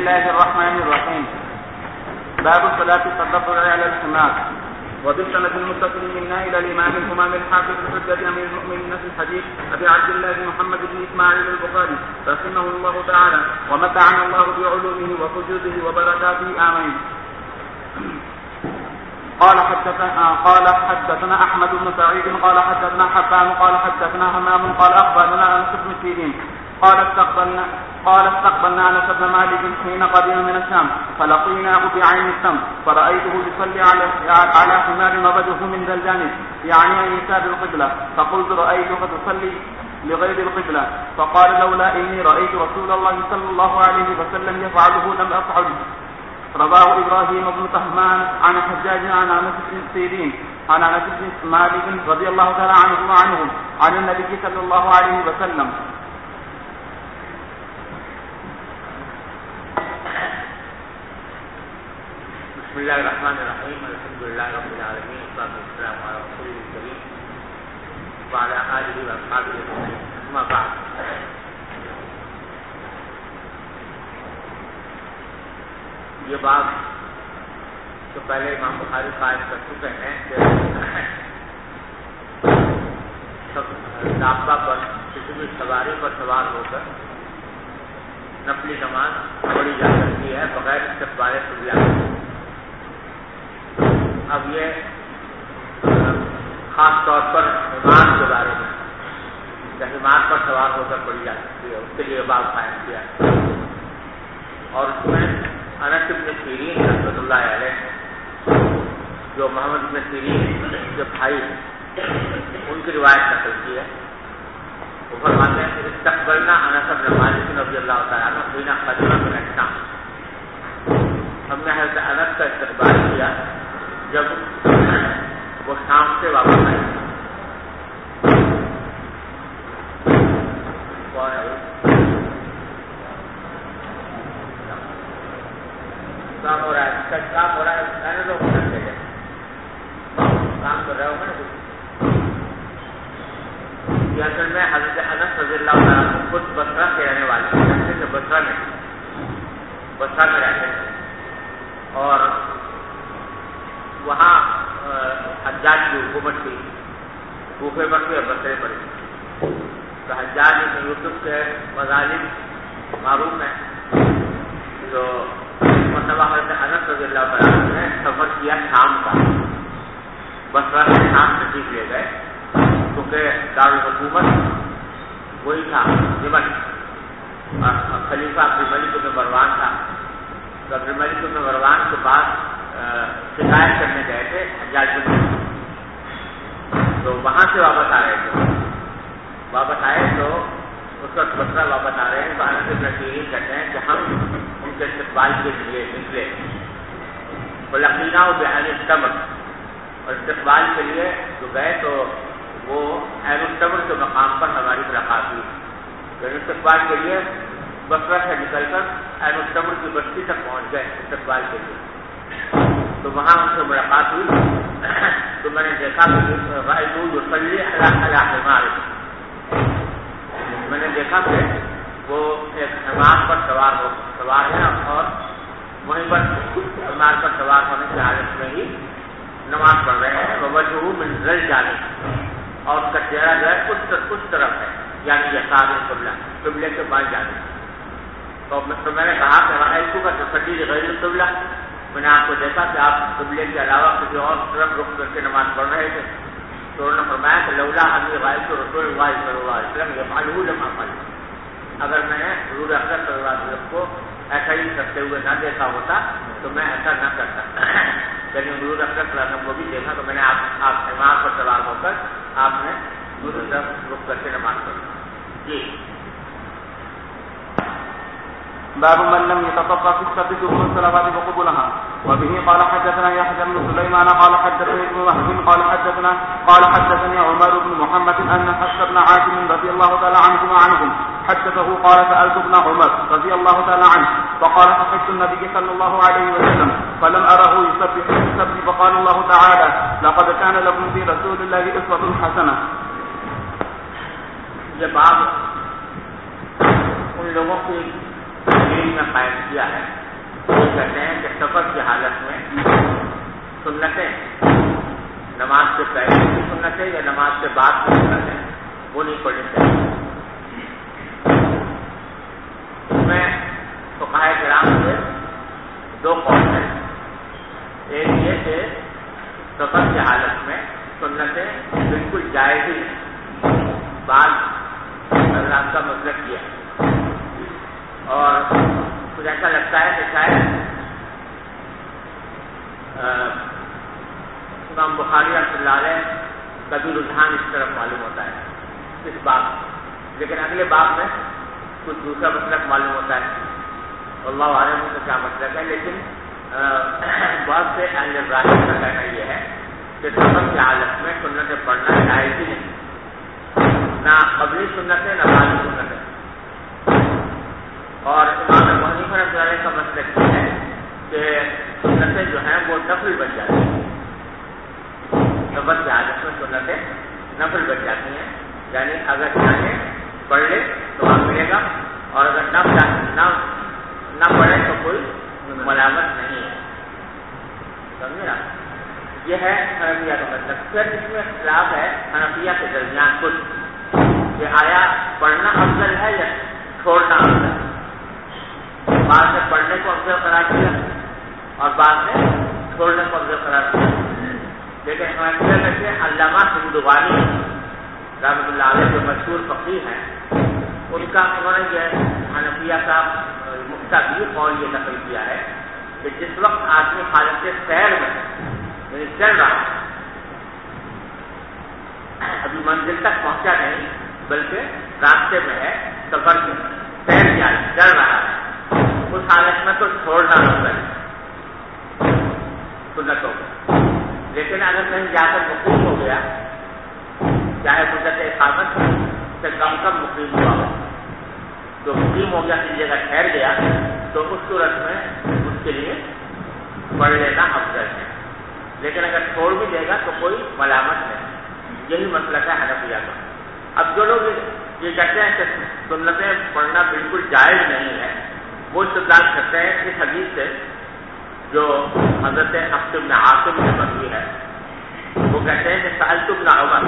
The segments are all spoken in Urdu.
الله الرحمن الرحيم. باب الصلاة التطوع على الحمار. وبالسند المتصل منا إلى الإمام الإمام الحافظ الحجة أمير المؤمنين في الحديث أبي عبد الله محمد بن إسماعيل البخاري رحمه الله تعالى ومتعنا الله بعلومه وفجوده وبركاته آمين. قال حدثنا أحمد بن سعيد قال حدثنا حبان قال حدثنا همام قال أخبرنا أنس بن سيرين قال استقبلنا أنس بن مالك حين قدم من الشام فلقيناه بعين الشمس فرأيته يصلي على حمار نضجه من ذا الجانب يعني أن يسار القبلة فقلت رأيتك تصلي لغير القبلة فقال لولا إني رأيت رسول الله صلى الله عليه وسلم يفعله لم أفعل. رواه إبراهيم بن طهمان عن حجاج عن أنس بن سيرين عن أنس بن مالك رضي الله تعالى عنه وعنهم عن النبي صلى الله عليه وسلم. بسم الله الرحمن الرحيم. الحمد لله رب العالمين والصلاة والسلام على رسوله الكريم وعلى آله وأصحابه أجمعين. أما بعد، یہ بات تو پہلے امام بخاری قائم کر چکے ہیں کہ دابہ پر کسی بھی سواری پر سوار ہو کر نفلی نماز پڑھی جا سکتی ہے بغیر استقبال قبلہ. اب یہ خاص طور پر حمار کے بارے میں حمار پر سوار ہو کر پڑھی جا سکتی ہے، اس کے لیے باب قائم کیا ہے. اور اس میں انس بن سیرین رحمۃ اللہ علیہ جو محمد بن سیرین کے بھائی ان کی روایت نقل کی ہے. وہ فرماتے ہیں کہ استقبلنا انس بن مالک رضی اللہ تعالیٰ عنہ حين قدم من الشام. ہم نے حضرت انس کا استقبال کیا جب وہ شام سے واپس آئے. کام ہو رہا ہے کام ہو رہا ہے کہنے لوگ کام کر رہے ہو نا. یہ اصل میں حضرت انس رضی اللہ تعالیٰ خود بصرہ کے رہنے والے ہیں. بصرہ میں رہتے ہیں اور وہاں حجاج کی حکومت تھی. کوفے پر بھی اور بصرے پر بھی. تو حجاج بن یوسف کے مظالم معروف ہیں. تو مرتبہ حضرت انس رضی اللہ تعالیٰ نے سفر کیا شام کا. بصرہ سے شام تشریف لے گئے کیونکہ دارالحکومت وہی تھا یمن. خلیفہ عبدالملک بن مروان تھا. تو عبدالملک بن مروان کے پاس شکایت کرنے گئے تھے حجاج بن یوسف. تو وہاں سے واپس آ رہے تھے. واپس آئے تو اس وقت بصرہ واپس آ رہے ہیں. تو انس بن سیرین کہتے ہیں کہ ہم ان کے استقبال کے لیے نکلے. لقیناہ بعین التمر. اور استقبال کے لیے جو گئے تو وہ عین التمر کے مقام پر ہماری ملاقات ہوئی. یعنی استقبال کے لیے بصرہ سے نکل کر عین التمر کی بستی تک پہنچ گئے استقبال کے لیے. تو وہاں ان سے ملاقات ہوئی. تو میں نے دیکھا کہ میں نے دیکھا کہ وہ ایک حمار پر سوار ہے اور وہیں پر حمار پر سوار ہونے کی حالت میں ہی نماز پڑھ رہے ہیں. وجہ من ذل جانب. اور اس کا چہرہ جو ہے اس طرف ہے یعنی یسار القبلہ قبلے کے بائیں جانب. تو میں نے کہا کہ رأیتک تصلی لغیر القبلہ. میں نے آپ کو دیکھا کہ آپ قبلے کے علاوہ کسی اور طرف رخ کر کے نماز پڑھ رہے تھے. تو انہوں نے فرمایا کہ لولا انی رأیت رسول اللہ صلی اللہ علیہ وسلم یفعلہ لم افعل. اگر میں نے حضور اکرم صلی اللہ علیہ وسلم کو ایسا ہی کرتے ہوئے نہ دیکھا ہوتا تو میں ایسا نہ کرتا. یعنی حضور اکرم صلی اللہ علیہ وسلم کو بھی دیکھا تو میں نے آپ حمار پر سوار ہو کر آپ نے دوسری طرف رخ کر کے نماز پڑھی. جی. باب من لم يتطفف في السبت دبر الصلوات وقبلها. وبه قال حدثنا يحيى بن سليمان قال حدثني ابن وهب قال حدثني عمر بن محمد ان حفص بن عاصم رضي الله تعالى عنهم حدثه قال سألت ابن عمر رضي الله تعالى عنه فقال حفظت النبي صلى الله عليه وسلم فلم أره يسبح فقال الله تعالى لقد كان لكم في رسول الله أسوة حسنة. یہ باب ان لوگوں کی دلیل میں قائم کیا ہے وہ کہتے ہیں کہ سفر کی حالت میں سنتیں نماز سے پہلے کی سنتیں یا نماز سے بعد کی سنتیں وہ نہیں پڑھنی چاہیے. اس میں فقہائے کرام سے دو قول ہیں. ایک یہ کہ سفر کی حالت میں سنتیں بالکل جائز ہی ہیں. بعض حضرات کا مطلب کیا اور کچھ ایسا لگتا ہے کہ شاید امام بخاری رحمۃ اللہ علیہ کا بھی رجحان اس طرف معلوم ہوتا ہے اس باب میں، لیکن اگلے باب میں کچھ دوسرا مطلب معلوم ہوتا ہے. اللہ عالم کا کیا مطلب ہے، لیکن بہت سے اہل ابراہیم کا کہنا یہ ہے کہ سفر کی حالت میں سنتیں پڑھنا جائز ہی نہیں، نہ قبلی سنتیں نہ بعدی سنتیں. اور امام ابو حنیفہ رحمۃ اللہ علیہ کا مسلک یہ ہے کہ سنتیں جو ہیں وہ نفل بن جاتی ہیں. سفر کی حالت میں سنتیں نفل بن جاتی ہیں، یعنی اگر چاہے پڑھ لے تو وہاں ملے گا، اور اگر نہ پڑھے تو کوئی ملامت نہیں ہے. سمجھے نا؟ یہ ہے حنفیہ کا مطلب. پھر اس میں اختلاف ہے حنفیہ کے درمیان کچھ کہ آیا پڑھنا افضل ہے یا چھوڑنا افضل ہے. بعض نے پڑھنے کو افضل قرار دیا اور بعض نے چھوڑنے کو افضل قرار دیا. لیکن حنفیہ میں سے علامہ ہندوانی رحمۃ اللہ علیہ جو مشہور فقیہ ہیں، ان کا انہوں نے یہ حنفیہ کا مختلف قول یہ نقل کیا ہے کہ جس وقت آدمی حالت سیر میں یعنی چل رہا ہے، ابھی منزل تک پہنچا نہیں بلکہ راستے میں ہے، سفر میں سیر کیا چل رہا ہے، اس حالت میں تو چھوڑنا ہوتا ہے سنتوں کو. لیکن اگر کہیں جا کر مقیم ہو گیا، چاہے مدت اقامت سے کم مقیم ہوا ہو، تو مقیم ہو گیا کسی جگہ ٹھہر گیا، تو اس صورت میں اس کے لیے پڑھ لینا افضل ہے. لیکن اگر چھوڑ بھی دے گا تو کوئی ملامت نہیں. یہی مسئلہ ہے حنفیہ کا. اب جو لوگ یہ کہتے ہیں کہ سنتیں پڑھنا بالکل جائز نہیں ہے، وہ استدلال کرتے ہیں اس حدیث سے جو حضرت حفص بن عاصم سے مروی ہے. وہ کہتے ہیں کہ سألت ابن عمر،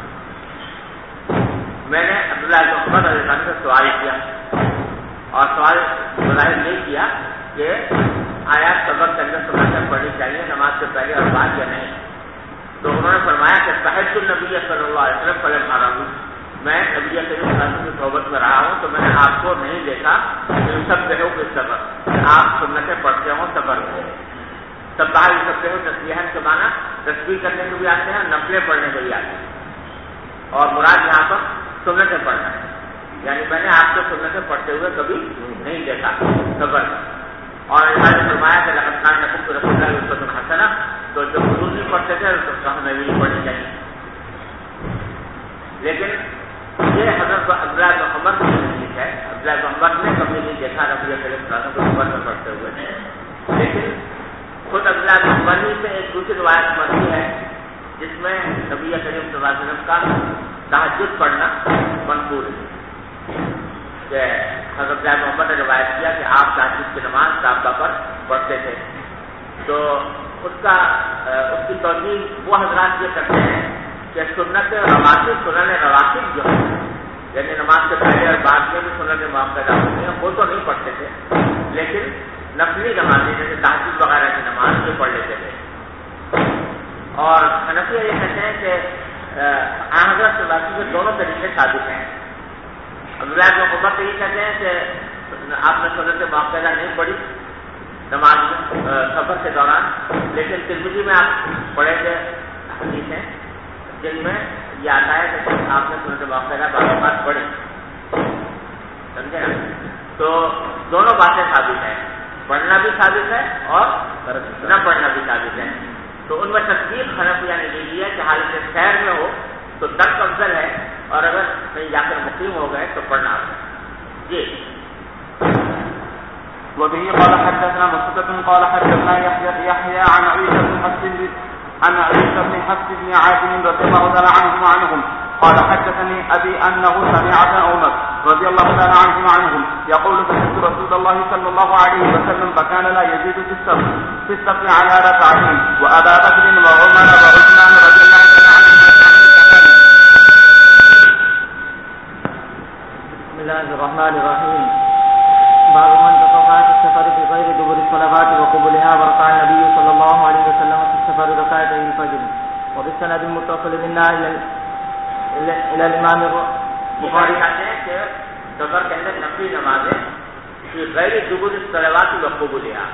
میں نے عبداللہ بن عمر رضی اللہ عنہ سے سوال کیا، اور سوال ظاہر نہیں کیا کہ آیا سبق کے اندر سنتیں پڑھنی چاہیے نماز سے پہلے اور بعد یا نہیں. تو انہوں نے فرمایا کہ صحبت النبی صلی اللہ علیہ وسلم فلم آ رہا ہوں، میں نبی کریم صلی اللہ علیہ وسلم کی صحبت میں رہا ہوں تو میں نے آپ کو نہیں دیکھا ان سب بہو کے سبق آپ سنتیں پڑھتے ہوں سفر میں. سب باہر سب بہو تسبیحات کے معنی تسبیح کرنے کے بھی آتے ہیں، نفلیں پڑھنے کے بھی آتے ہیں، اور مراد یہاں پر سنتیں پڑھنا ہے. یعنی میں نے آپ کو سنتیں پڑھتے ہوئے کبھی نہیں دیکھا سفر میں. اور اللہ نے فرمایا کہ لقد کان لکم فی رسول اللہ اسوۃ حسنہ، تو جو حضور نہیں پڑھتے تھے تو ہمیں بھی نہیں پڑھنی چاہیے. لیکن یہ حضرت عبداللہ بن عمر کی حدیث ہے. عبداللہ بن عمر نے کبھی نہیں دیکھا نبی کریم صلی اللہ علیہ وسلم کو سفر میں پڑھتے ہوئے. لیکن خود عبداللہ بن عمر ہی سے ایک دوسری روایت مروی ہے جس میں نبی کریم صلی اللہ علیہ وسلم کا تہجد پڑھنا منقول ہے کہ حضرت عبداللہ بن عمر نے روایت کیا کہ آپ تہجد کی نماز کعبہ پر پڑھتے تھے. تو اس کی توجیہ وہ حضرات یہ کرتے ہیں کہ سنت رواتب سنن رواتب جو ہے یعنی نماز سے پہلے اور بعد میں بھی سنت موقع ہوتی ہیں وہ تو نہیں پڑھتے تھے، لیکن نفلی نمازیں جیسے تہجد وغیرہ کی نماز یہ پڑھ لیتے تھے. اور حنفیہ یہ کہتے ہیں کہ حضرت صلی اللہ علیہ وسلم کے دونوں طریقے ثابت ہیں. عبداللہ بن عمر تو یہ کہتے ہیں کہ آپ نے سنت موقع نہیں پڑھی نماز سفر کے دوران، لیکن ترمذی میں آپ پڑھیں گے حدیث ہیں جن میں یہ آتا ہے کہ آپ نے سنت موقع بعض بات پڑھی. سمجھے نا؟ تو دونوں باتیں ثابت ہیں، پڑھنا بھی ثابت ہے اور نہ پڑھنا بھی ثابت ہے. تو ان میں تصدیق حنفیہ نے یہ دی ہے کہ حالت خیر میں ہو تو ترک افضل ہے، اور اگر کہیں جا کر مقیم ہو گئے تو پڑھنا افضل ہے. جی. وبه قال حدثنا مسدد قال حدثنا يحيى عن عيسى بن حفص بن عاصم رضي الله تعالى عنهم قال حدثني أبي أنه سمع ابن عمر رضي الله تعالى عنهم يقول سمعت رسول الله صلى الله عليه وسلم فكان لا يزيد في الصف على ركعتين وأبا بكر وعمر وعثمان رضي الله تعالى عنهم. بسم الله الرحمن الرحيم. باب من تطوع في السفر في غير دبر الصلوات وقبلها وركع النبي صلى الله عليه وسلم في السفر ركعتي الفجر. وبالسند المتصل منا الى الامام البخاري کہتے ہیں کہ سفر کے اندر نفلی نمازیں غیر دبر الصلوات وقبلها،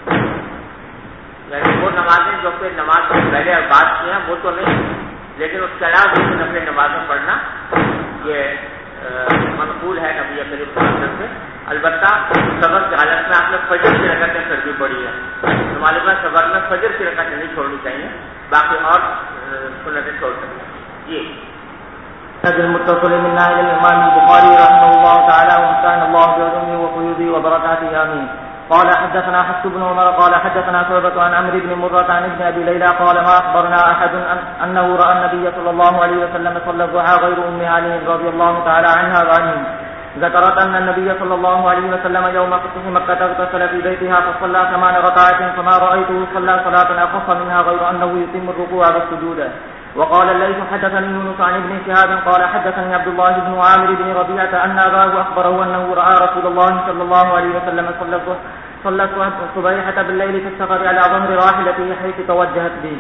یعنی وہ نمازیں جو کہ نماز سے پہلے اور بعد کی ہیں وہ تو نہیں، لیکن اس کے علاوہ دوسری نفلی نمازیں پڑھنا یہ منقول ہے نبی کریم صلی اللہ علیہ وسلم سے. البتہ سفر کی حالت میں آپ نے فجر کی رکعتیں پھر بھی پڑھی ہے، تو معلوم ہے سفر میں فجر کی رکعتیں نہیں چھوڑنی چاہیے، باقی اور سنتیں چھوڑ سکتے ہیں. جی المتصل من نائل الإمام البخاري رحمه الله تعالى ومسان الله بعلومه وقيوده وبركاته آمين. قال حدثنا حفص بن عمر قال حدثنا شعبة عن عمرو بن مرة عن ابن أبي ليلى قال ما أخبرنا أحد أنه رأى النبي صلى الله عليه وسلم صلى الضحى غير أم علي رضي الله تعالى عنها وعنهم. ذكرت أن النبي صلى الله عليه وسلم يوم فتح مكة اغتسل في بيتها فصلى 8 ركعات فما رأيته صلى صلاة أخف منها غير أنه يتم الركوع والسجود. وقال الليث حدثني يونس عن ابن شهاب قال حدثني عبد الله بن عامر بن ربيعة أن أباه أخبره أنه رأى رسول الله صلى الله عليه وسلم صلى الصبيحة بالليل في السفر على ظهر راحلته حيث توجهت به.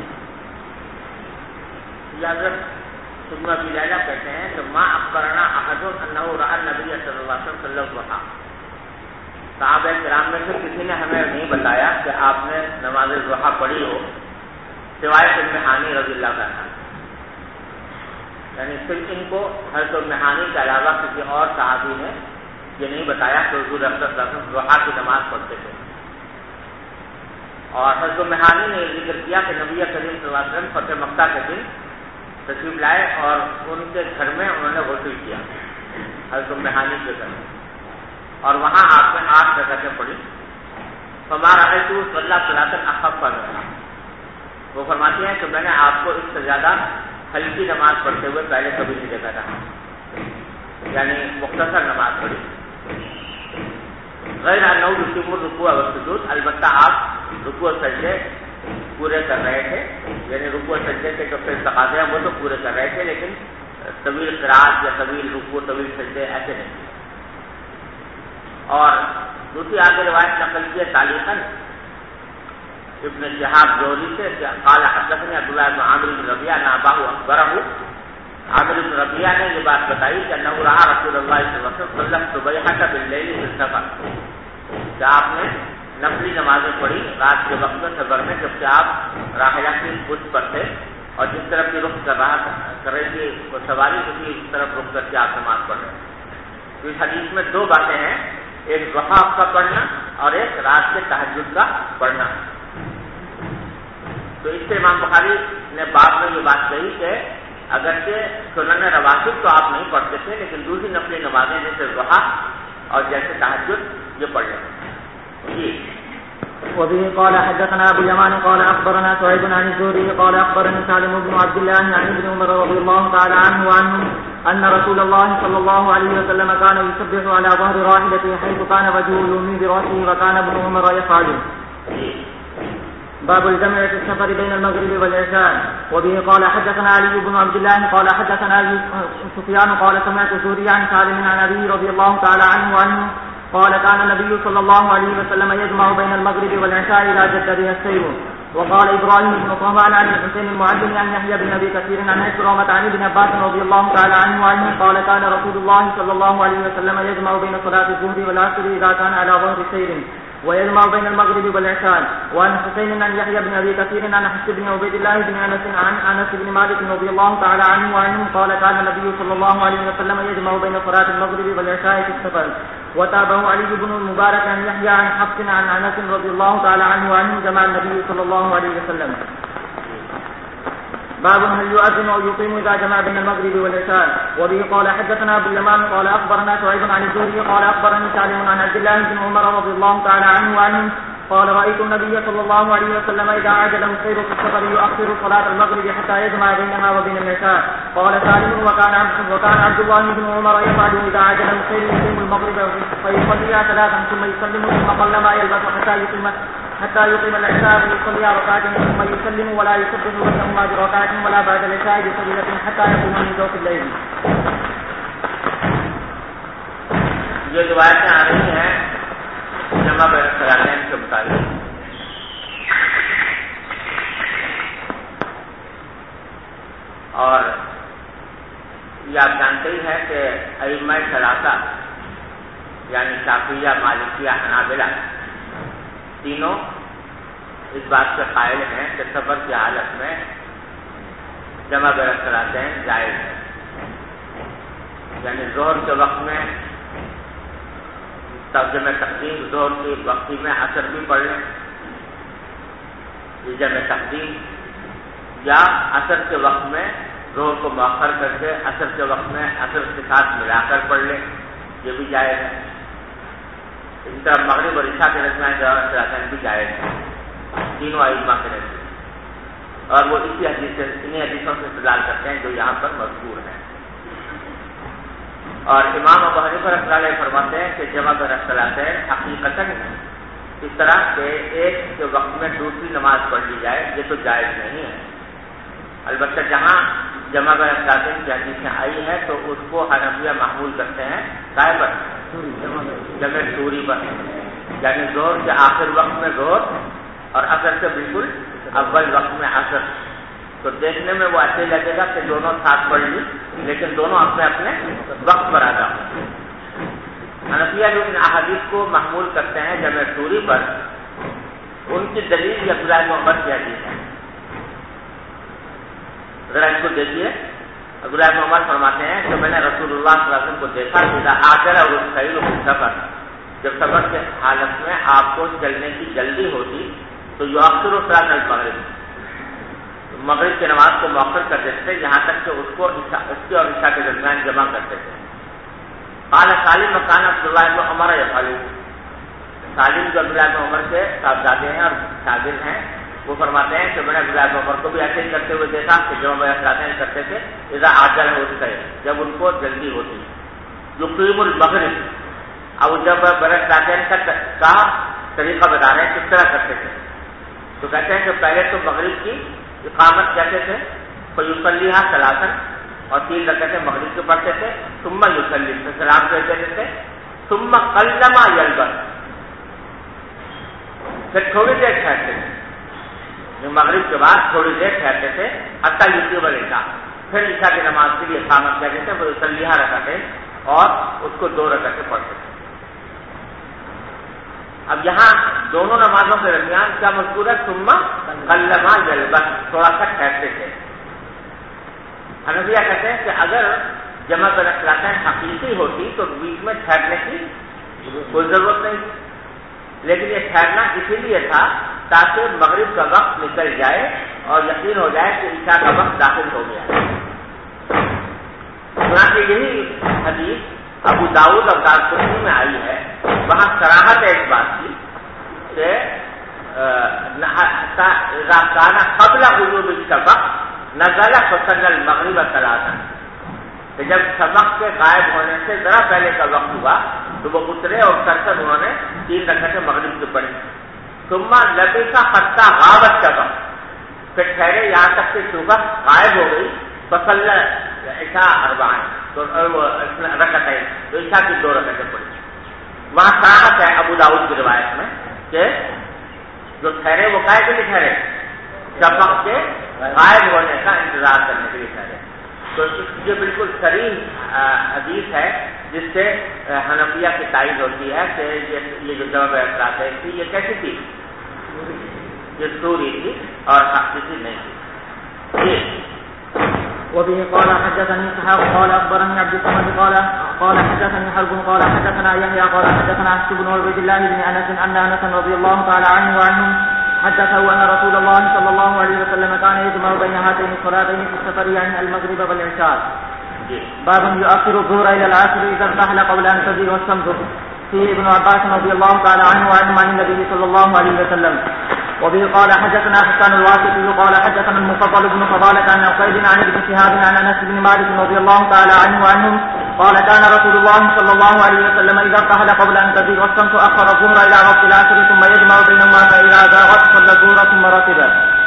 ثم ابي ليلى کہتے ہیں کہ ما اخبرنا احد انه راى النبي صلی اللہ علیہ وسلم صلی الضحى. صحابہ کرام میں سے کسی نے ہمیں نہیں بتایا کہ آپ نے نماز ضحیٰ پڑھی ہو سوائے ابن حانی رضی اللہ عنہ، یعنی صرف ان کو حضرت ابن حانی کے علاوہ کسی اور صحابی نے یہ نہیں بتایا کہ حضور صلی اللہ علیہ وسلم ضحیٰ کی نماز پڑھتے تھے. اور حضرت ابن حانی نے یہ ذکر کیا کہ نبی کریم صلی اللہ علیہ وسلم فتح مکہ کے دن تشریف لائے اور ان کے گھر میں انہوں نے غسل کیا، حضرت ابن حانی کے گھر میں، اور وہاں آپ نے 8 رکعتیں پڑھی. فما رأیت صلی صلاۃ اخف منها، وہ فرماتے ہیں کہ میں نے آپ کو اس سے زیادہ ہلکی نماز پڑھتے ہوئے پہلے کبھی نہیں دیکھا تھا، یعنی مختصر نماز پڑھی. غیر انه یتم الرکوع والسجود، البتہ آپ رکوع و سجدے پورے کر رہے تھے، یعنی رکوع و سجدے کے جو تقاضے ہیں وہ تو پورے کر رہے تھے، لیکن طویل قرات یا طویل رکوع طویل سجدے ایسے نہیں. اور دوسری آگے روایت نقل کی ہے تعلیقاً ابن شہاب زہری سے قال حدثني عبد الله بن عامر بن ربيعة ان اباه اخبره، عامر بن ربيعة نے یہ بات بتائی کہ انه راى رسول الله صلی اللہ علیہ وسلم صلى الصبيحة بالليل في السفر، کہ آپ نے نفلی نمازیں پڑھی رات کے وقت میں سفر میں جبکہ آپ راحلہ کی پشت پر تھے اور جس طرف کی رخ کر رہی تھی وہ سواری اسی طرف رخ کر کے آپ نماز پڑھ رہے ہیں. تو اس حدیث میں 2 باتیں ہیں، ایک ضحیٰ کا پڑھنا اور ایک رات کے تہجد کا پڑھنا. تو اس سے امام بخاری نے باب میں یہ بات کہی کہ اگرچہ سنن رواتب تو آپ نہیں پڑھتے تھے لیکن دوسری نفلی نمازیں جیسے ضحیٰ اور جیسے تہجد یہ پڑھ لیتے. جی وبه قال حدثنا ابو اليمان قال اخبرنا سعيد عن الزهري قال اخبرني سالم بن عبد الله عن ابن عمر رضي الله تعالى عنه وعنهم ان رسول الله صلى الله عليه وسلم كان يسبح على ظهر راحلته حيث كان وجهه يميل براسه وكان ابن عمر يفعل. باب الجمع في السفر بين المغرب والعشاء. وبه قال حدثنا علي بن عبد الله قال حدثنا سفيان قال سمعت الزهري عن سالم عن ابي رضي الله تعالى عنه وعنه قال كان النبي صلى الله عليه وسلم يجمع بين المغرب والعشاء إذا جد بها السير. وقال إبراهيم بن طهمان عن الحسين المعلم عن يحيى بن أبي كثير عن عكرمة عن ابن عباس رضي الله تعالى عنه وعنه قال كان رسول الله صلى الله عليه وسلم يجمع بين صلاة الظهر والعصر إذا كان على ظهر سير ويجمع بين المغرب والعشاء. وعن حسين عن يحيى بن أبي كثير عن حفص بن عبيد الله بن أنس عن أنس بن مالك رضي الله تعالى عنه وعنه قال كان النبي صلى الله عليه وسلم يجمع بين صلاة المغرب والعشاء في السفر. وتابعه علي بن المبارك عن يحيى عن حفص عن أنس رضي الله تعالى عنه وعنه جمع النبي صلى الله عليه وسلم. باب هل يؤذن أو يقيم إذا جمع بين المغرب والعشاء. وبه قال حدثنا أبو اليمان قال أخبرنا شعيب عن الزهري قال أخبرني سالم عن عبد الله بن عمر رضي الله تعالى عنه وعنه قال رأيت النبي صلى الله عليه وسلم إذا عجله السير في السفر يؤخر صلاة المغرب حتى يجمع بينها وبين العشاء. قال سالم وكان عبد الله بن عمر يفعل إذا عجله السير يقيم المغرب فيصليها ثلاثا ثم يسلم ثم قل ما يلبث حتى يقيم العشاء فيصليها ركعتين ثم يسلم ولا يسبح بينهما بركعة ولا بعد العشاء بفضيلة حتى يقوم من جوف الليل. جو روایتیں آ رہی ہیں جمع بین الصلاتین کے مطابق، اور یہ آپ جانتے ہی ہیں کہ ائمہ ثلاثہ یعنی شافعیہ، مالکیہ، حنابلہ تینوں اس بات کے قائل ہیں کہ سفر کی حالت میں جمع بین الصلاتین جائز ہے، یعنی ظہر کے وقت میں جمع تقدیم، ظہر کی وقتی میں عصر بھی پڑھ لیں، یہ جمع تقدیم، یا عصر کے وقت میں ظہر کو مؤخر کر کے عصر کے وقت میں عصر کے ساتھ ملا کر پڑھ لیں، یہ بھی جائز ہے۔ اسی طرح مغرب اور عشاء کے درمیان جمع صلاتین بھی جائز ہے تینوں ائمہ کے نزدیک، اور وہ انہی حدیثوں سے استدلال کرتے ہیں جو یہاں پر مذکور ہیں۔ اور امام ابو حنیفہ رحمۃ اللہ علیہ فرماتے ہیں کہ جمع بین الصلاتین حقیقتاً اس طرح کہ ایک کے وقت میں دوسری نماز پڑھ لی جائے، یہ تو جائز نہیں ہے۔ البتہ جہاں جمع بین الصلاتین کی حدیثیں آئی ہے تو اس کو حنفیہ محمول کرتے ہیں کائے پر، جمع سوری پر، یعنی ظہر کے آخر وقت میں ظہر اور عصر سے بالکل اول وقت میں عصر، تو دیکھنے میں وہ ایسے لگے گا کہ دونوں ساتھ پڑھ لی لیکن دونوں اپنے اپنے وقت پر ادا ہوں۔ حنفیہ جو ان احادیث کو محمول کرتے ہیں جمع سوری پر، ان کی دلیل یہ عبداللہ بن عمر کی حدیث ہے۔ ذرا اس کو دیکھیے، عبداللہ بن عمر فرماتے ہیں کہ میں نے رسول اللہ صلی اللہ علیہ وسلم کو دیکھا کہ آجر اور سعید و سفر، جب سفر کے حالت میں آپ کو چلنے کی جلدی ہوتی تو یؤخر صلاۃ المغرب، مغرب کی نماز کو مؤخر کر دیتے تھے یہاں تک کہ اس کو اس کی اور عشاء کے درمیان جمع کرتے تھے۔ قال سالم وكان عبد الله بن عمر يفعل، سالم جو عبداللہ بن عمر کے صاحبزادے ہیں اور شاگرد ہیں، وہ فرماتے ہیں کہ میں نے عبداللہ بن عمر کو بھی ایسے ہی کرتے ہوئے دیکھا کہ جمع بین الصلاتین کرتے تھے اذا عجل ہوتا ہے، جب ان کو جلدی ہوتی۔ یقیم المغرب، اب جب بین الصلاتین کا طریقہ بتا رہے ہیں کس طرح کرتے تھے، تو کہتے ہیں کہ پہلے تو مغرب کی اقامت کہتے تھے، فیصلیھا ثلاثا، اور 3 رکعتیں مغرب کے پڑھتے تھے، ثم یصلی، پھر سلام پھیر دیتے تھے، ثم قلما یلبث، پھر تھوڑی دیر ٹھہرتے تھے، مغرب کے بعد تھوڑی دیر ٹھہرتے تھے، حتی یقیم العشاء، پھر عشاء کی نماز کے لیے اقامت کہتے تھے، فیصلیھا رکعتیں، اور اس کو 2 رکعتیں پڑھتے تھے۔ اب یہاں دونوں نمازوں کے درمیان کیا مذکور ہے؟ ثم قلما یلبث، تھوڑا سا ٹھہرتے تھے۔ حنفیہ کہتے ہیں کہ اگر جمع بین الصلاتین حقیقی ہوتی تو بیچ میں ٹھہرنے کی کوئی ضرورت نہیں، لیکن یہ ٹھہرنا اسی لیے تھا تاکہ مغرب کا وقت نکل جائے اور یقین ہو جائے کہ عشاء کا وقت داخل ہو گیا۔ چنانچہ یہی حدیث ابو داؤد اور دارقطنی میں آئی ہے، وہاں صراحت ہے اس بات کی کہ اذا كان قبل غروب الشفق نزل فصلى المغرب ثلاثا، کہ جب شفق کے غائب ہونے سے ذرا پہلے کا وقت ہوا تو وہ اترے اور کر انہوں نے 3 رکعتیں مغرب کی پڑھی۔ ثم لبث حتى غاب الشفق، پھر ٹھہرے یہاں تک کہ شفق غائب ہو گئی، فصلى العشاء 4 تو رکعتیں، تو عشاء کی 2 رکعتیں پڑھی۔ وہاں صراحت ہے ابو داؤد کی روایت میں کہ جو ٹھہرے وہ کائے کے لیے ٹھہرے؟ شفق کے غائب ہونے کا انتظار کرنے کے لیے ٹھہرے۔ تو یہ بالکل صریح حدیث ہے جس سے حنفیہ کی تائید ہوتی ہے کہ یہ جو جمع بین الصلاتین تھی یہ کیسی تھی؟ یہ سوری تھی اور حقیقی نہیں تھی۔ وبه قال حدثني اسحاق قال اخبرني عبد الصمد قال حدثني حرب قال حدثنا يحيى قال حدثنا عبد بن عبيد الله بن انس ان انس رضي الله تعالى عنه وعنهم حدثه ان رسول الله صلى الله عليه وسلم كان يجمع بين هاتين الصلاتين في السفر يعني المغرب والعشاء. باب يؤخر الظهر الى العصر اذا ارتحل قبل ان تزيغ الشمس. فيه ابن عباس رضي الله تعالى عنه وعنه عن النبي صلى الله عليه وسلم. وبه قال حدثنا حسان الواسطي قال حدثنا المفضل بن فضالة عن عقيل عن ابن شهاب عن انس بن مالك رضي الله تعالى عنه وعنهم قال كان رسول الله صلى الله عليه وسلم اذا ارتحل قبل ان تزيغ الشمس اخر الظهر الى وقت العصر ثم يجمع بينهما فاذا زاغت صلى الظهر ثم ركب.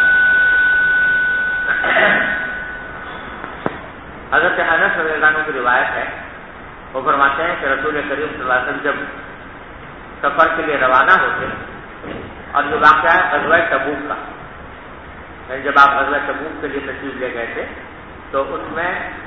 حضرت انس رضی اللہ عنہ کی روایت ہے، وہ فرماتے ہیں کہ رسول کریم صلی اللہ علیہ وسلم جب سفر کے لیے روانہ ہوتے اور یہ واقعہ ہے غزوہ تبوک کا، جب آپ غزوہ تبوک کے لیے تشریف لے گئے تھے تو اس میں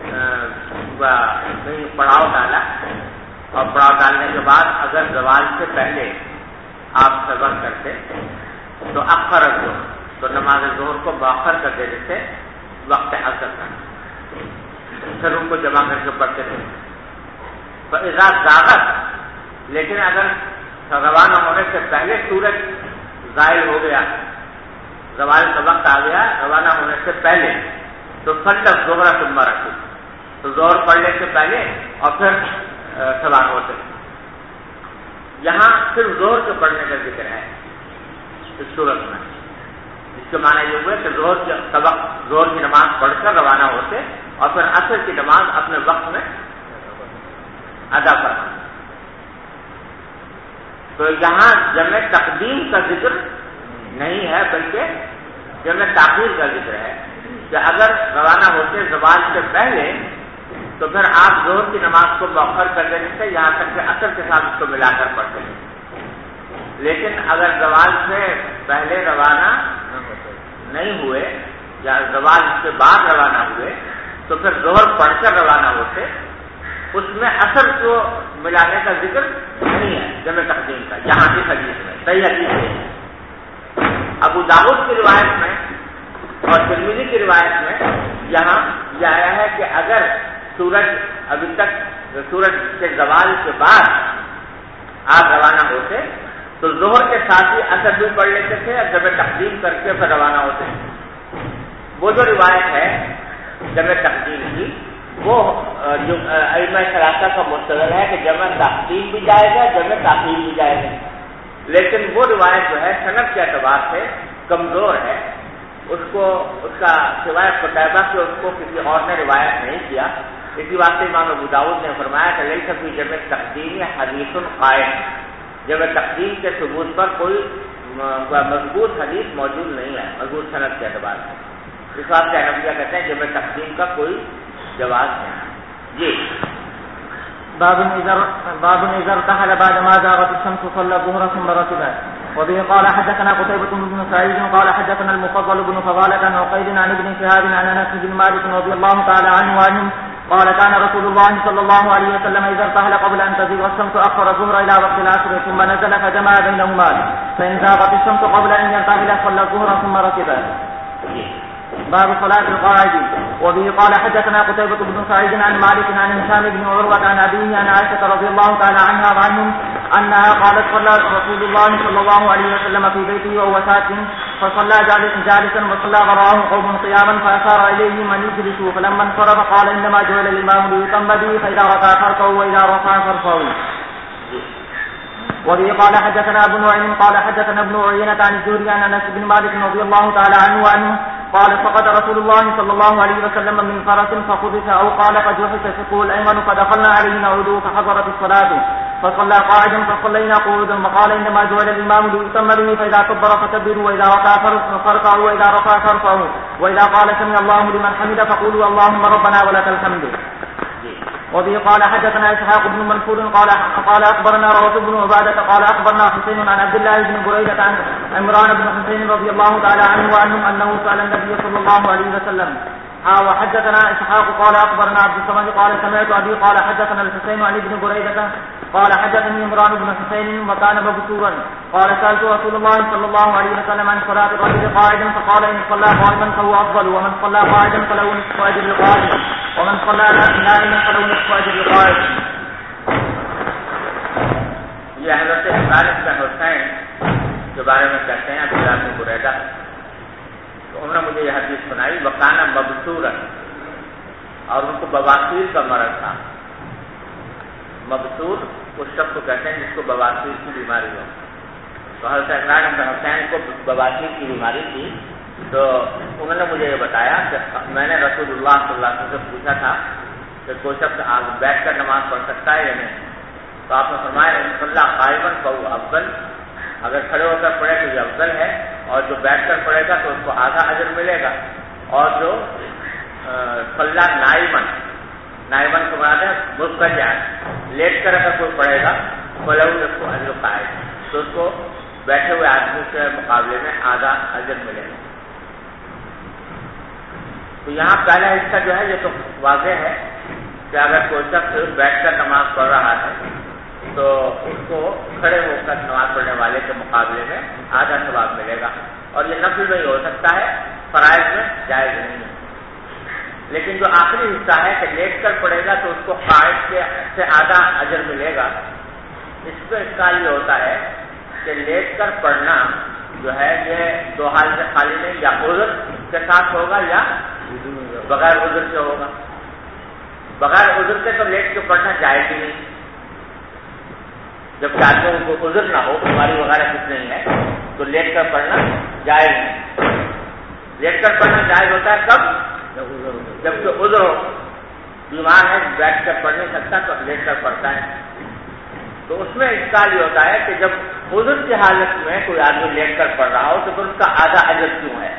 پڑاؤ ڈالا، اور پڑاؤ ڈالنے کے بعد اگر زوال سے پہلے آپ سفر کرتے تو اخر الظہر، تو نماز ظہر کو مؤخر کر دیتے تھے وقت عصر تک، پھر ان کو جمع کر کے پڑھتے تھے. فاذا زاغت، لیکن اگر روانہ ہونے سے پہلے سورج زائل ہو گیا، زوال کا وقت آ گیا روانہ ہونے سے پہلے، تو صلی الظہر ثم رکب، تو ظہر پڑھنے سے پہلے اور پھر سوار ہوتے. یہاں صرف ظہر کے پڑھنے کا ذکر ہے اس صورت میں، اس کے معنی یہ ہوئے کہ ظہر کی نماز پڑھ کر روانہ ہوتے اور پھر عصر کی نماز اپنے وقت میں ادا کرنا. تو یہاں جمع تقدیم کا ذکر نہیں ہے بلکہ جمع تاخیر کا ذکر ہے کہ اگر روانہ ہوتے زوال سے پہلے تو پھر آپ ظہر کی نماز کو مؤخر کر دیتے تھے یہاں تک کہ عصر کے ساتھ اس کو ملا کر پڑھتے تھے. لیکن اگر زوال سے پہلے روانہ نہیں ہوئے یا زوال سے بعد روانہ ہوئے تو پھر ظہر پڑھ کر روانہ ہوتے، اس میں عصر کو ملانے کا ذکر نہیں ہے جمع تقدیم کا یہاں کی حدیث میں. صحیح حدیث ہے ابو داؤد کی روایت میں اور ترمذی کی روایت میں یہاں یہ آیا ہے کہ اگر سورج ابھی تک سورج کے زوال کے بعد آپ روانہ ہوتے تو ظہر کے ساتھ ہی عصر بھی پڑھ لیتے تھے اور جمع تقدیم کر کے پھر روانہ ہوتے. وہ جو روایت ہے جمع تقدیم کی وہ جو ائمہ ثلاثہ کا مستدل ہے کہ جمع تقدیم بھی جائے گا جمع تاخیر بھی جائے گا، لیکن وہ روایت جو ہے سند کے اعتبار سے کمزور ہے، اس کا سوائے قتیبہ کے اس کو کسی اور نے روایت نہیں کیا. اسی واسطے امام ابو داؤد نے فرمایا کہ لیس فی جمع تقدیم حدیث قائم، جمع تقدیم کے ثبوت پر کوئی مضبوط حدیث موجود نہیں ہے مضبوط سند کے اعتبار سے. اس واسطے حنفیہ کہتے ہیں جمع تقدیم کا کوئی جواز نہیں. جی باب اذا ارتحل بعد ما زاغت الشمس صلى الظهر ثم ركب. وبه قال حدثنا قتيبة بن سعيد قال حدثنا المفضل بن فضالة عن عقيل عن ابن شهاب عن انس بن مالك رضي الله تعالى عنه وعنهم قال كان رسول الله صلى الله عليه وسلم اذا ارتحل قبل ان تزيغ الشمس اخر الظهر الى وقت العصر ثم نزل فجمع بينهما فان زاغت الشمس قبل ان يرتحل صلى الظهر ثم ركب. باب صلاة القاعد. وبه قال حدثنا قتيبة بن سعيد عن مالك عن هشام بن عروة عن أبيه عن عائشة رضي الله تعالى عنها وعنهم أنها قالت صلى رسول الله صلى الله عليه وسلم في بيته وهو ساكن فصلى جالسا وصلى وراءه قوم قياما فأشار إليهم أن يجلسوا فلما انصرف قال إنما جعل الإمام ليتم به فإذا ركع فركعوا وإذا رفع فارفعوا. وبه قال حدثنا ابن نعيم قال حدثنا ابن عيينة عن الزهري عن أنس بن مالك رضي الله تعالى عنه وعنه قال فقد رسول الله صلى الله عليه وسلم من فرس فخذف أو قال فجحف شقه الأيمن فدخلنا عليه نعوده فحضرت الصلاة فصلى قاعدا فصلينا قعودا وقال إنما جعل الإمام ليتم به فإذا كبر فكبروا وإذا ركع فاركعوا وإذا رفع فارفعوا وإذا قال سمع الله لمن حمده فقولوا اللهم ربنا ولك الحمد. وبه قال حدثنا إسحاق بن منصور قال أخبرنا روح بن عبادة قال أخبرنا حسين عن عبد الله بن بريدة عن عمران بن حسين رضي الله تعالى عنه وعنهم أنه سأل النبي صلى الله عليه وسلم. وحدثنا إسحاق قال أخبرنا عبد الصمد قال سمعت أبي قال حدثنا الحسين عن ابن بريدة قال حدثني عمران بن حسين وكان مبسورا قال سألت رسول الله صلى الله عليه وسلم عن صلاة الرجل قاعدا فقال إن صلى قائما فهو أفضل ومن صلى قاعدا فله نصف أجر القائم ومن صلى نائما فله نصف أجر القائم. یہ حضرت عمران بن حسین کے بارے میں کہتے ہیں عبد اللہ بن بریدہ، تو انہوں نے مجھے یہ حدیث سنائی وکانا مبسورا، اور ان کو بواسیر کا مرض تھا. مبسور اس شخص کو کہتے ہیں جس کو بواسیر کی بیماری ہو. تو حضرت عمران بن حسین کو بواسیر کی بیماری تھی. تو انہوں نے مجھے یہ بتایا کہ میں نے رسول اللہ صلی اللہ علیہ وسلم سے پوچھا تھا کہ کوئی شخص بیٹھ کر نماز پڑھ سکتا ہے یا نہیں. تو آپ نے فرمایا انصلاح قائماً فہو افضل، اگر کھڑے ہو کر پڑھے تو یہ افضل ہے، اور جو بیٹھ کر پڑھے گا تو اس کو آدھا اجر ملے گا، اور جو صلاح نائمن کو بناتے ہیں مضطجعاً، لیٹ کر اگر کوئی پڑھے گا فلہو اس کو اجر قائم، تو اس کو بیٹھے ہوئے آدمی کے مقابلے میں آدھا اجر ملے گا. تو یہاں پہلا حصہ جو ہے یہ تو واضح ہے کہ اگر کوئی شخص بیٹھ کر نماز پڑھ رہا ہے تو اس کو کھڑے ہو کر نماز پڑھنے والے کے مقابلے میں آدھا ثواب ملے گا، اور یہ نفل میں ہی ہو سکتا ہے، فرائض میں جائز نہیں ہے. لیکن جو آخری حصہ ہے کہ لیٹ کر پڑھے گا تو اس کو قائد سے آدھا اجر ملے گا. اس پہ اس کا یہ ہوتا ہے کہ لیٹ کر پڑھنا جو ہے یہ دو حال سے خالی نہیں، یا عذر کے ساتھ ہوگا یا بغیر عذر سے ہوگا. بغیر عذر سے تو لیٹ کے پڑھنا جائز ہی نہیں، جب آدمیوں کو عذر نہ ہو، بیماری وغیرہ کچھ نہیں ہے تو لیٹ کر پڑھنا جائز نہیں. لیٹ کر پڑھنا جائز ہوتا ہے کب؟ جب کہ عذر ہو، بیمار ہے بیٹھ کر پڑھ نہیں سکتا تو لیٹ کر پڑھتا ہے. تو اس میں اشکال یہ ہوتا ہے کہ جب عذر کی حالت میں کوئی آدمی لیٹ کر پڑھ رہا ہو تو پھر اس کا آدھا اجر کیوں ہے؟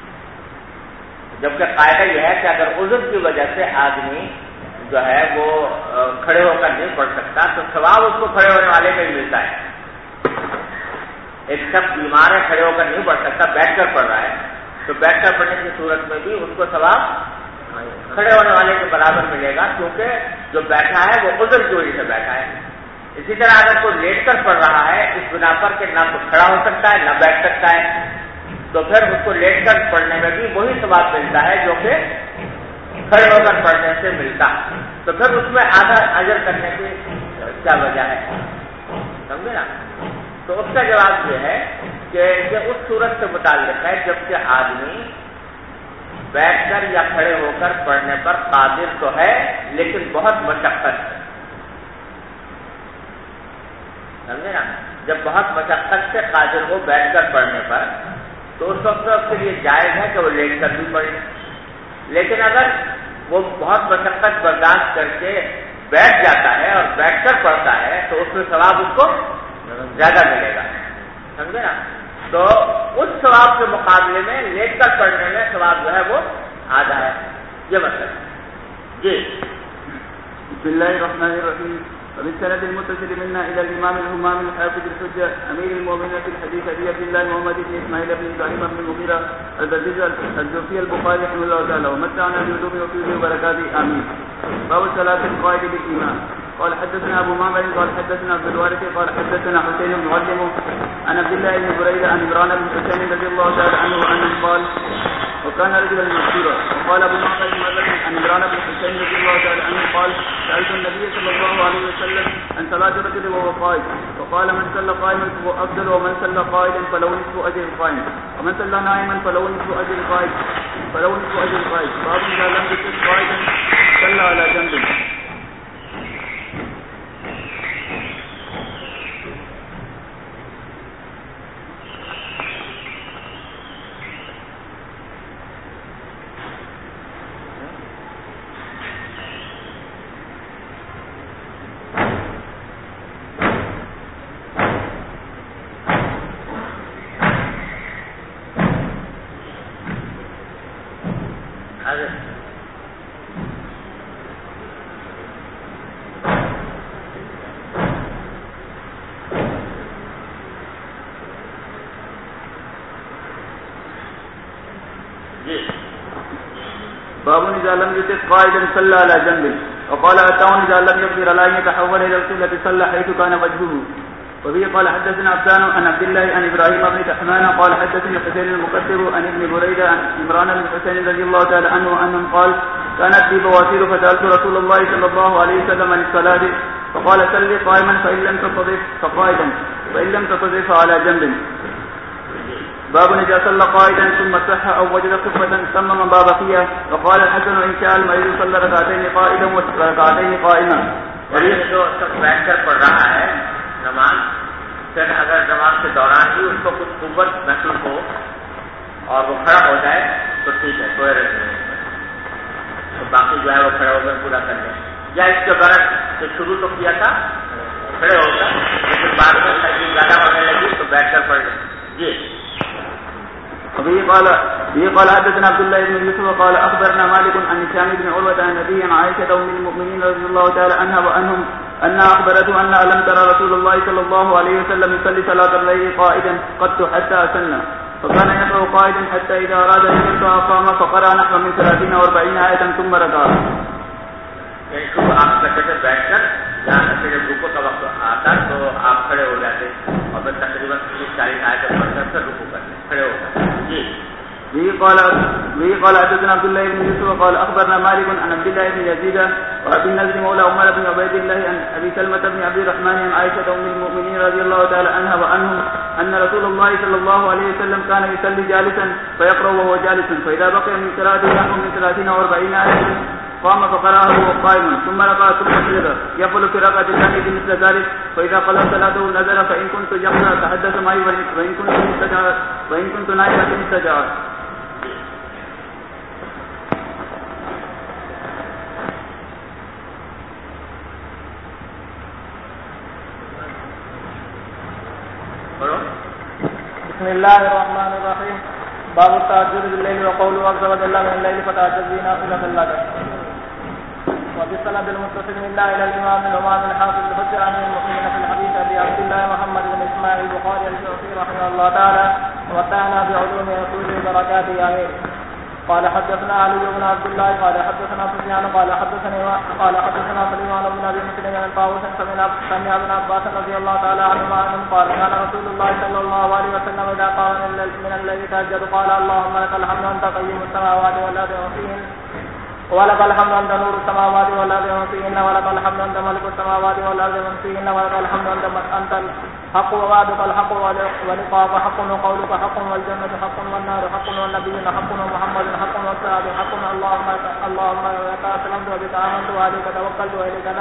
جبکہ قاعدہ یہ ہے کہ اگر عذر کی وجہ سے آدمی جو ہے وہ کھڑے ہو کر نہیں پڑھ سکتا تو ثواب اس کو کھڑے ہونے والے کا ہی ملتا ہے. ایک شخص بیمار ہے، کھڑے ہو کر نہیں پڑھ سکتا، بیٹھ کر پڑھ رہا ہے، تو بیٹھ کر پڑھنے کی صورت میں بھی اس کو ثواب کھڑے ہونے والے کے برابر ملے گا، کیونکہ جو بیٹھا ہے وہ عذر کی وجہ سے بیٹھا ہے. اسی طرح اگر کوئی لیٹ کر پڑھ رہا ہے اس بنا پر کہ نہ تو کھڑا ہو سکتا ہے نہ بیٹھ سکتا ہے، تو پھر اس کو لیٹ کر پڑھنے میں بھی وہی ثواب ملتا ہے جو کہ کھڑے ہو کر پڑھنے سے ملتا. تو پھر اس میں آدھا اجر کرنے کی کیا وجہ ہے؟ سمجھے نا؟ تو اس کا جواب یہ ہے کہ یہ اس صورت سے متعلق ہے جب کہ آدمی بیٹھ کر یا کھڑے ہو کر پڑھنے پر قادر تو ہے لیکن بہت مشقت ہے. سمجھے نا؟ جب بہت مشقت سے قادر ہو بیٹھ کر پڑھنے پر تو اس وقت اس کے لیے جائز ہے کہ وہ لیٹ کر بھی پڑھے. لیکن اگر وہ بہت مشقت برداشت کر کے بیٹھ جاتا ہے اور بیٹھ کر پڑھتا ہے تو اس میں ثواب اس کو زیادہ ملے گا. سمجھے نا؟ تو اس ثواب کے مقابلے میں لیٹ کر پڑھنے میں ثواب جو ہے وہ آدھا ہے. یہ مطلب ہے. جی بسم الله الرحمن الرحيم. وبالسند المتصل منا الى الامام الهمام الحافظ الحجه امير المؤمنين في الحديث ابي عبد الله محمد بن اسماعيل بن ابراهيم بن المغيرة البزيز الجوفي البخاري رحمه الله تعالى ومتعنا بالعلوم وفيه وبركاته امين. باب صلاه القائد بالامام. قال حدثنا ابو معمر قال حدثنا عبد الوارث قال حدثنا حسين بن معلم عن عبد الله بن بريدة عن عمران بن حسين رضي الله تعالى عنه انه قال وكان رجلا مشهورا. وقال ابو معمر عن عمران بن حسين رضي الله تعالى عنه قال سألت النبي صلى الله عليه وسلم عن صلاة الرجل وهو قائد وقال من صلى قائما فهو أفضل ومن صلى قائدا فله نصف أجر القائم ومن صلى نائما فله نصف أجر القائد باب إذا لم يكن قائدا صلى على جنب. باب إذا لم يطق قائدا صلى على جنب. وقال عطاء إذا لم يقدر على أن يتحول إلى القبلة صلى حيث كان وجهه. وبه قال حدثنا عبدان عن عبد الله عن إبراهيم بن تحمان قال حدثني حسين المقدر عن ابن بريدة عن عمران بن حسين رضي الله تعالى عنه أنه قال كانت لي بواسير فسألت رسول الله صلى الله عليه وسلم عن الصلاة فقال صل قائما فإن لم تستطع فقائدا فإن لم تستطع فعلى جنب. باب إذا صلى قائدا ثم صح أو وجد خفة تمم ما بقي. وقال الحسن إن شاء المريض صلى ركعتين قائدا وركعتين قائما جو سب بیٹھ کر پڑھ رہا ہے نماز، پھر اگر نماز کے دوران ہی اس کو کچھ قوت محسوس ہو اور وہ کھڑا ہو جائے تو ٹھیک ہے، کوئی رد نہیں، تو باقی جو ہے وہ کھڑے ہو کر پورا کر لیں، یا اس کے برعکس کہ شروع تو کیا تھا کھڑے ہو کر، لیکن بعد میں تکلیف زیادہ ہونے لگی تو بیٹھ کر پڑھ لیں. جی به قال حدثنا عبد الله بن يوسف وقال اخبرنا مالك عن هشام بن عروة عن نبي عائشة ام المؤمنين رضي الله تعالى عنها وعنهم انها اخبرته انها لم ترى رسول الله صلى الله عليه وسلم يصلي صلاة الليل قائدا قط حتى سن، فكان يقرأ قائدا حتى اذا اراد ان يركع قام فقرأ نحو من 30 و 40 آية ثم ركع. یعنی آپ کہتے تھے بیٹھ کر جہاں سے جب رکوع کا وقت آتا تو آپ کھڑے ہو جاتے اور پھر تقریباً 30-40 آیتیں پڑھ کر پھر رکوع کرتے کھڑے ہو کر. جی به قال حدثنا عبد الله بن يوسف وقال اخبرنا مالك عن عبد الله بن يزيد وابي النضر مولى عمر بن عبيد الله عن ابي سلمة بن عبد الرحمن عن عائشة ام المؤمنين رضي الله تعالى عنها وعنهم ان رسول الله صلى الله عليه وسلم كان يصلي جالسا فيقرأ وهو جالس، فاذا بقي من قراءته نحو من 30 و 40 آية قام فقرأه وهو قائم ثم ركع ثم سجد، يقول في ركعة الثانية مثل ذلك، فإذا قضى صلاته نزل فإن كنت يقرأ تحدث معي وإن كنت نائما استجاب. بسم الله الرحمن الرحيم. باب التهجد بالليل وقوله عز وجل من الليل فتهجد به نافلة لك. وفي السند المتصل من الله الى الامام الامام الحافظ الحجة عن المؤمنين في الحديث ابي عبد الله محمد بن اسماعيل البخاري الجوفي رحمه الله تعالى ومتعنا بعلوم رسوله بركاته امين. قال حدثنا علي بن عبد الله قال حدثنا سفيان قال حدثنا سليمان بن ابي مسلم عن طاووس سمع ابن عباس رضي الله تعالى عنهما عنه قال كان رسول الله صلى الله عليه وسلم اذا قام من الليل تهجد قال اللهم لك الحمد انت قيم السماوات والارض وفيهن، ولك الحمد انت نور السماوات والارض وفيهن، ولك الحمد انت ملك السماوات والارض وفيهن، ولك الحمد انت الحق ووعدك الحق ولقاءك حق وقولك حق والجنة حق والنار حق والنبيون حق ومحمد حق والسعاد حق. اللهم لك اسلمت وبك امنت وعليك توكلت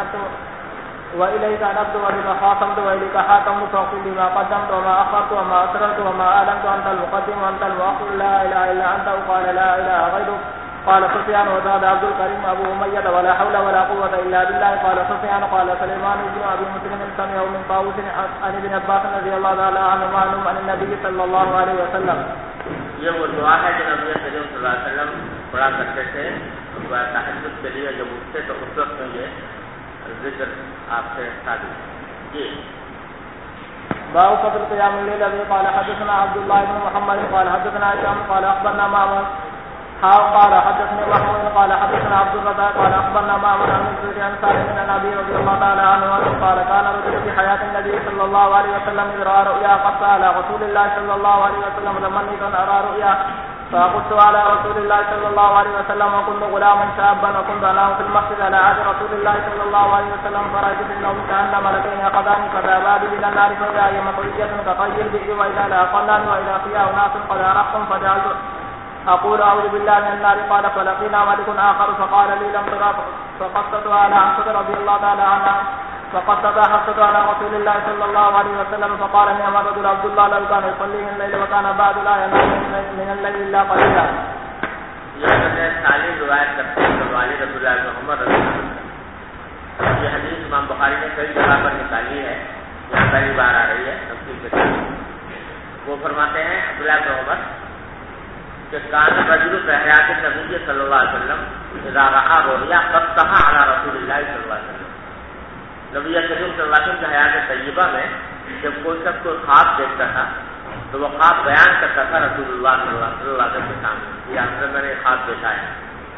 واليك انبت وبك خاصمت واليك حاكمت فاغفر لي ما قدمت وما اخرت وما اسررت وما اعلنت انت المقدم وانت المؤخر لا اله الا انت وقال لا اله غيرك. قال سفيان وزاد عبد الكريم ابو اميه ولا حول ولا قوه الا بالله. قال سفيان قال سليمان بن ابي مسلم سمع من طاووس عن ابن عباس رضي الله تعالى عنهما عن النبي صلى الله عليه وسلم. یہ وہ دعا ہے جو نبی کریم صلی اللہ علیہ وسلم پڑھا کرتے تھے تہجد کے لیے جب اٹھتے تو اس وقت میں یہ ذکر آپ سے ثابت. جی باب فضل قيام الليل. قال حدثنا عبد الله بن محمد قال حدثنا هشام قال اخبرنا معمر قال حدثني محمود قال حدثنا عبد الرزاق قال اخبرنا معمر عن مسعود عن سالم بن ابي رضي الله تعالى عنه قال كان رجل في حياه النبي صلى الله عليه وسلم اذ راى رؤيا قص على رسول الله صلى الله عليه وسلم تمنيت ان ارى رؤيا فقلت على رسول الله صلى الله عليه وسلم وكنت غلاما شابا وكنت انام في المسجد على عهد رسول الله صلى الله عليه وسلم فرايت في النوم كأن ملكين يقظاني فذهبا بي الى النار فاذا هي مطوية كطي البئر واذا لا قلان واذا فيها اناس قد عرقتم فجعلت اقول اعوذ بالله من النار. قال فلقينا ملك اخر فقال لي لم ترى فقصت على حفصة رضي الله تعالى عنها فقصت حفصة على رسول الله صلى الله عليه وسلم فقال نعم الرجل عبد الله لو كان يصلي من الليل وكان بعد لا ينام من الليل الا قليلا. یہ تعلیم روایت کرتے ہیں والد عبداللہ بن عمر رضی اللہ عنہ. یہ حدیث امام بخاری نے کئی جگہ پر نکالی ہے، یہاں پہلی بار آ رہی ہے تفصیل کے ساتھ. وہ فرماتے ہیں عبداللہ بن عمر کہ کان رجل فی حیات النبی صلی اللہ علیہ وسلم اذا رأى رؤیا قصها علی رسول اللہ صلی اللہ علیہ وسلم. نبی کریم صلی اللہ علیہ وسلم کی حیات طیبہ میں جب کوئی شخص کوئی خواب دیکھتا تھا تو وہ خواب بیان کرتا تھا رسول اللہ صلی اللہ علیہ وسلم کے سامنے، یہ حضرت میں نے خواب دیکھا ہے.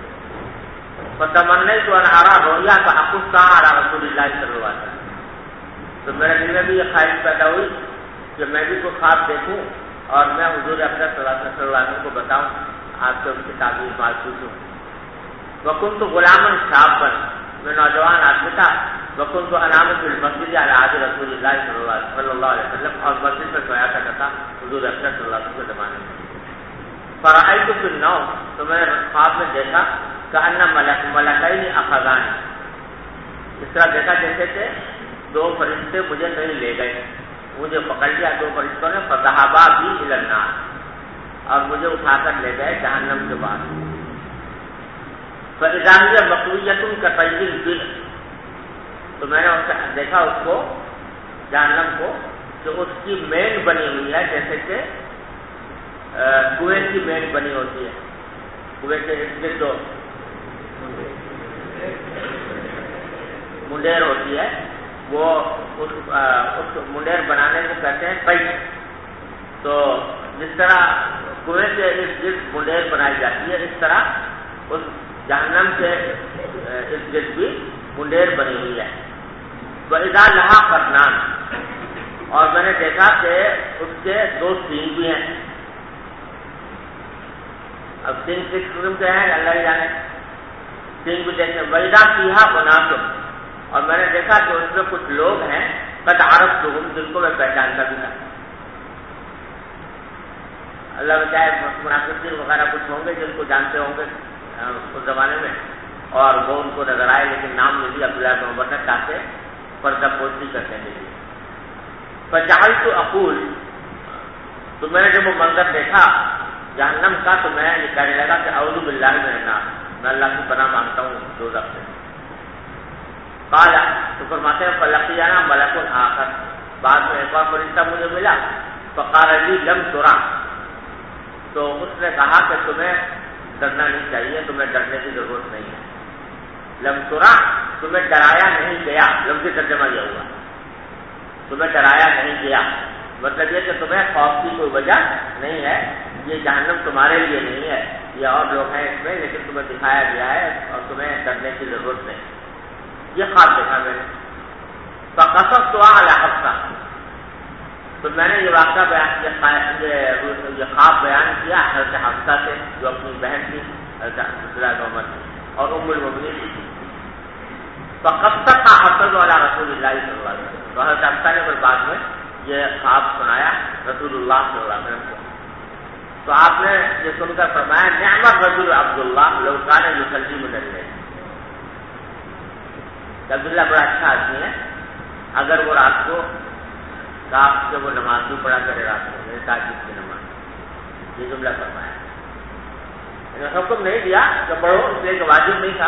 فتمنیت ان ارى رؤیا فاقصها علی رسول اللہ صلی اللہ علیہ وسلم. تو میرے دل میں بھی یہ خواہش پیدا ہوئی کہ میں بھی کوئی خواب دیکھوں اور میں حضور اکرم صلی اللہ علیہ وسلم کو بتاؤں، آپ سے ان کی تعبیر بات پوچھوں. وکنت غلاما شابا، میں نوجوان آدمی تھا. وکنت انام فی المسجد علی عہد رسول اللہ صلی اللہ علیہ وسلم، اور مسجد میں سویا کرتا تھا حضور اکرم صلی اللہ علیہ وسلم کے زمانے میں. فرأیت فی النوم، تو میں نے خواب میں دیکھا کہ ان ملکین اخذانی، اس طرح دیکھا جیسے کہ دو فرشتے مجھے کہیں لے گئے، مجھے پکڑ لیا دو فرشتوں نے، فذهبا بی الی النار، اور مجھے اٹھا کر لے گئے جہنم کے بعد. فاذا هي مطویۃ کطی البئر، تو میں نے دیکھا اس کو جہنم کو کہ اس کی مین بنی ہوئی ہے جیسے کہ کنویں کی مین بنی ہوتی ہے. کنویں کے ارد گرد جو منڈیر ہوتی ہے وہ اس منڈیر بنانے کو کہتے ہیں پئی. تو جس طرح کنویں کے ارد گرد منڈیر بنائی جاتی ہے اس طرح اس جہنم کے ارد گرد بھی منڈیر بنی ہوئی ہے. وَإِذَا لَهَا قَرْنَانِ، اور میں نے دیکھا کہ اس کے دو سینگ بھی ہیں. اب سینگ کس قسم کے ہیں اللہ ہی جانے. سینگ بھی دیکھتے ہیں. وَإِذَا فِيهَا أُنَاسٌ، اور میں نے دیکھا کہ اس میں کچھ لوگ ہیں قد عرفتہم، جن کو میں پہچانتا بھی تھا. اللہ میں چاہے منافقین وغیرہ کچھ ہوں گے جن کو جانتے ہوں گے اس زمانے میں، اور وہ ان کو نظر آئے لیکن نام نہیں دیا عبداللہ بن عمر نے تاکہ پردہ پوشی کرنے کے لیے. فجعلت اقول، تو میں نے جب وہ منظر دیکھا جہنم کا تو میں یہ کہنے لگا کہ اعوذ باللہ من النار، میں اللہ کی پناہ مانگتا ہوں دوزخ سے. قال، تو فرماتے ہیں فلقینا ملک آخر، بعد میں ایک اور فرشتہ مجھے ملا. فقال لی لم ترى، تو اس نے کہا کہ تمہیں ڈرنا نہیں چاہیے، تمہیں ڈرنے کی ضرورت نہیں ہے. لم ترى، تمہیں ڈرایا نہیں گیا، لفظی ترجمہ یہ ہوا تمہیں ڈرایا نہیں گیا. مطلب یہ کہ تمہیں خوف کی کوئی وجہ نہیں ہے، یہ جہنم تمہارے لیے نہیں ہے، یہ اور لوگ ہیں اس میں، لیکن تمہیں دکھایا گیا ہے اور تمہیں ڈرنے کی ضرورت نہیں. یہ خواب دیکھا میں نے. فقصصت علی حفصہ، تو میں نے یہ واقعہ بیان یہ خواب بیان کیا حضرت حفصہ سے جو اپنی بہن تھی حضرت عبداللہ بن عمر کی اور ام المؤمنین تھی. فقصصت حفصہ علی رسول اللہ صلی اللہ علیہ وسلم، تو حضرت حفصہ نے پھر بعد میں یہ خواب سنایا رسول اللہ صلی اللہ علیہ وسلم کو. تو آپ نے یہ سن کر فرمایا نعم الرجل عبداللہ لو کان یصلی من الليل، عبداللہ بڑا اچھا آدمی ہے اگر وہ رات کو رات سے وہ نماز بھی پڑھا کرے، رات کو میرے تہجد کی نماز. یہ جملہ فرمایا. حکم نہیں دیا کہ پڑھو، اس لیے کہ واجب نہیں تھا،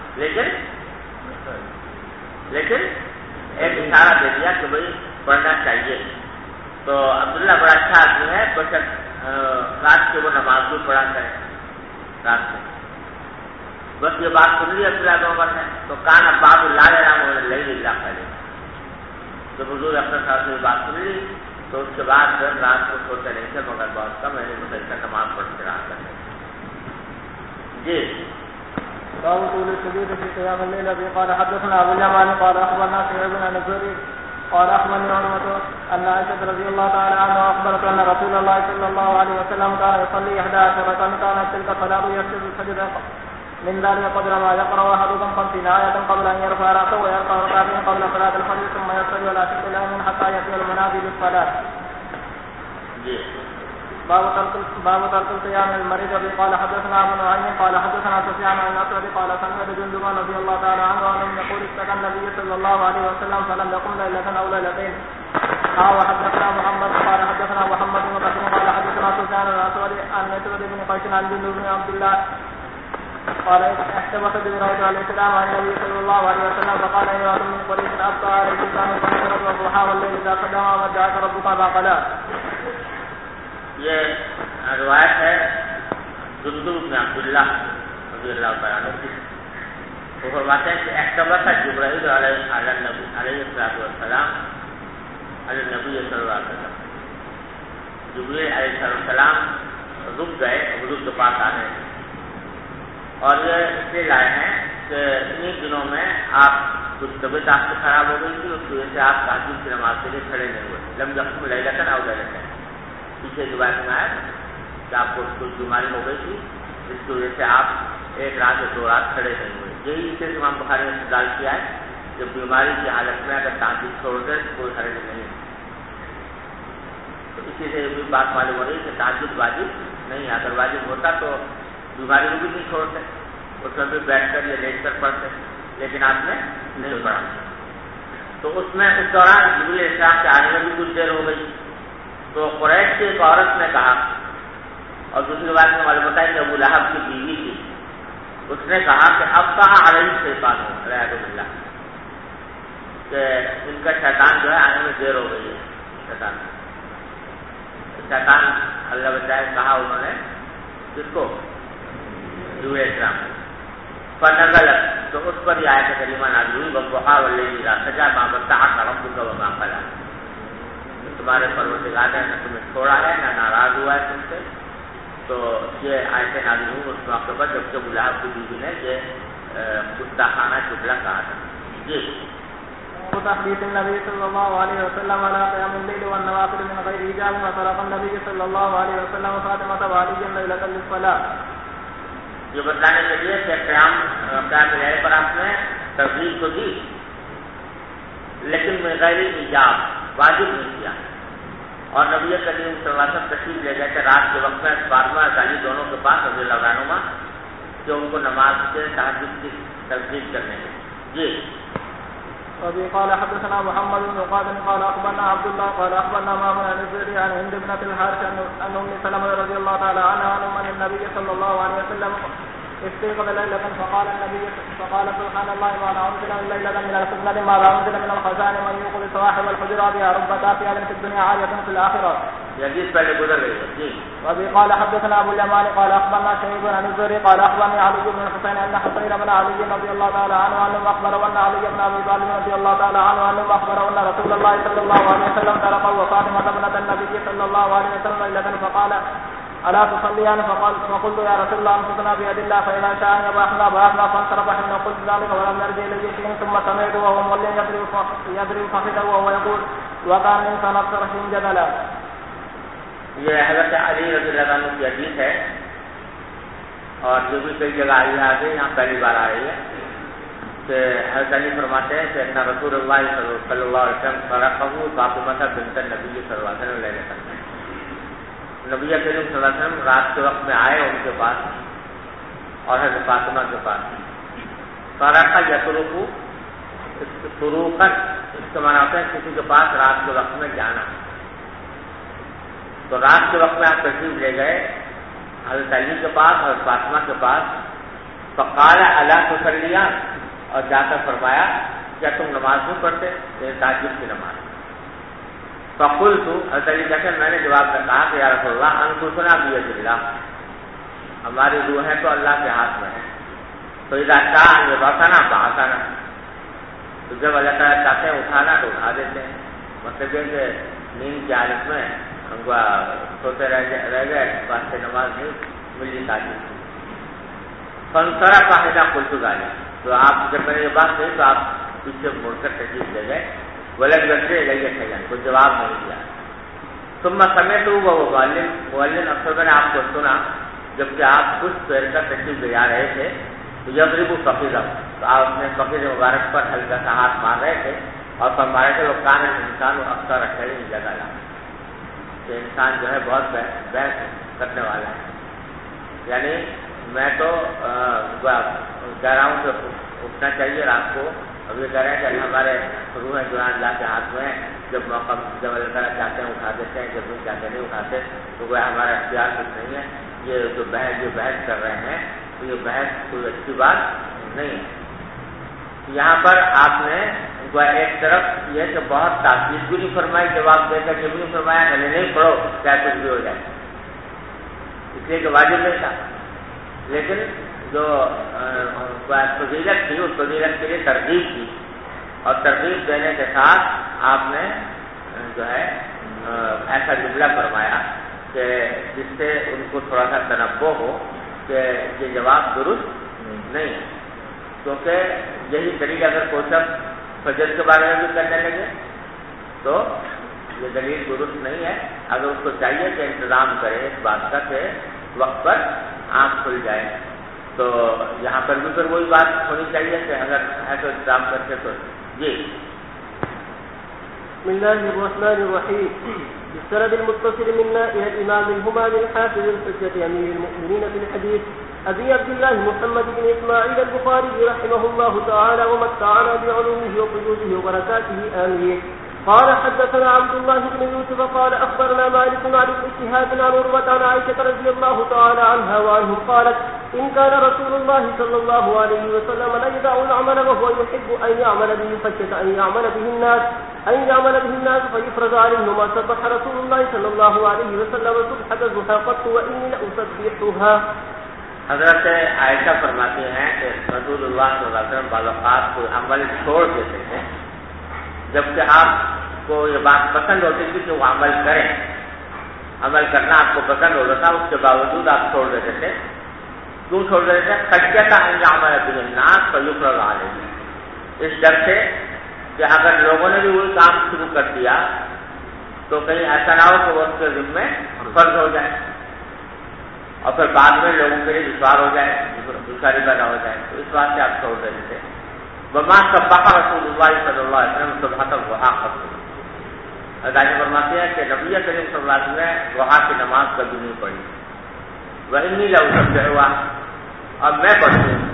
لیکن ایک اشارہ دے دیا کہ بھائی پڑھنا چاہیے. تو عبداللہ بڑا اچھا آدمی ہے، بس رات کے وہ نماز بھی پڑھا کرے رات میں. بس یہ بات سن لی عبداللہ بن عمر نے. تو کان باب لا ينام من الليل الا قليلا، جب حضور اکرم صلی اللہ علیہ وسلم یہ بات سن لی تو اس کے بعد پھر رات کو سوتے نہیں تھے مگر بہت کم، میں نے مسلسل نماز پڑھتے رہا کرتے. جی باب طول السجود في قيام الليل. ابي قال حدثنا ابو اليمان قال اخبرنا سعيد بن الزهري قال اخبرني عروة ان عائشة رضي الله تعالى عنها اخبرت ان رسول الله صلى الله عليه وسلم كان يصلي 11 ركعة، كانت تلك الصلاة يسجد سجدا من ذلك قدر ما يقرأ احدكم 50 آية قبل ان يرفع رأسه ويرفع ركعتين قبل صلاة الفجر ثم يصلي ولا شك له حتى يأتي المنادي بالصلاة. باب ترك القيام المريض. ابي قال حدثنا ابو نعيم قال حدثنا سفيان عن الاسود قال سمعت جندب رضي الله تعالى عنه انه يقول اشتكى النبي صلى الله عليه وسلم فلم يقم ليلة او ليلتين. وحدثنا محمد قال حدثنا محمد بن قاسم قال حدثنا سفيان عن الاسود عن مسعود بن قيس عن جندب بن عبد الله قال احتبس جبريل عليه السلام عن النبي صلى الله عليه وسلم فقال ايها من قريش ابقى عليك الاسلام فنصرت والضحى والليل اذا قدم وجاءك ربك باقلا. یہ روایت ہے جندب بن عبداللہ رضی اللہ تعالیٰ عنہ کی. وہ فرماتے ہیں کہ احتبس جبرائیل علیہ السلام علی النبی صلی اللہ علیہ وسلم، جبرائیل علیہ السلام رک گئے حضور کے پاس آنے، اور یہ اس لیے لائے ہیں کہ انہیں دنوں میں آپ کچھ طبیعت آپ سے خراب ہو گئی تھی، اس کی وجہ سے آپ تہجد کی نماز کے لیے کھڑے نہیں ہوئے. لم یقم لیلۃ او لیلتین، پیچھے روایت میں آیا کہ آپ کو کچھ بیماری ہو گئی تھی جس کی وجہ سے آپ ایک رات یا 2 رات کھڑے نہیں ہوئے. یہی اسے امام بخاری نے استدلال کیا ہے کہ بیماری کی حالت میں اگر تہجد چھوڑ دے تو کوئی حرج نہیں ہے. تو اسی سے یہ بھی بات معلوم ہو رہی ہے کہ تہجد واجب نہیں ہے. اگر واجب ہوتا تو بیماری کو بھی نہیں چھوڑتے، اس میں بھی بیٹھ کر یا لیٹ کر پڑھتے، لیکن آپ نے نہیں پڑھا. تو اس میں اس دوران جبریل علیہ السلام کے آنے میں بھی کچھ دیر ہو گئی. تو قریش کی ایک عورت نے کہا, اور دوسری بات میں معلوم ہوتا ہے کہ ابو لہب کی بیوی تھی, اس نے کہا کہ اب کہاں علیہ شیطان ہو علیہ باللہ, کہ ان کا شیطان جو ہے آنے میں دیر ہو گئی ہے. شیطان اللہ بچائے کہا انہوں نے کس کو, جبریل علیہ السلام. فنزل, تو اس پر یہ آیت کریمہ نازل ہوئی والضحیٰ واللیل اذا سجی ما ودعک ربک وما قلی. تمہارے پروردگار نے نہ تمہیں چھوڑا ہے نہ ناراض ہوا ہے تم سے. تو یہ آیتیں نازل ہوئی اس موقع پر جبکہ ابو لہب کی بیوی نے یہ گستاخانہ چغلہ کہا تھا. جی تحديث النبي صلى الله عليه وسلم على قيام الليل والنوافل من غير حجاب وطلب النبي صلى الله عليه وسلم فاطمة وعليا ليلة للصلاة. یہ بتانے کے لیے کہ قیام الليل پر آپ نے ترغیب تو دی لیکن من غیر حجاب واجب نہیں کیا. اور نبی کریم صلی اللہ علیہ وسلم تشریف لے گئے تھے رات کے وقت میں فاطمہ اور علی دونوں کے پاس رضی اللہ عنہما, جو ان کو نماز کے تہجد کی ترغیب کرنے میں. جی وبه قال حدثنا محمد بن قاسم قال اخبرنا عبد الله قال اخبرنا مامون عن الزهري عن هند بنت الحارث عن ام سلمة رضي الله تعالى عنها ان النبي صلى الله عليه وسلم استيقظ ليلة فقال النبي فقال سبحان الله ما انزل الليلة من الفتنة ما انزل من الخزان من يوقظ صواحب الحجرات يا رب كافيا في الدنيا عالية في الآخرة. حدیث پہلے گزر گئی ہے. جی وبه قال حدثنا ابو اليمان قال اخبرنا شهيب عن الزهري قال اخبرني علي بن الحسين ان حسين بن علي رضي الله تعالى عنه انه اخبر ان علي بن ابي طالب رضي الله تعالى عنه انه اخبر ان رسول الله صلى الله عليه وسلم ترك وفاطمة ابنة النبي صلى الله عليه وسلم ليلة فقال الا تصليان فقلت يا رسول الله انفسنا بيد الله فإذا شاء يباحنا باحنا فانصرف حين قلت ذلك ولم يرجع الي شيء ثم سمعت وهو مولي يضرب فخذه وهو يقول وكان انسان اكثر حين جدلا. یہ حضرت علی رضی اللہ عنہ کی حدیث ہے اور جو بھی کئی جگہ آئی ہے یہاں پہلی بار آ رہی ہے کہ حضرت علی فرماتے ہیں کہ رسول اللہ صلی اللہ علیہ وسلم فرقہ فاطمہ بنت النبی صلی اللہ علیہ وسلم لینے کرتے ہیں. نبی کریم صلی اللہ علیہ وسلم رات کے وقت میں آئے ان کے پاس اور حضرت فاطمہ کے پاس. فرقہ یسرقو سروقا, اس کے معنی ہوتے ہیں کسی کے پاس رات کے وقت میں جانا. تو رات کے وقت میں آپ تشریف لے گئے حضرت علی کے پاس اور فاطمہ کے پاس. فقال الا تصلیان, اور جا کر فرمایا کیا تم نماز نہیں پڑھتے, تہجد کی نماز. فقلت, حضرت علی کہتے ہیں میں نے جواب میں کہا کہ یا رسول اللہ انفسنا بید اللہ, ہماری روحیں تو اللہ کے ہاتھ میں ہیں. تو اذا شاء یبعثنا بعثنا, تو جب اللہ تعالیٰ چاہتے ہیں اٹھانا تو اٹھا دیتے ہیں. مطلب یہ کہ نیند کی حالت میں ہم کو سوتے رہ گئے واسطے نماز نہیں ملی تاجر. فنسرا قاعدہ کلچو گالی, تو آپ جب میں نے یہ بات کہی تو آپ پیچھے مڑ کر تشریف لے گئے. ولد بچے لگے تھے جائیں, کوئی جواب نہیں دیا. ثم سمیت وہ مولن افسر میں نے آپ کو سنا جبکہ آپ کچھ پیر کر تشریف لے جا رہے تھے. تو یضرب فقیرہ, تو آپ اپنے فقیر مبارک پر ہلکا سا ہاتھ مار رہے تھے اور فرمائے تھے وہ کان انسان و اکثر اکثر جگہ لا, کہ انسان جو ہے بہت بحث کرنے والا ہے. یعنی میں تو کہہ رہا ہوں کہ اٹھنا چاہیے رات کو. اب یہ کہہ رہے ہیں کہ ہمارے روحیں جو ہے اللہ کے ہاتھ میں, جب موقع جب اللہ تعالیٰ چاہتے ہیں اٹھا دیتے ہیں, جب نہیں چاہتے نہیں اٹھاتے. تو وہ ہمارا اختیار کچھ نہیں ہے. یہ جو بحث کر رہے ہیں تو یہ بحث کوئی اچھی بات نہیں ہے. یہاں پر آپ نے ایک طرف یہ کہ بہت تاکید بھی نہیں فرمائی, جواب دے کر یہ بھی نہیں فرمایا کہ نہیں پڑھو چاہے کچھ بھی ہو جائے, اس لیے کہ واجب نہیں تھا. لیکن جو فضیلت تھی اس فضیلت کے لیے ترغیب کی, اور ترغیب دینے کے ساتھ آپ نے جو ہے ایسا جملہ فرمایا کہ جس سے ان کو تھوڑا سا تنبہ ہو کہ یہ جواب درست نہیں ہے. کیونکہ یہی طریقہ اگر کوئی شخص فجر کے بارے میں بھی کرنے لگے تو یہ دلیل درست نہیں ہے. اگر اس کو چاہیے کہ انتظام کرے اس بات کا کہ وقت پر آنکھ کھل جائے, تو یہاں پر بھی پھر وہی بات ہونی چاہیے کہ اگر ایسا انتظام کرتے تو. جی بسم الله الرحمن الرحيم. بالسند المتصل منا إلى الإمام منهما من حافظ الحجة أمير المؤمنين في الحديث أبي عبد الله محمد بن إسماعيل البخاري رحمه الله تعالى ومتعنا بعلومه وقيوده وبركاته آمين. قال حدثنا عبد الله بن يوسف قال أخبرنا مالك عن ابن شهاب عن عروة عن عائشة رضي الله تعالى عنها وعنه قالت إن كان رسول الله صلى الله عليه وسلم لا يدع العمل وهو يحب أن يعمل به خشية أن يعمل به الناس فيفرض عليهم ما سبح رسول الله صلى الله عليه وسلم سبحة الضحى قط وإني لأسبحها. حضرت عائشہ فرماتی ہیں کہ رسول اللہ صلی اللہ علیہ وسلم بعض اوقات کوئی عمل چھوڑ دیتے تھے جبکہ آپ کو یہ بات پسند ہوتی تھی کہ وہ عمل کریں. عمل کرنا آپ کو پسند ہوتا تھا، اس کے باوجود آپ چھوڑ دیتے تھے. کیوں چھوڑ دیتے تھے؟ خشیۃ ان یعمل به الناس فیفرض علیہم، اس ڈر سے کہ اگر لوگوں نے بھی وہی کام شروع کر دیا تو کہیں ایسا نہ ہو کہ وہ ان کے ذمے فرض ہو جائے اور پھر بعد میں لوگوں کے لیے دشوار ہو جائے، دشواری پیدا ہو جائے. تو اس بات سے آپ چھوڑ دیتے تھے. وما سبح رسول اللہ صلی اللہ علیہ وسلم سبحۃ الضحیٰ قط. عائشہ فرماتی ہے کہ نبی کریم صلی اللہ علیہ وسلم نے ضحیٰ کی نماز کبھی نہیں پڑھی. وإنی لأسبحها، اب میں پڑھتی ہوں.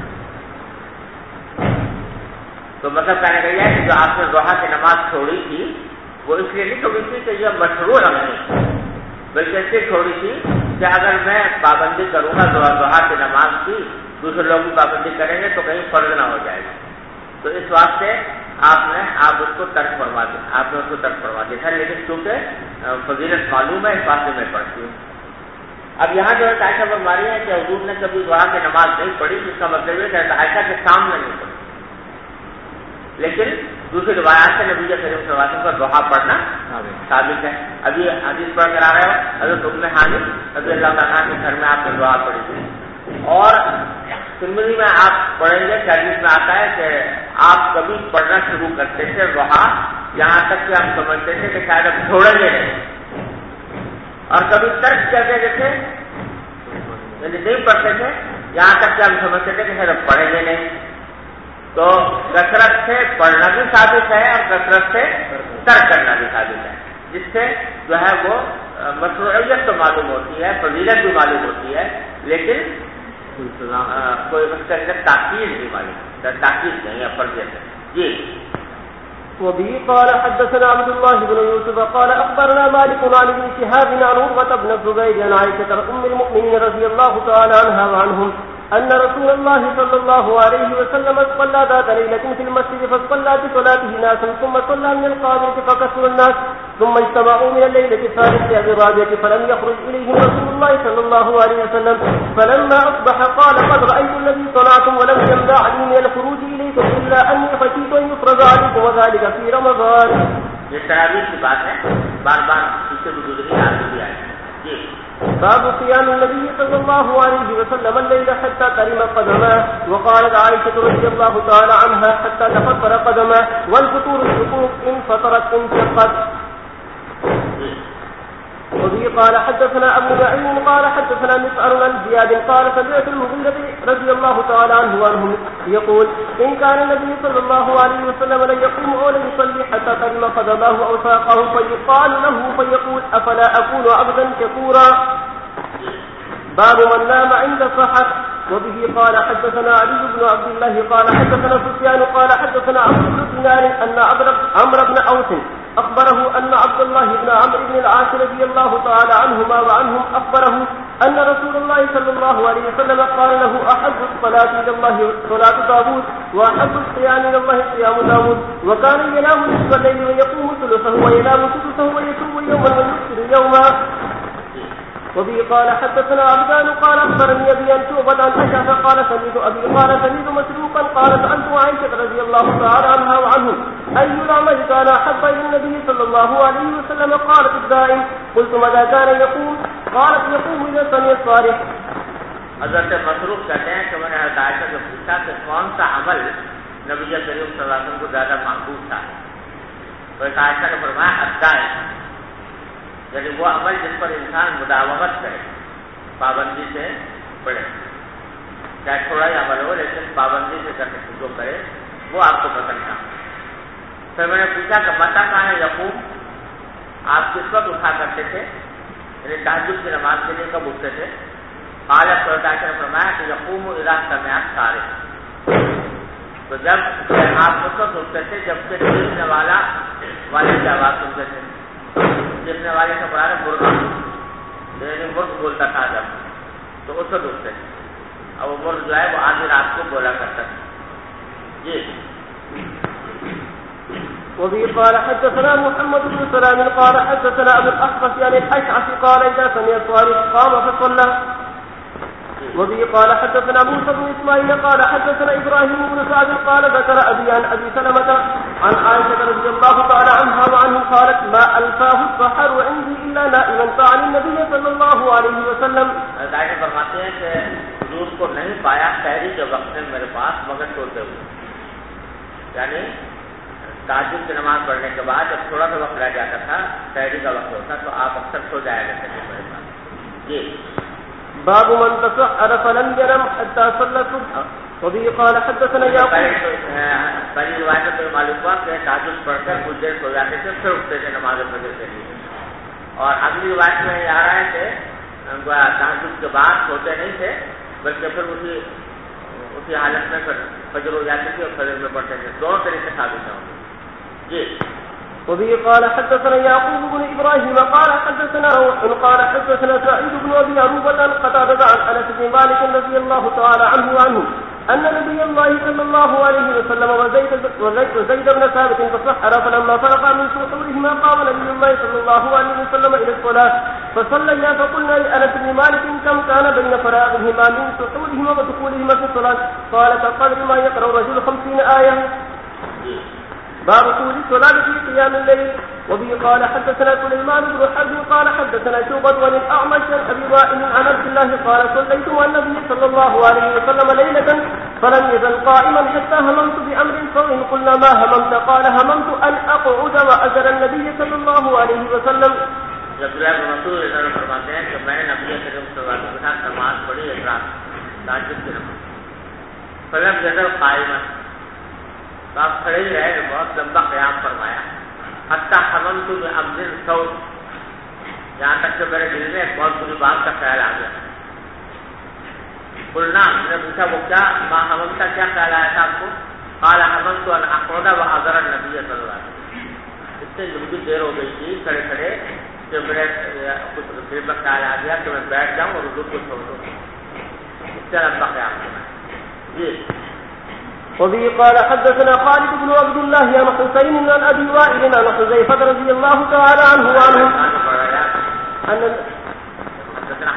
تو مطلب کہنے کا یہ ہے کہ جو آپ نے ضحیٰ کی نماز چھوڑی تھی وہ اس لیے نہیں چھوڑی تھی کہ یہ مشروع نہیں، بلکہ اس لیے چھوڑی تھی کہ اگر میں پابندی کروں گا ضحیٰ کی نماز کی، دوسرے لوگ بھی پابندی کریں گے تو کہیں فرض نہ ہو جائے گا. تو اس واسطے آپ نے اس کو ترک فرما دیا. لیکن چونکہ فضیلت معلوم ہے اس واسطے میں پڑھتی ہوں. اب یہاں جو ہے عائشہ فرما رہی ہے کہ حضور نے کبھی ضحیٰ کی نماز نہیں پڑھی، جس کا مطلب یہ کہ عائشہ کے سامنے نہیں پڑھی. لیکن دوسری روایات سے نبی کریم صلی اللہ علیہ وسلم کا ضحیٰ پڑھنا ثابت ہے. ابھی حدیث پڑھ کر آ رہے ہو حضرت ام ہانی رضی اللہ تعالیٰ کے گھر میں آپ نے ضحیٰ پڑھی تھی. اور ترمذی میں آپ پڑھیں گے کہ حدیث میں آتا ہے کہ آپ کبھی پڑھنا شروع کرتے تھے ضحیٰ یہاں تک کہ ہم سمجھتے تھے کہ شاید اب چھوڑیں گے نہیں، اور کبھی ترک کر دیتے تھے یعنی نہیں پڑھتے تھے یہاں تک کہ ہم سمجھتے تھے کہ شاید اب پڑھیں گے نہیں. تو کثرت سے پڑھنا بھی ثابت ہے اور کثرت سے ترک کرنا بھی ثابت ہے، جس سے جو ہے وہ مشروعیت تو معلوم ہوتی ہے، فضیلت بھی معلوم ہوتی ہے، لیکن کوئی اس کے اندر تاکید بھی معلوم ہے، تاکید نہیں ہے، فرضیت ہے. جی. وبه قال حدثنا عبد الله بن يوسف قال أخبرنا مالك عن ابن شهاب عن عروة بن الزبير عن عائشة أم المؤمنين رضي الله تعالى عنها وعنهم أن رسول الله صلى الله عليه وسلم صلى ذات ليلة في المسجد فصلى بصلاته ناس ثم صلى من القابلة فكثر الناس ثم اجتمعوا من الليلة الثالثة بالرابعة فلم يخرج إليهم رسول الله صلى الله عليه وسلم فلما أصبح قال قد رأيت الذي صنعتم ولم يمنع لي من الخروج إليكم إلا أني خشيت أن يفرض عليكم وذلك في رمضان. یہ تراویح کی بات ہے، بار بار پیچھے بھی گزری آگے بھی آئی. جی. باب قيام النبي صلى الله عليه وسلم الليل حتى ترم قدماه. وقالت عائشة رضي الله تعالى عنها حتى تفطر قدماه والفطور الحقوق إن فطرت انشقت. وبه قال حدثنا أبو نعيم قال حدثنا مسعر عن زياد قال سمعت المغيرة رضي الله تعالى عنه وعنهم يقول إن كان النبي صلى الله عليه وسلم لن يقوم ولا يصلي حتى ترم قدماه أو ساقه فيقال له فيقول أفلا أكون عبدا شكورا. باب من نام عند السحر. وبه قال حدثنا علي بن عبد الله قال حدثنا سفيان قال حدثنا عمرو بن دينار أن عمرو بن أوس أخبره أن عبد الله بن عمرو بن العاص رضي الله تعالى عنهما وعنهم أخبره أن رسول الله صلى الله عليه وسلم قال له أحب الصلاة إلى الله صلاة داود وأحب الصيام إلى الله صيام داود وكان ينام نصف الليل ويقوم ثلثه وينام سدسه ويصوم يوما ويفطر يوما. وبه قال حدثنا عبدان قال أخبرني أبي أن شعبة عن عائشة قال سمعت أبي قال سمعت مسروقا قال سألت عائشة رضي الله تعالى عنها وعنه أي العمل كان أحب إلى النبي صلى الله عليه وسلم قالت الدائم قلت ماذا كان يقول قالت يقوم إلى الثاني الصالح. حضرت مسروق کہتے ہیں کہ میں نے عائشہ سے پوچھا کہ کون سا عمل نبی کریم صلی اللہ علیہ وسلم کو زیادہ محبوب تھا. تو عائشہ نے فرمایا الدائم، یعنی وہ عمل جس پر انسان مداومت کرے، پابندی سے پڑھے، چاہے تھوڑا ہی عمل ہو لیکن پابندی سے کرنے کو کرے، وہ آپ کو پسند تھا. پھر میں نے پوچھا کہ متا کہاں ہے یقوم، آپ کس وقت اٹھا کرتے تھے، یعنی تہجد کی نماز کے لیے کب اٹھتے تھے؟ قال عائشہ نے فرمایا کہ یقوم اذا سمع الصارخ، تو جب آپ اس وقت اٹھتے تھے جب کہ چیخنے والے کی آواز سنتے تھے. چیخنے والے کا برابر مرغ، یعنی مرغ بولتا تھا جب، تو اس وقت اٹھتے تھے. اور وہ مرغ جو ہے وہ آدھی رات کو بولا کرتا تھا. جی. وبه قال حدثنا محمد بن سلام قال حدثنا ابو الاحوص عن الاشعث قال اذا سمع الصارخ قام فصلى. وبه قال حدثنا موسى بن اسماعيل قال حدثنا ابراهيم بن سعد قال ذكر ابي عن ابي سلمة عن عائشة رضي الله تعالى عنها وعنه قالت ما الفاه السحر عندي الا نائما فعن النبي صلى الله عليه وسلم. عائشہ فرماتے ہیں کہ حضور کو نہیں پایا سحری کے وقت میں میرے پاس مگر سوتے ہوئے، یعنی تہجد کی نماز پڑھنے کے بعد جب تھوڑا سا وقت رہ جاتا تھا سحری کا وقت ہوتا تو آپ اکثر سو جایا کرتے تھے میرے پاس. جی. باب من تسحر فلم ينم حتى صلى الصبح. وبه قال حدثنا يعقوب. پہلی روایت سے معلوم ہوا کہ تہجد پڑھ کر کچھ دیر سو جاتے تھے پھر اٹھتے تھے نماز فجر کے لیے. اور اگلی روایت میں یہ آ رہا ہے کہ تہجد کے بعد سوتے نہیں تھے بلکہ پھر اسی حالت میں پھر فجر ہو جاتی تھی اور فجر میں پڑھتے تھے. دونوں طریقے ثابت ہیں. جی. وبه قال حدثنا يعقوب بن ابراهيم قال حدثنا روح قال حدثنا سعيد بن ابي عروبة قتادة عن انس بن مالك رضي الله تعالى عنه ان نبي الله صلى الله عليه وسلم وزيد بن ثابت تسحر فلما فرغ من سحورهما قام نبي الله صلى الله عليه وسلم الى الصلاة فصليا فقلنا لانس بن مالك كم كان بين فراغهما من سحورهما ودخولهما في الصلاة قال كقدر ما يقرأ الرجل 50 آية. باب طول الصلاة في قيام الليل. وبه قال حدثنا سليمان بن حرب قال حدثنا شعبة عن الأعمش عن أبي وائل عن عبد الله قال صليت مع النبي صلى الله عليه وسلم ليلة فلم يزل قائما حتى هممت بأمر فإن قلنا ما هممت قال هممت أن أقعد وأزل النبي صلى الله عليه وسلم. عبداللہ بن مسعود فرماتے ہیں کہ میں نے نبی کریم صلی اللہ علیہ وسلم کے ساتھ نماز پڑھی ایک رات تہجد کی نماز. فلم يزل قائما، تو آپ کھڑے ہی رہے، بہت لمبا قیام فرمایا. حتی حممت بأمر سوء، یہاں تک کہ میرے دل میں ایک بہت بری بات کا خیال آ گیا. قلنا، میں نے پوچھا وہ کیا؟ ما حممت، کیا خیال آیا تھا آپ کو؟ قال حممت ان اقعد واذر النبي صلی اللہ علیہ وسلم. اتنی لمبی دیر ہو گئی تھی کھڑے کھڑے کہ میرے کچھ دل میں خیال آ گیا کہ میں بیٹھ جاؤں اور حضور کو چھوڑ دوں. اس سے لمبا قیام فرمایا. جی. وبه قال حدثنا خالد بن عبد الله عن حسين عن ابي وائل عن حذيفة رضي الله تعالى عنه وعنه حدثنا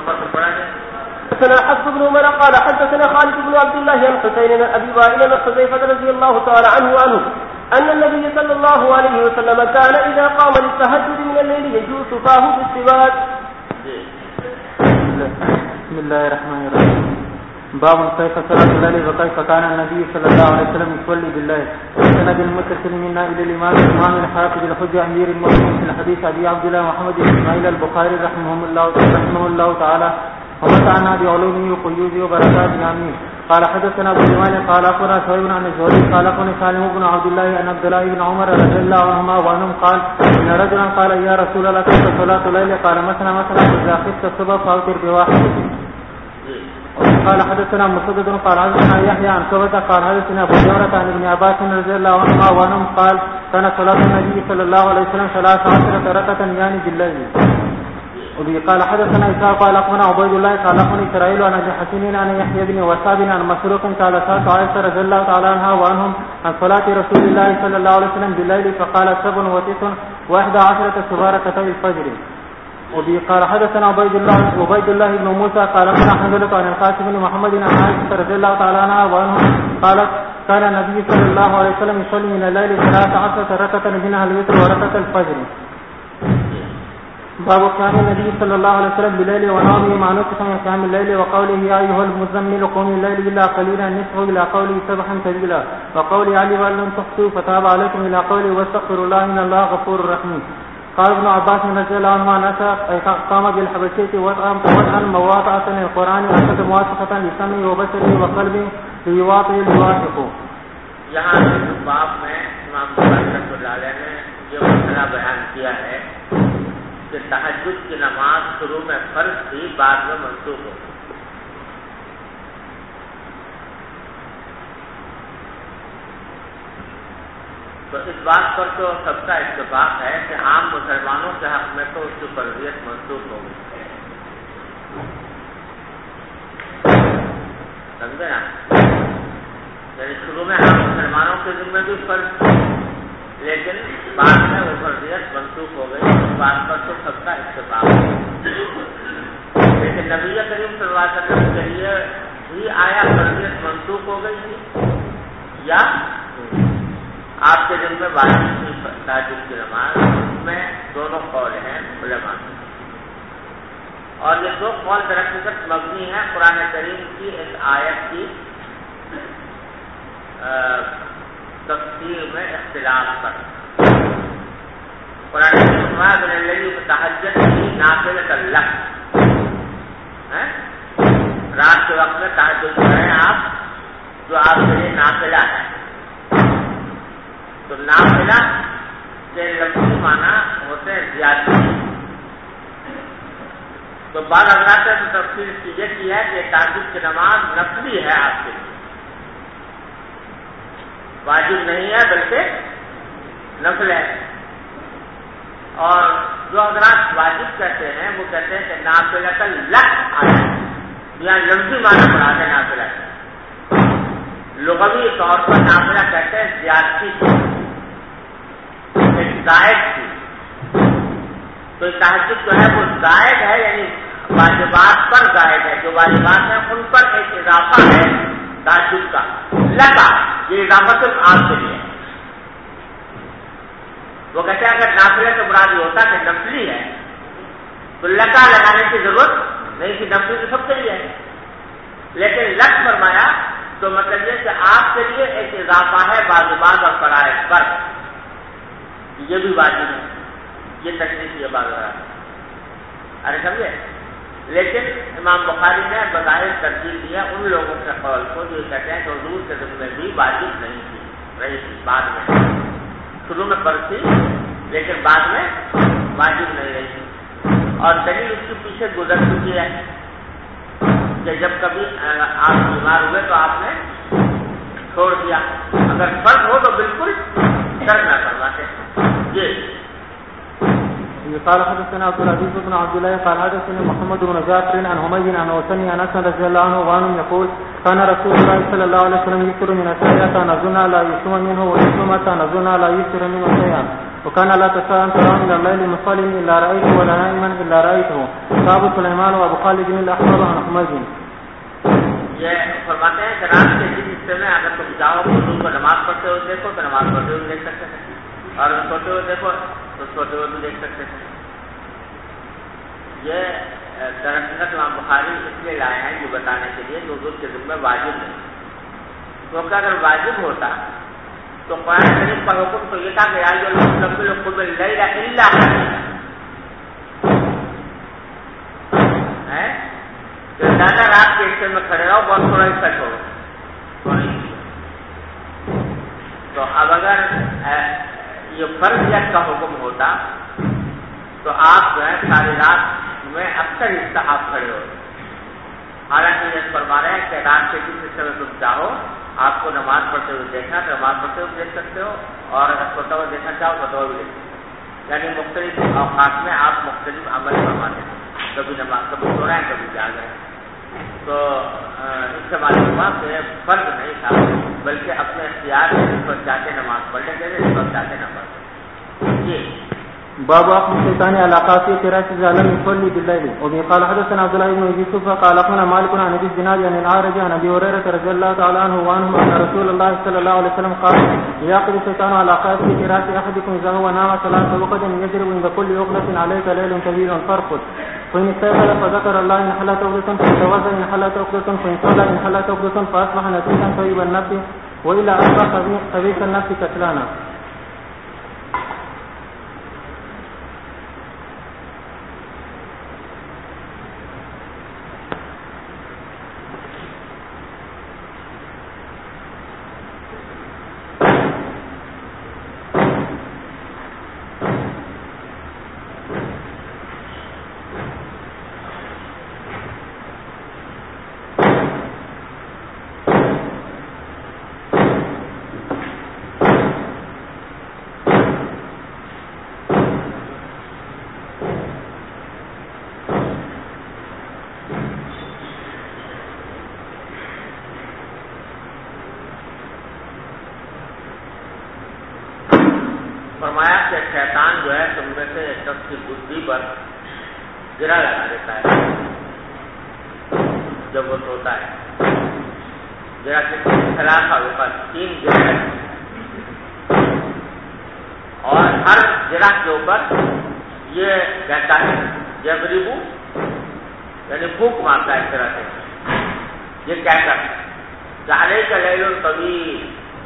حفص بن عمر قال حدثنا خالد بن عبد الله عن حسين عن ابي وائل عن حذيفة رضي الله تعالى عنه وعنه ان النبي صلى الله عليه وسلم كان اذا قام للتهجد من الليل يجوس فاه بالسواك. بسم الله الرحمن الرحيم. باب كيف صلاة الليل وكيف كان النبي صلى الله عليه وسلم يصلي بالليل. وسند المتصل منا الى الامام الحافظ الحجة امير المؤمنين في الحديث ابي عبد الله محمد بن اسماعيل البخاري رحمه الله تعالى ومتعنا بعلومه وقيوده وبركاته امين. قال حدثنا ابو جمال قال اخبرنا شعيب عن الزهري قال اخبرني سالم بن عبد الله ان عبد الله بن عمر رضي الله عنهما وعنهم قال ان رجلا قال يا رسول الله كيف صلاة الليل؟ قال مثلا اذا خفت الصبح فاوتر بواحد. قال حدثنا مسدد قال حدثنا يحيى عن شعبة قال حدثنا ابو جمرة عن ابن عباس رضي الله عنهما وعنهم قال كان صلاة النبي صلى الله عليه وسلم 13 ركعة يعني بالليل. وبه قال حدثنا إسحاق قال أخبرنا عبيد الله قال أخبرني إسرائيل عن أبي حسين عن يحيى بن وثاب عن مسروق قال سألت عائشة رضي الله تعالى عنها وعنهم عن صلاة رسول الله صلى الله عليه وسلم بالليل فقال 7 و11 سباركتي الفجر. وبه قال حدثنا عبيد الله بن موسى قال أخبرنا حنظلة عن القاسم بن محمد عن عائشة رضي الله تعالى عنها وعنهم قالت كان النبي صلى الله عليه وسلم يصلي من الليل 13 ركعة منها الوتر وركعة الفجر. باب قيام النبي صلى الله عليه وسلم بالليل ونومه مع نطق من قيام الليل وقوله يا أيها المزمل قوم الليل إلا قليلا نصفه إلى قوله سبحا طويلا وقول علي ولن تحصوا فتاب عليكم إلى قوله واستغفروا الله إن الله غفور رحيم. قال ابن عباس رضي الله عنهما نسى قام بالحبشية وضعا مواضعة القرآن أشد موافقة لسمعه وبصره وقلبه ليواطئ الواثق. یہاں باب میں امام بخاری رحمۃ اللہ علیہ نے یہ مسئلہ بیان کیا ہے کہ تہجد کی نماز شروع میں فرض تھی بعد میں منسوخ ہو. تو اس بات پر تو سب کا اتفاق ہے کہ عام مسلمانوں کے حق میں تو اس کی فرضیت منسوخ ہو گئی، سمجھے نا؟ یعنی شروع میں عام مسلمانوں کے ذمہ بھی فرض تھی، لیکن بعد میں وہ فرضیت منسوخ ہو گئی، اس بات پر تو سب کا اتفاق ہے۔ لیکن نبی کریم صلی اللہ علیہ وسلم کے لیے بھی آیا فرضیت منسوخ ہو گئی تھی یا آپ کے دن میں واجب تھی تہجد کی نماز؟ اس میں دونوں قول ہیں علماء کے، اور یہ دو قول درحقیقت مبنی ہیں قرآن کریم کی اس آیت کی تفسیر میں اختلاف پر۔ قرآن کریم تہجد کی نافلۃ لک، رات کے وقت میں تہجد کریں آپ، جو آپ کے لیے نافلہ ہے۔ تو نافلہ کے لفظی معنی ہوتے ہیں زیادتی، تو بعض حضرات نے تفسیر یہ کی ہے کہ تہجد کی نماز نفلی ہے آپ کے لیے، واجب نہیں ہے بلکہ نفل ہے۔ اور جو حضرات واجب کہتے ہیں وہ کہتے ہیں کہ نافلۃ لک آیا، یہاں لفظی معنی مراد ہے نافلہ، لغوی طور پر نافلہ کہتے ہیں زیادتی زائد کی۔ تو تہجد جو ہے وہ زائد ہے، یعنی واجبات پر زائد ہے، جو واجبات ہیں ان پر ایک اضافہ ہے تہجد کا، لگا یہ اضافہ صرف آپ کے لیے۔ وہ کہتے ہیں اگر نافلہ سے مراد یہ ہوتا کہ نفلی ہے تو لگا لگانے کی ضرورت نہیں تھی، نفلی تو سب کے لیے ہے، لیکن لگ فرمایا تو مطلب یہ کہ آپ کے لیے ایک اضافہ ہے واجبات اور فرائض پر، یہ بھی واجب ہے، یہ تشریح یہ بات ہے، ارے سمجھے؟ لیکن امام بخاری نے بظاہر ترجیح دیا ان لوگوں کے قول کو جو کہتے ہیں کہ حضور کے ذمہ بھی واجب نہیں تھی، رہی تھی بعد میں، شروع میں فرض تھی لیکن بعد میں واجب نہیں رہی تھی، اور دلیل اس کے پیچھے گزر چکی ہے کہ جب کبھی آپ بیمار ہوئے تو آپ نے چھوڑ دیا، اگر فرض ہو تو بالکل ترک نہ کرواتے۔ جی قال حدثنا عبد العزيز بن عبد الله قال حدثنا محمد بن جعفر عن حميد عن وسني انس رضي الله عنه وعنه يقول كان رسول الله صلى الله عليه وسلم يكثر من الشيء نظن لا يسمع منه ويسمع نظن لا يكثر منه شيئا وكان لا تساء ان ترى من الليل مصلي الا رايته ولا نائما الا رايته صاحب سليمان وابو خالد بن الاحمر عن حميد۔ یہ فرماتے ہیں کہ رات کے جس حصے میں اگر تم جاؤ حضور کو نماز پڑھتے ہوئے دیکھو تو نماز پڑھتے ہوئے دیکھ سکتے ہیں، اور سوتے ہوئے دیکھو تو سوتے ہوئے بھی دیکھ سکتے ہیں۔ یہ درحقیقت امام بخاری اس لیے لائے ہیں یہ بتانے کے لیے کہ حضور کے ذمہ واجب نہیں، کیونکہ اگر واجب ہوتا تو قرآن شریف کا حکم تو یہ تھا کہ یا ایھا المزمل قم اللیل الا قلیلا، زیادہ رات کے حصے میں کھڑے رہو، بہت تھوڑا حصہ چھوڑو۔ تو اب اگر یہ فرضیت کا حکم ہوتا تو آپ جو ہے ساری رات میں اکثر حصہ آپ کھڑے ہو، حالانکہ یہ فرما رہے ہیں کہ رات کے جس حصے میں تم چاہو آپ کو نماز پڑھتے ہوئے دیکھنا تو نماز پڑھتے ہوئے دیکھ سکتے ہو، اور اگر سوتا ہوا دیکھنا چاہو تو بھی دیکھ سکتے ہو، یعنی مختلف اوقات میں آپ مختلف عمل فرماتے ہیں، کبھی نماز کبھی سو رہے ہیں کبھی جاگ رہے ہیں۔ تو اس سے معلوم ہوا کہ فرض نہیں تھا بلکہ اپنے اختیار سے اس وقت چاہتے نماز پڑھ لیں گے، اس وقت چاہتے نہ پڑھ۔ جی باب اخذ الشيطان على قافية راس لم يصلي بالليل وبه قال حدثنا عبد الله بن يوسف قال اخبرنا مالك عن ابي الزناد عن العارج عن ابي هريره رضي الله تعالى عنه وعنه ان رسول الله صلى الله عليه وسلم قال يأخذ الشيطان على قافية راس احدكم اذا هو نام ثلاث وقت يضرب عند كل عقدة عليك ليل طويل فارقد فإن استيقظ فذكر الله إن حلت عقدة فتوضأ إن حلت عقدة فإن صلى إن حلت عقدة فأصبح نشيطا طيب النفس وإلا أصبح خبيث النفس كسلانا۔ کی گدی پر گرا لگا دیتا ہے جب وہ سوتا ہے. گرا کے خلاف اوپر 3 گرا اور ہر گرا کے اوپر یہ کہتا ہے جبریبو یعنی بھوک مارتا ہے اس طرح سے. یہ کہہ کر چاہے کا لیل الطویل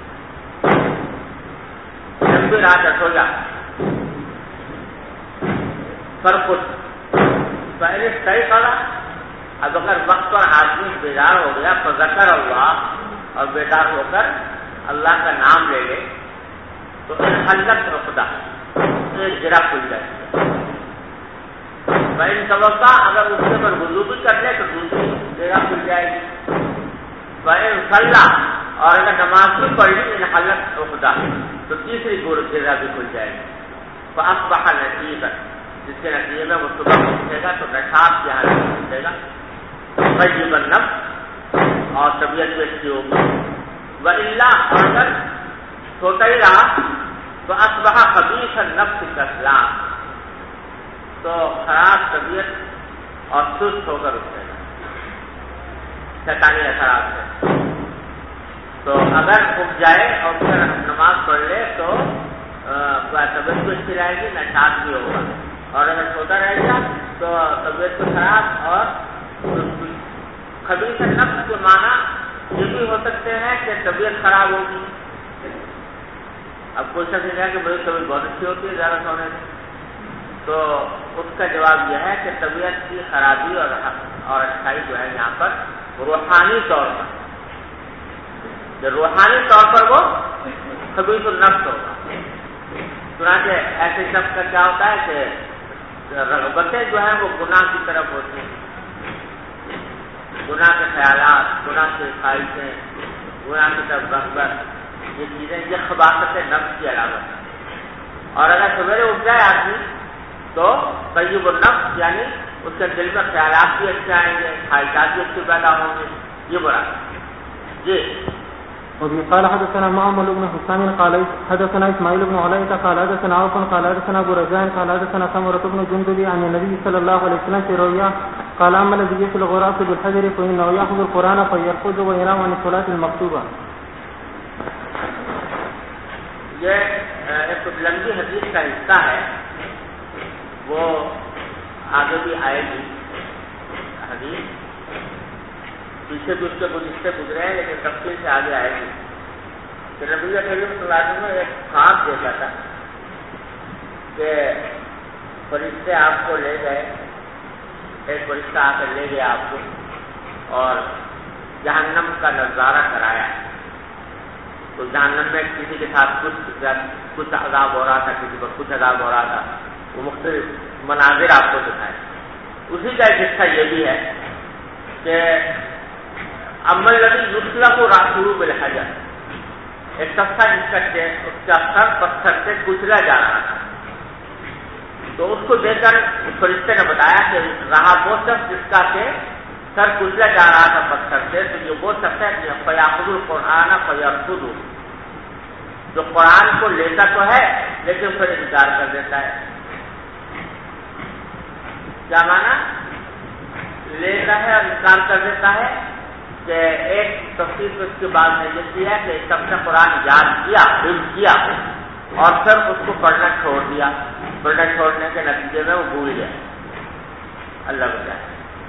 لمبی رات سو جا فرقت پہلے صحیح پڑا. اب اگر وقت پر آدمی بیدار ہو گیا تو ذکر اللہ اور بیدار ہو کر اللہ کا نام لے لے تو حلت رفدہ ایک گرا کھل جائے. سبب کا اگر اس کے پر وضو بھی کر لے تو دوسری گرا کھل جائے گی. صلاح اور اگر نماز بھی پڑھ لی ان حلت رفدہ تو تیسری گرا بھی کھل جائے گی. فاصبح نشیطا جس کے نتیجے میں وہ صبح اٹھے گا تو نشاط کی حالت میں اٹھے گا. طیب النفس اور طبیعت بھی اچھی ہوگی. وإلا اور اگر سوتا ہی رہا تو اصبح خبیث النفس کسلان تو خراب طبیعت اور سست ہو کر اٹھے گا شیطانی اثرات سے. تو اگر اٹھ جائے اور پھر نماز پڑھ لے تو طبیعت بھی اچھی رہے گی, نشاط بھی ہوگا. اور اگر سوتا رہے گا تو طبیعت بھی خراب اور خبیث نفس کے معنی یہ بھی ہو سکتے ہیں کہ طبیعت خراب ہوگی. اب کوئی شخص نہیں ہے کہ میری طبیعت بہت اچھی ہوتی ہے زیادہ سونے سے, تو اس کا جواب یہ ہے کہ طبیعت کی خرابی اور اچھائی جو ہے یہاں پر روحانی طور پر, روحانی طور پر وہ خبیث النفس ہوگا. چنانچہ ایسے شخص کا کیا ہوتا ہے کہ رغبتیں جو ہیں وہ گناہ کی طرف ہوتی ہیں, گناہ کے خیالات, گناہ کی خواہشیں, گناہ کی طرف رغبت, یہ چیزیں یہ خباثت نفس کی علامت ہے. اور اگر سویرے اٹھ جائے آدمی تو طیب النفس یعنی اس کے دل میں خیالات بھی اچھے آئیں گے, خواہشات بھی اچھے پیدا ہوں گے. یہ برا جی. وبه قال حدثنا معمر بن حسام قال حدثنا اسماعيل بن علية قال حدثنا عوف قال حدثنا ابو رجاء قال حدثنا سمرة بن جندب عن النبي صلى الله عليه وسلم في رؤيا قال اما الذي يصل الغراس بالحجر فانه ياخذ القران فيرفض وينام عن الصلاه المكتوبه. یہ ایک لمبی حدیث کا حصہ ہے, وہ آگے بھی آئے گی حدیث, پیچھے بھی اس کے کچھ حصے گزرے ہیں لیکن تفصیل سے آگے آئے گی. کہ نبی کریم صلی اللہ علیہ وسلم نے ایک خواب دیکھا تھا کہ فرشتے آپ کو لے گئے, ایک فرشتہ آ کر لے گیا آپ کو اور جہنم کا نظارہ کرایا. تو جہنم میں کسی کے ساتھ کچھ عذاب ہو رہا تھا, کسی پر کچھ عذاب ہو رہا تھا, وہ مختلف مناظر آپ کو دکھائے. اسی کا ایک حصہ یہ بھی ہے کہ عمل نبی یسلح راسو بالحجر, ایک سستا انسپیکٹر اس کا سر پتھر سے کچلا جا رہا تھا. تو اس کو دیکھ کر فرشتے نے بتایا کہ رہا وہ شخص جس کا کہ سر کچلا جا رہا تھا پتھر سے, تو یہ وہ شخص ہے کہ فیاخذ القرآن فیرفض, جو قرآن کو لیتا تو ہے لیکن پھر انکار کر دیتا ہے. کیا مانا لیتا ہے اور انکار کر دیتا ہے؟ کہ ایک تفصیل اس کے بعد میں یہ کیا کہ سب نے قرآن یاد کیا, حفظ کیا اور پھر اس کو پڑھنا چھوڑ دیا. پڑھنا چھوڑنے کے نتیجے میں وہ بھول گیا, اللہ بچائے.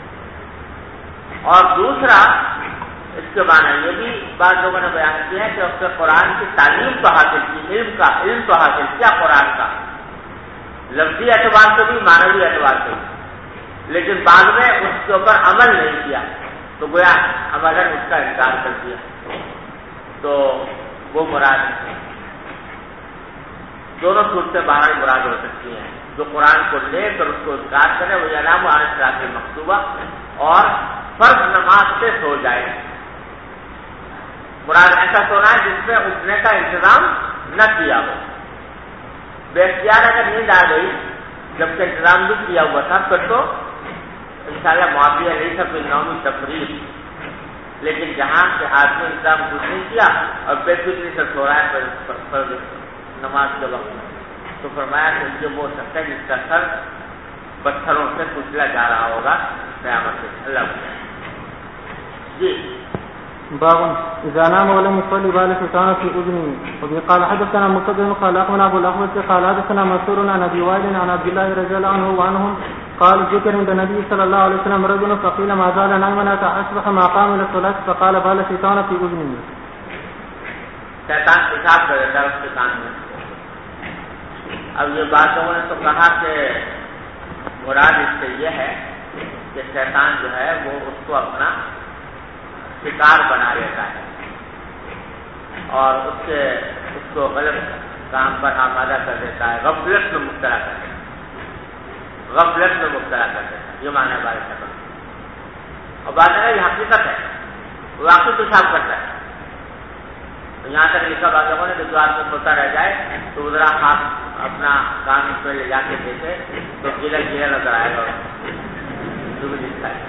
اور دوسرا اس کے معنی یہ بھی بعض لوگوں نے بیان کیا ہے کہ اس نے قرآن کی تعلیم تو حاصل کی, علم تو حاصل کیا قرآن کا, لفظی اعتبار سے بھی معنوی اعتبار سے بھی, لیکن بعد میں اس کے اوپر عمل نہیں کیا تو گویا عملاً اس کا انکار کر دیا. تو وہ مراد دونوں صورتیں باہر مراد ہو سکتی ہیں. جو قرآن کو لے کر اس کو انکار کرے وہ علام عن الصلاۃ المکتوبہ اور فرض نماز سے سو جائے. مراد ایسا سونا ہے جس میں اٹھنے کا انتظام نہ کیا ہو. بے اختیار اگر نیند آ گئی جبکہ انتظام بھی کیا ہوا تھا پھر تو انشاءاللہ معافیہ نہیں تھا, پھر نومی تفریح. لیکن جہاں سے آدمی انتظام کچھ نہیں کیا اور بے فکری سے سو رہا ہے نماز کے وقت میں, تو فرمایا کہ یہ وہ شخص ہے جس کا سر پتھروں سے کچلا جا رہا ہوگا قیامت سے. اللہ جی. باب اذا نام ولم يصلي بال شيطان في اذنه. وبه قال حدثنا مسدد قال اخبرنا ابو الاحوص قال حدثنا منصور عن ابي وائل عن عبد الله رضي الله عنه وعنهم قال ذكر عند النبي صلى الله عليه وسلم رجل فقيل ما زال نائما حتى اصبح ما قام الى الصلاه فقال بال شيطان في اذنه. شیطان پیشاب کر دیتا ہے اس کے کان میں. اب یہ بات لوگوں نے تو کہا کہ مراد اس سے یہ ہے کہ شیطان جو ہے وہ اس کو اپنا شکار بنا لیتا ہے اور اس کو غلط کام پر آمادہ کر دیتا ہے, غفلت میں مبتلا کر دیتا ہے, غفلت میں مبتلا کر دیتا ہے. یہ معنی بارے شکل اور بات ہے یہ حقیقت ہے, واقعی پیشاب کرتا ہے. تو یہاں تک لکھا بات لوگوں نے کہ جو آدمی سوتا رہ جائے تو ذرا ہاتھ اپنا کان پہ لے جا کے دیکھے تو گیلا گیلا نظر آئے گا جو بھی دکھتا ہے.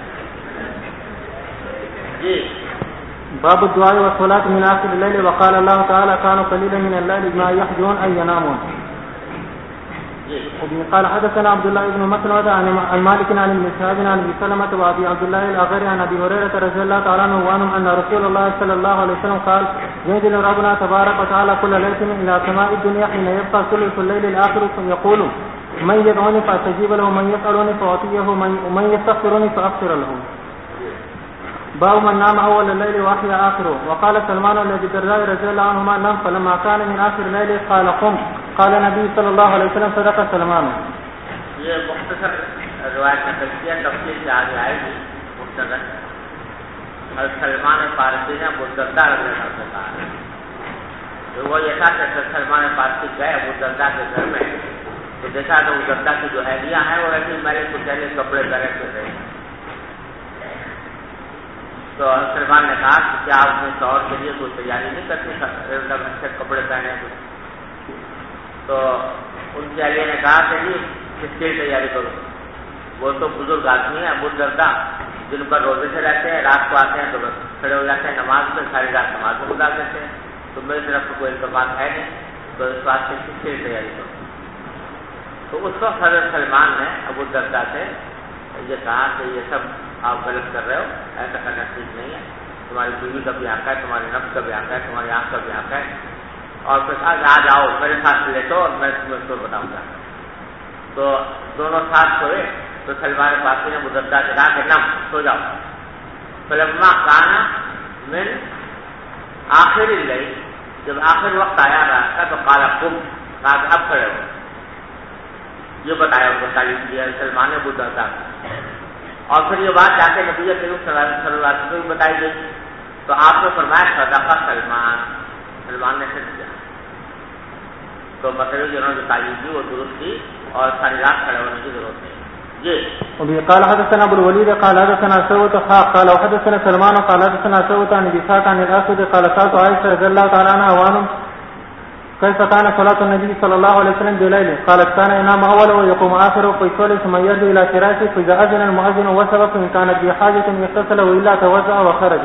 جی. باب الدعاء والصلاة من آخر الليل. وقال الله تعالى كانوا قليلا من الليل ما يحجون أن ينامون. قال حدثنا عبد الله بن مسعود عن مالك عن ابن شهاب عن ابي سلمة وابي عبد الله الاغري عن ابي هريرة رضي الله تعالى عنه وعنهم ان رسول الله صلى الله عليه وسلم قال ينزل ربنا تبارك وتعالى كل ليلة الى سماء الدنيا حين يبقى ثلث الليل الاخر يقول من يدعوني فاستجيب له ومن يسألني فاعطيه ومن يستغفرني فاغفر له. باب من نام اول الليل واحيا اخره. وقال سلمان الذي الدرداء رضي الله عنهما نام فلما كان من اخر الليل قال قم قال النبي صلى الله عليه وسلم صدق سلمان. یہ مختصر روایت نقل کیا, تفصیل سے آگے آئے گی مختصر. اور سلمان فارسی نے ابو الدرداء رضی اللہ عنہ سے کہا وہ یہ تھا کہ سلمان فارسی گئے ابو الدرداء کے گھر میں تو دیکھا کہ ابو الدرداء کی جو اہلیہ ہیں وہ ایسے میرے کچھ پہلے کپڑے کرے ہوئے. تو سلمان نے کہا کہ کیا آپ نے شوہر کے لیے کوئی تیاری نہیں کرتی, اچھے کپڑے پہنے کچھ. تو ان کی اہلیہ نے کہا کہ جی کس کی تیاری کرو, وہ تو بزرگ آدمی ہے ابو الدرداء, دن پر روزے سے رہتے ہیں, رات کو آتے ہیں تو بس کھڑے ہو جاتے ہیں نماز میں, ساری رات نماز میں گزار دیتے ہیں. تو میری طرف سے کوئی التماس ہے نہیں, تو اس بات سے کس کی تیاری کرو. تو اس وقت حضرت سلمان نے ابو الدرداء سے یہ کہا کہ یہ سب آپ غلط کر رہے ہو, ایسا کرنا ٹھیک نہیں ہے. تمہاری بیوی کا بھی حق ہے, تمہاری نفس کا بھی حق ہے, تمہاری آنکھ کا بھی حق ہے. اور پھر آج آ جاؤ میرے ساتھ لیٹو اور میں تمہیں تو بتاؤں گا. تو دونوں ساتھ سوئے تو سلمان فارسی نے مدردہ سے کہا کہ نم سو جاؤ. فلما کانا من آخر اللیل, جب آخر وقت آیا رات کا تو قال قم, کہا کہ اب کھڑے ہو. یہ بتایا ان کو تعلیم دیا سلمان نے مدردہ. اور پھر یہ بات جا کے نبی کریم صلی اللہ علیہ وسلم کو بھی بتائی گئی تو آپ نے فرمایا صدقہ سلمان, سلمان نے سچ کیا. تو مطلب جنہوں نے تعلیم دی وہ درست کی اور ساری رات کھڑے ہونے کی ضرورت نہیں. جی. وبه قال حدثنا ابو الوليد قال حدثنا سوء قال وحدثنا سلمان قال حدثنا سوء عن بساط عن الاسود قال سالت عائشة رضي الله تعالى عنها وعنهم كيف كان صلاة النبي صلى الله عليه وسلم بليل. قالت كان ينام اوله ويقوم اخره فيصلي ثم يرجع الى فراشه فاذا اذن المؤذن وسبق ان كانت بحاجة يغتسل والا توضا وخرج.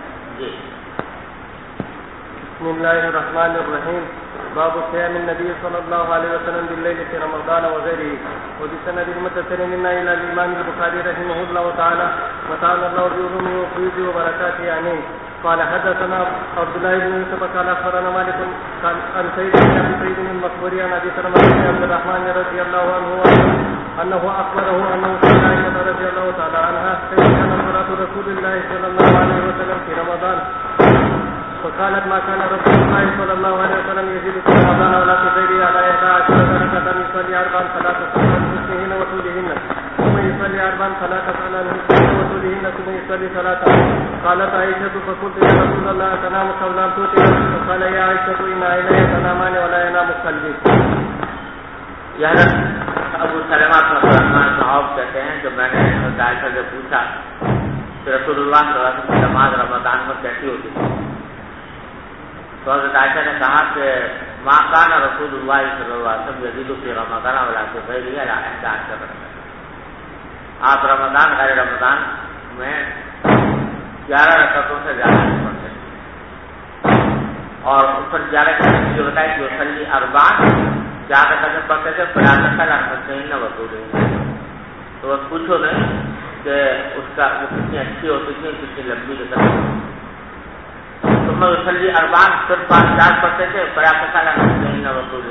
بسم الله الرحمن الرحيم. باب قيام النبي صلى الله عليه وسلم بالليل في رمضان وغيره. وبسند المتصل منا الى الامام البخاري رحمه الله تعالى وتعالى الله بعلومه وفيوزه وبركاته امين. قال حدثنا عبد الله بن يوسف قال اخبرنا مالك عن سيد بن ابي سعيد المقبري عن ابي سلمة بن عبد الرحمن رضي الله عنه انه اخبره انه سمع عائشة رضي الله تعالى عنها كيف كان صلاة رسول الله صلى الله عليه وسلم في رمضان. فقالت ما كان رسول الله صلى الله عليه وسلم يزيد في رمضان ولا في غيره على 11 ركعة يصلي 4 صلاة على حسنهن وطولهن ثم يصلي 4 صلاة على حسنهن وطولهن ثم يصلي صلاة. قالت عائشة فقلت يا رسول الله تنام قبل أن توتر. فقال يا عائشة إن عيني تنامان ولا ينام قلبي. یعنی ابو سلمہ بن عبدالرحمن صاحب کہتے ہیں جب میں نے عائشہ سے پوچھا کہ رسول اللہ صلی اللہ علیہ وسلم کی نماز رمضان میں کیسی ہوتی تھی تو حضرت عائشہ نے کہا کہ ما کان رسول اللہ صلی اللہ علیہ وسلم یزید فی رمضان ولا فی غیرہ علی 11 رکعت. آپ رمضان غیر رمضان میں 11 رکعتوں سے زیادہ نہیں پڑھتے اور اس پر 11 کی جو بتائی کہ صلی 4 4 رکعتیں پڑھتے تھے فلا تقل وصول، تو بس پوچھو نہیں کہ اس کا وہ کتنی اچھی ہوتی تھی کتنی لمبی رکعت. ثم يصلي 4 پھر 4 پڑھتے تھے فلا تقل وصول،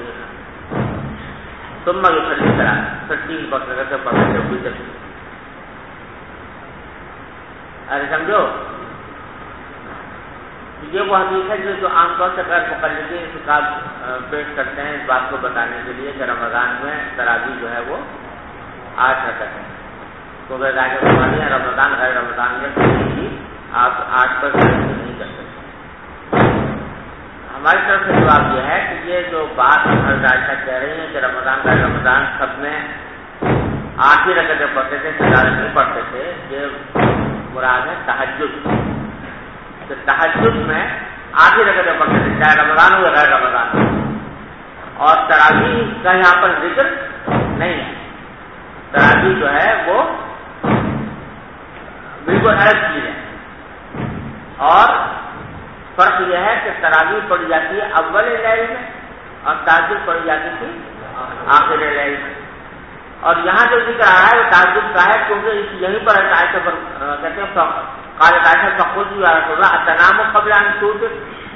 ثم يصلي 3 پھر 3 رکعتیں پڑھتے تھے ابھی تک. ارے سمجھو یہ وہ حدیث ہے جو عام طور سے غیر مقلدین کتاب پیش کرتے ہیں اس بات کو بتانے کے لیے کہ رمضان میں تراویح جو ہے وہ 8 رکعت ہے. تو رمضان غیر رمضان میں بھی آپ 8 پر نہیں کر سکتے. ہماری طرف سے جواب یہ ہے کہ یہ جو بات عائشہ کہہ رہی ہیں کہ رمضان غیر رمضان سب میں 8 ہی رکعتیں پڑھتے تھے، 4 نہیں پڑھتے تھے، یہ مراد ہے تہجد. تو تہجد میں 8 ہی رکعتیں پڑھتے تھے چاہے رمضان ہو یا غیر رمضان ہو. اور تراویح کا یہاں پر ذکر نہیں ہے. تراویح جو ہے وہ بالکل الگ چیز ہے. اور فرق یہ ہے کہ تراویح پڑھی جاتی ہے اول لیل میں اور تہجد پڑھی جاتی تھی آخر لیل میں. اور یہاں جو ذکر آ رہا ہے وہ تہجد کا ہے کیونکہ یہیں پر عائشہ پر کہتے ہیں قالت عائشہ فقلت یا رسول اللہ اتنام قبل ان توتر،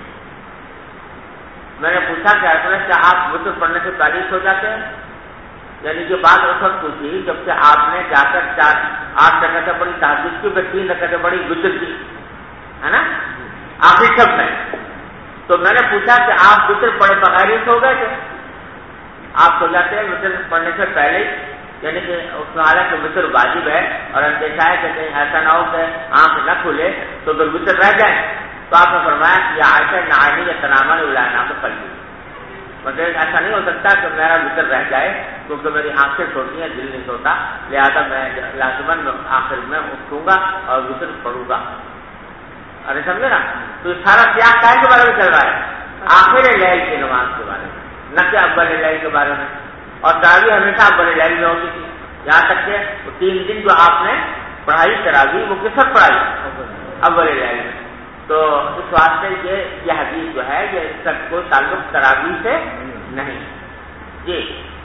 میں نے پوچھا کہ رسول اللہ کیا آپ وتر پڑھنے سے پہلے سو جاتے ہیں؟ یعنی یہ بات اس وقت پوچھی جب کہ آپ نے جا کر 8 رکعتیں پڑھی تہجد کی، پھر 3 رکعتیں پڑھی وتر کی، ہے نا آخری شب میں. تو میں نے پوچھا کہ آپ وتر پڑھے بغیر ہی سو گئے تھے؟ آپ سو جاتے ہیں وتر پڑھنے سے پہلے ہی، یعنی کہ اس میں حالانکہ وتر واجب ہے اور اندیشہ ہے کہ کہیں ایسا نہ ہو کہ آنکھ نہ کھلے تو اگر وتر رہ جائے. تو آپ نے فرمایا کہ عائشہ نعانی یا تناما نے الانا کو پڑھ لی، مطلب ایسا نہیں ہو سکتا کہ میرا وتر رہ جائے کیونکہ میری آنکھیں سوتی ہیں دل نہیں سوتا، لہٰذا میں لازماً آخر میں اٹھوں گا اور وتر پڑھوں گا. ارے سمجھے نا؟ تو یہ سارا سیاق کیا کے بارے میں چل رہا ہے؟ آخر لیل کی نماز کے بارے میں، نہ کہ اول لیل کے بارے میں. اور تراویح ہمیشہ اول لیل میں ہوتی تھی، یہاں تک کہ 3 دن جو آپ نے پڑھائی تراویح وہ کس وقت پڑھائی؟ اول لیل میں. تو اس واسطے یہ حدیث جو ہے یہ اس کا کوئی تعلق تراویح سے نہیں. جی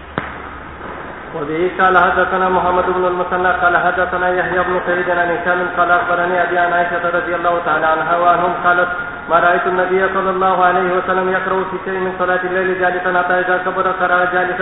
وبه قال حدثنا محمد بن المثنى قال حدثنا يحيى بن سعيد عن هشام قال اخبرني ابي عن عائشه رضي الله تعالى عنها وعنهم قالت ما رايت النبي صلى الله عليه وسلم يقرأ في شيء من صلاه الليل جالسا حتى اذا كبر قرأ جالسا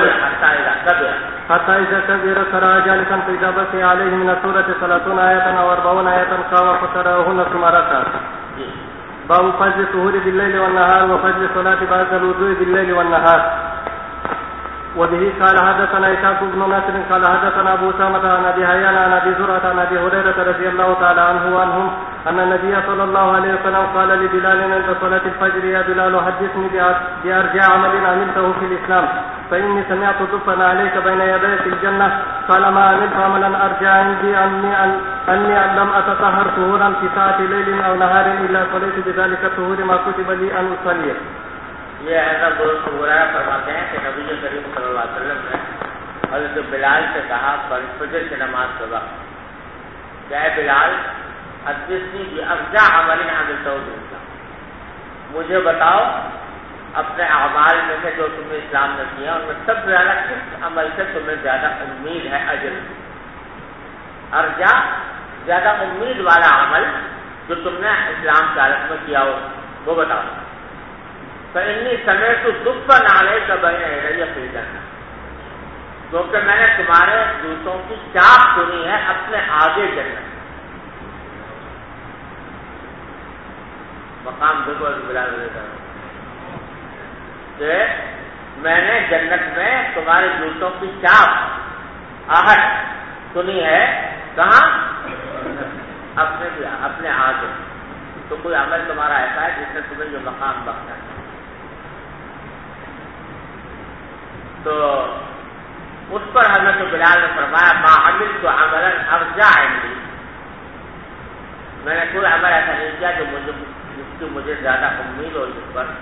حتى اذا كبر قرأ جالسا فاذا بقي عليه من السوره 30 آية او 40 آية قام فقرأهن ثم ركع. باب فجر السحور بالليل والنهار وفجر الصلاه بعد الوضوء بالليل والنهار. وبه قال حدثنا إسحاق بن ناصر قال حدثنا أبو أسامة عن أبي حيان عن أبي زرعة عن أبي هريرة رضي الله تعالى عنه وعنهم أن النبي صلى الله عليه وسلم قال لبلال عند صلاة الفجر يا بلال حدثني بأرجع عمل عملته في الإسلام فإني سمعت ضفا عليك بين يدي في الجنة. قال ما عملت عملا أرجع عندي أني لم أتطهر طهورا في ساعة ليل أو نهار إلا صليت بذلك الطهور ما كتب لي أن أصلي. یہ ایسا دوست ہریرہ فرماتے ہیں کہ نبی کریم صلی اللہ علیہ وسلم نے حضرت بلال سے کہا فجر کی نماز کے وقت کہ اے بلال حدثنی بأرجع عمل عملته في الإسلام، مجھے بتاؤ اپنے اعمال میں سے جو تم نے اسلام میں کیا ان میں سب سے زیادہ کس عمل سے تمہیں زیادہ امید ہے اجر کی؟ ارجع زیادہ امید والا عمل جو تم نے اسلام کی حالت میں کیا ہو وہ بتاؤ. فإني سمعت ضفا عليك بين يدي في الجنة، کیونکہ میں نے تمہارے جوتوں کی چاپ سنی ہے اپنے آگے جنت. مقام دیکھو بلال کہ میں نے جنت میں تمہارے جوتوں کی چاپ آہٹ سنی ہے. کہاں؟ اپنے آگے. تو کوئی عمل تمہارا ایسا ہے جس نے تمہیں یہ مقام بخشا ہے. تو اس پر حضرت بلال نے فرمایا ما عملت عملا ارجع عندي، میں نے کوئی عمل ایسا نہیں کیا جو جس کی مجھے زیادہ امید ہو جس پر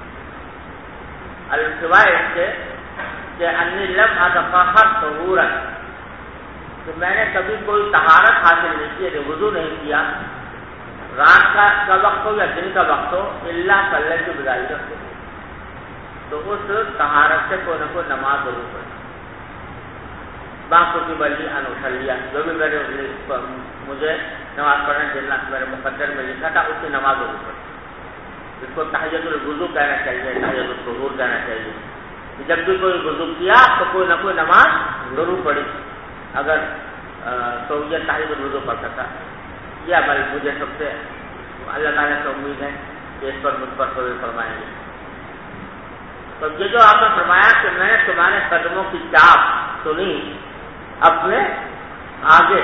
سوائے اس کے کہ انی لم اتطہر طہورا، کہ میں نے کبھی کوئی طہارت حاصل نہیں کی، وضو نہیں کیا رات کا وقت ہو یا دن کا وقت ہو، الا صلی کی بذالک، تو اس طہارت سے کوئی نہ کوئی نماز ضرور پڑھے. باقی بلی انوشلیہ جو بھی مجھے نماز پڑھنے دینا میرے مقدر میں لکھا تھا اس کی نماز ضرور پڑھے. اس کو تحیۃ الوضو کہنا چاہیے, تحیۃ الطہور کہنا چاہیے. جب بھی کوئی وضو کیا تو کوئی نہ کوئی نماز ضرور پڑھی. اگر تو یہ تحیۃ الوضو پڑھ سکتا. یہ عمل مجھے سب سے اللہ تعالیٰ سے امید ہے کہ اس پر مجھ پر فضل فرمائیں گے. تو یہ جو آپ نے فرمایا کہ میں نے تمہارے قدموں کی چاپ سنی اپنے آگے,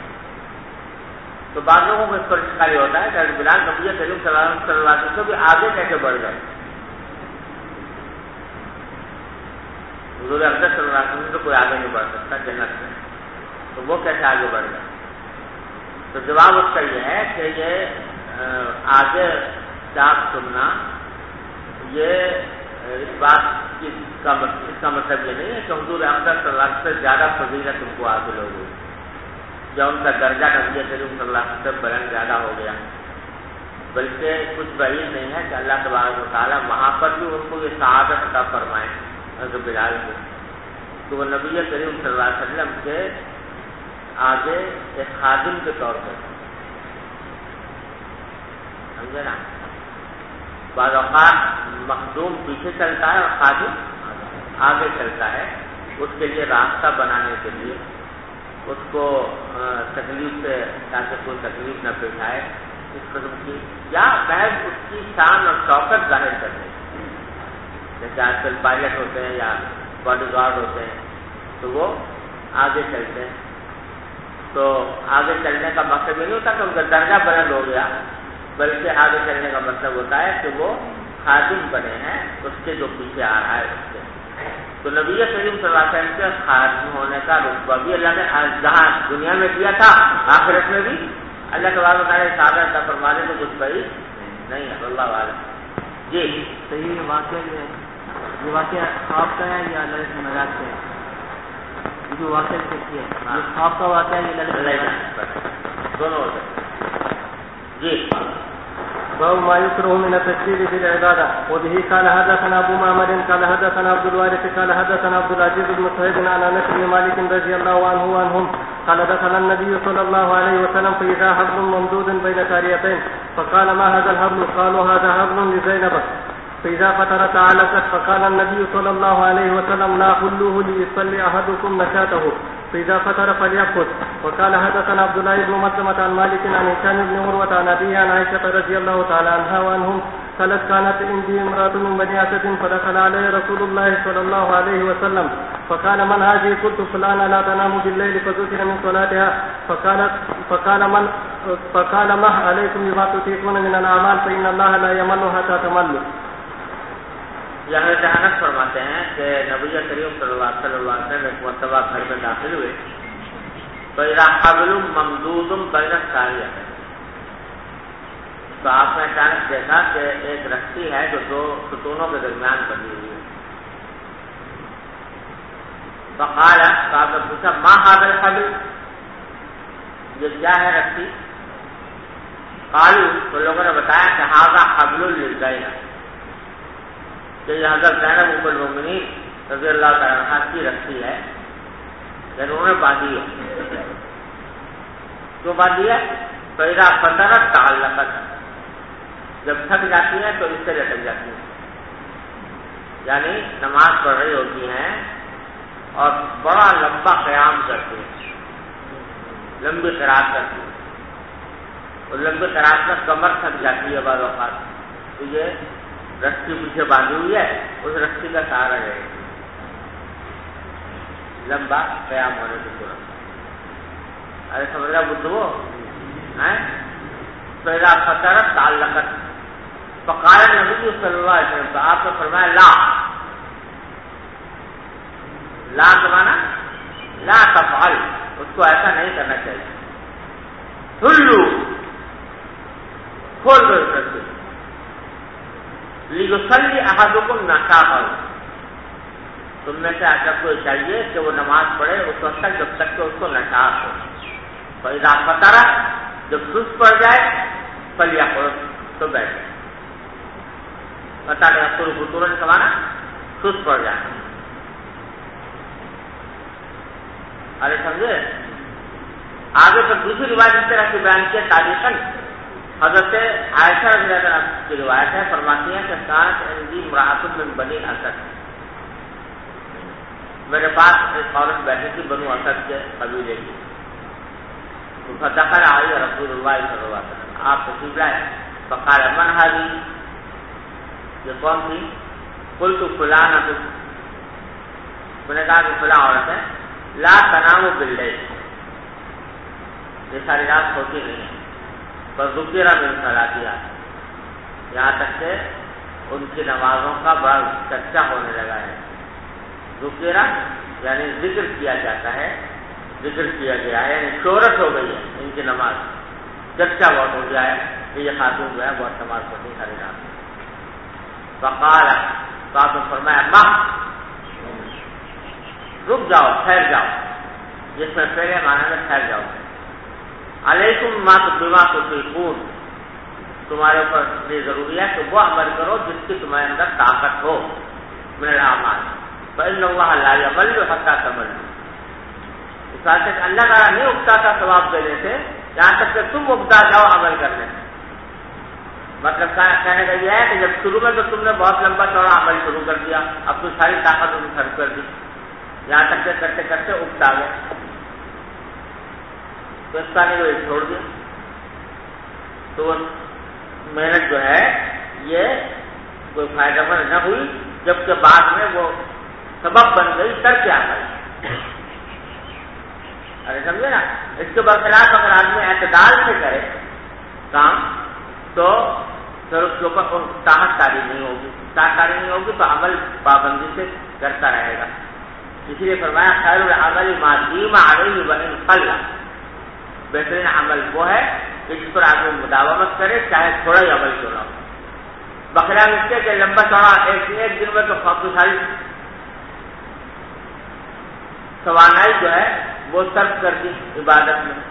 تو بعض لوگوں کو اس پر اشکال ہوتا ہے کہ بلال نبی کریم صلی اللہ علیہ وسلم کو بھی آگے کیسے بڑھ گئے؟ حضور اقدس صلی اللہ علیہ وسلم تو کوئی آگے نہیں بڑھ سکتا جنت میں, تو وہ کیسے آگے بڑھ گئے؟ تو جواب اس کا یہ ہے کہ یہ آگے چاپ سننا یہ اس بات کا مطلب یہ نہیں ہے کہ حضور اقدس صلی اللہ علیہ وسلم سے زیادہ فضیلت ان کو حاصل ہو گئی یا ان کا درجہ نبی کریم صلی اللہ علیہ وسلم بلند زیادہ ہو گیا, بلکہ کچھ بعید نہیں ہے کہ اللہ تبارک و تعالیٰ وہاں پر بھی ان کو یہ سعادت عطا فرمائے حضرت بلال کو, تو وہ نبی کریم صلی اللہ علیہ وسلم کے آگے ایک خادم کے طور پر, سمجھے نا. بعض اوقات مخدوم پیچھے چلتا ہے اور خادم آگے چلتا ہے, اس کے لیے راستہ بنانے کے لیے, اس کو تکلیف سے تاکہ کوئی تکلیف نہ پیش آئے اس قسم کی, یا محض اس کی شان اور شوکت ظاہر کرنے. جیسے آج کل پائلٹ ہوتے ہیں یا باڈی گارڈ ہوتے ہیں تو وہ آگے چلتے ہیں. تو آگے چلنے کا مقصد یہ نہیں ہوتا کہ ان کا درجہ بلند ہو گیا, بلکہ آگے چلنے کا مطلب ہوتا ہے کہ وہ خادم بنے ہیں اس کے جو پیچھے آ رہا ہے اس کے. تو نبی کریم صلی اللہ علیہ وسلم کے خادم ہونے کا رتبہ بھی اللہ نے جہاں دنیا میں دیا تھا آخرت میں بھی اللہ کے بعد سادہ کا فرمانے تو کچھ صحیح نہیں ہے. اللہ عالم. جی صحیح واقعہ جو ہے یہ واقعہ خواب کا ہے یا اللہ سے مزاج کا ہے؟ جو واقعہ دیکھی ہے یہ خواب کا واقعہ ہے یہ اللہ دونوں ہوتے ہیں. جی باب ما يكره من التشديد في العبادة. وبه قال حدثنا أبو معمر قال حدثنا عبد الوارث قال حدثنا عبد العزيز بن صهيب عن أنس بن مالك رضي الله عنه وعنهم قال دخل النبي صلى الله عليه وسلم فإذا حبل ممدود بين ساريتين فقال ما هذا الحبل؟ قالوا هذا حبل لزينب. فإذا فترت علقت فقال النبي صلى الله عليه وسلم لا خلوه ليصلي أحدكم نشاته فإذا فتر فليأخذ. وقال حدثنا عبد الله بن مسلمة عن مالك عن هشام بن عروة عن أبيه عن عائشة رضي الله تعالى عنها وعنهم قالت كانت عندي امرأة من بني أسد فدخل عليه رسول الله صلى الله عليه وسلم فقال من هذه؟ قلت فلانة لا تنام بالليل فذكر من صلاتها فقال ما عليكم بما تطيقون من الأعمال فإن الله لا يمل حتى تملوا. یہاں انس فرماتے ہیں کہ نبی کریم صلی اللہ علیہ وسلم ایک مرتبہ گھر میں داخل ہوئے تو اذا حبل ممدود بین الساریتین, تو آپ نے اچانک دیکھا کہ ایک رسی ہے جو دو ستونوں کے درمیان بندھی ہوئی ہے. فقال, تو آپ نے پوچھا ما هذا الحبل, یہ کیا ہے رسی؟ قالوا, تو لوگوں نے بتایا کہ هذا حبل للزینب, کہ یہ حضرت زینب ام المؤمنین رضی اللہ تعالیٰ عنہا کی رسی ہے, یعنی انہوں نے باندھی ہے. کیوں باندھی ہے؟ تو اذا فترت تعلقت, جب تھک جاتی ہیں تو اس سے لٹک جاتی ہیں, یعنی نماز پڑھ رہی ہوتی ہیں اور بڑا لمبا قیام کرتی ہیں, لمبی قرات کرتی ہیں, اور لمبی قرات میں کمر تھک جاتی ہے بعض اوقات, تو یہ رسی پیچھے باندھی ہوئی ہے, اس رسی کا سہارا ہے لمبا قیام ہونے کی صورت. ارے سمجھ رہا بدھ وہ تو اذا فترت تعلقت فقال النبی صلی اللہ علیہ وسلم, تو آپ نے فرمایا لا کمانا لا تفعل, اس کو ایسا نہیں کرنا چاہیے. حلو کھول دو اس رسی, لیصلی احدکم نشاطہ, تم میں سے اگر کوئی چاہیے کہ وہ نماز پڑھے اس وقت تک جب تک کہ اس کو نشاط ہو. فإذا فتر, جب سست پڑ جائے فلیقعد, تو بیٹھے. پتہ نہیں فطورا کمانا سست پڑ جانا. ارے سمجھے؟ آگے پھر دوسری روایت اس طرح کی بیان کی تاریخاً حضرت عائشہ رضی اللہ عنہا کی روایت ہے، فرماتی ہیں کہ کانت عندی امرأۃ من بنی اسد، میرے پاس ایک عورت بیٹھی تھی بنو اسد کے قبیلے کی. فدخل علی رسول اللہ صلی اللہ علیہ وسلم، آپ تشریف لائے. فقال من هذه، یہ کون تھی؟ قلت فلانہ، میں نے کہا کہ فلاں عورت ہے. لا تنام باللیل، یہ ساری رات ہوتی نہیں ہے. بس ذکر من صلاتها، یہاں تک کہ ان کی نمازوں کا بڑا چرچا ہونے لگا ہے. ذکر یعنی ذکر کیا جاتا ہے، ذکر کیا گیا ہے، یعنی شہرت ہو گئی ہے ان کی نماز، چرچا بہت ہو گیا ہے کہ یہ خاتون جو ہے بہت نماز پڑھتی ساری رات. فقال، تو آپ نے فرمایا ما، رک جاؤ، ٹھہر جاؤ. جس میں پہلے معنی میں ٹھہر جاؤ. علیکم ما بما تطیقون، تمہارے اوپر یہ ضروری ہے کہ وہ عمل کرو جس کی تمہارے اندر طاقت ہو من الاعمال. فإن اللہ لا یمل حتی تملوا، اس بات سے اللہ تعالیٰ نہیں اگتا تھا ثواب دینے سے یہاں تک کہ تم اگتا جاؤ عمل کرنے. مطلب کہنے کا یہ ہے کہ جب شروع میں تو تم نے بہت لمبا چوڑا عمل شروع کر دیا، اب تو ساری طاقت تم خرچ کر دی، یہاں تک کہ کرتے کرتے اگتا گئے، تو اس کا نہیں وہ چھوڑ دیا. تو محنت جو ہے یہ کوئی فائدہ مند نہ ہوئی، جبکہ بعد میں وہ سبب بن گئی ترک عمل. ارے سمجھے نا؟ اس کے برخلاف اگر آدمی اعتدال سے کرے کام تو پھر اس کے اوپر طاقت کاری نہیں ہوگی، طاقت کاری نہیں ہوگی تو عمل پابندی سے کرتا رہے گا. اسی لیے فرمایا خیر العمل ما دیم علیہ وان قل، بہترین عمل وہ ہے کہ جس پر آدمی مداومت کرے چاہے تھوڑا ہی عمل کیوں نہ ہو. بخلاف اس کے کہ لمبا چوڑا ایک دن میں تو کافی ساری توانائی جو ہے وہ صرف کر دی عبادت میں.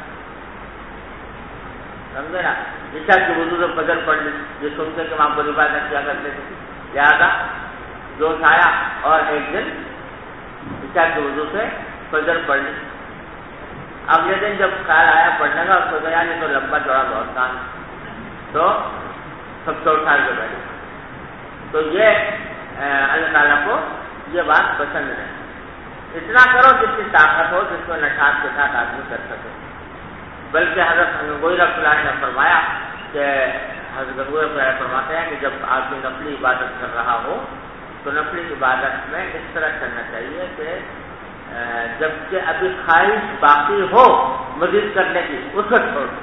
سمجھے نا؟ عشاء کی وضو سے فجر پڑھ لی، یہ سنتے کہ وہاں پر عبادت کیا کرتے تھے، لہٰذا جوش آیا اور ایک دن عشاء کی وضو سے فجر پڑھ لی. اگلے دن جب خیال آیا پڑھنے کا اس کو گیا نہیں تو لمبا چوڑا بہت کام، تو سب کو اٹھا کے بیٹھے. تو یہ اللہ تعالیٰ کو یہ بات پسند ہے. اتنا کرو جس کی طاقت ہو، جس کو نشاط کے ساتھ آدمی کر سکے. بلکہ حضرت گنگوئی رحمۃ اللہ نے فرمایا کہ حضرت گنگوئی فرماتے ہیں کہ جب آدمی نفلی عبادت کر رہا ہو تو نفلی عبادت میں اس طرح کرنا چاہیے کہ جبکہ ابھی خواہش باقی ہو مزید کرنے کی، اس کو چھوڑ دو.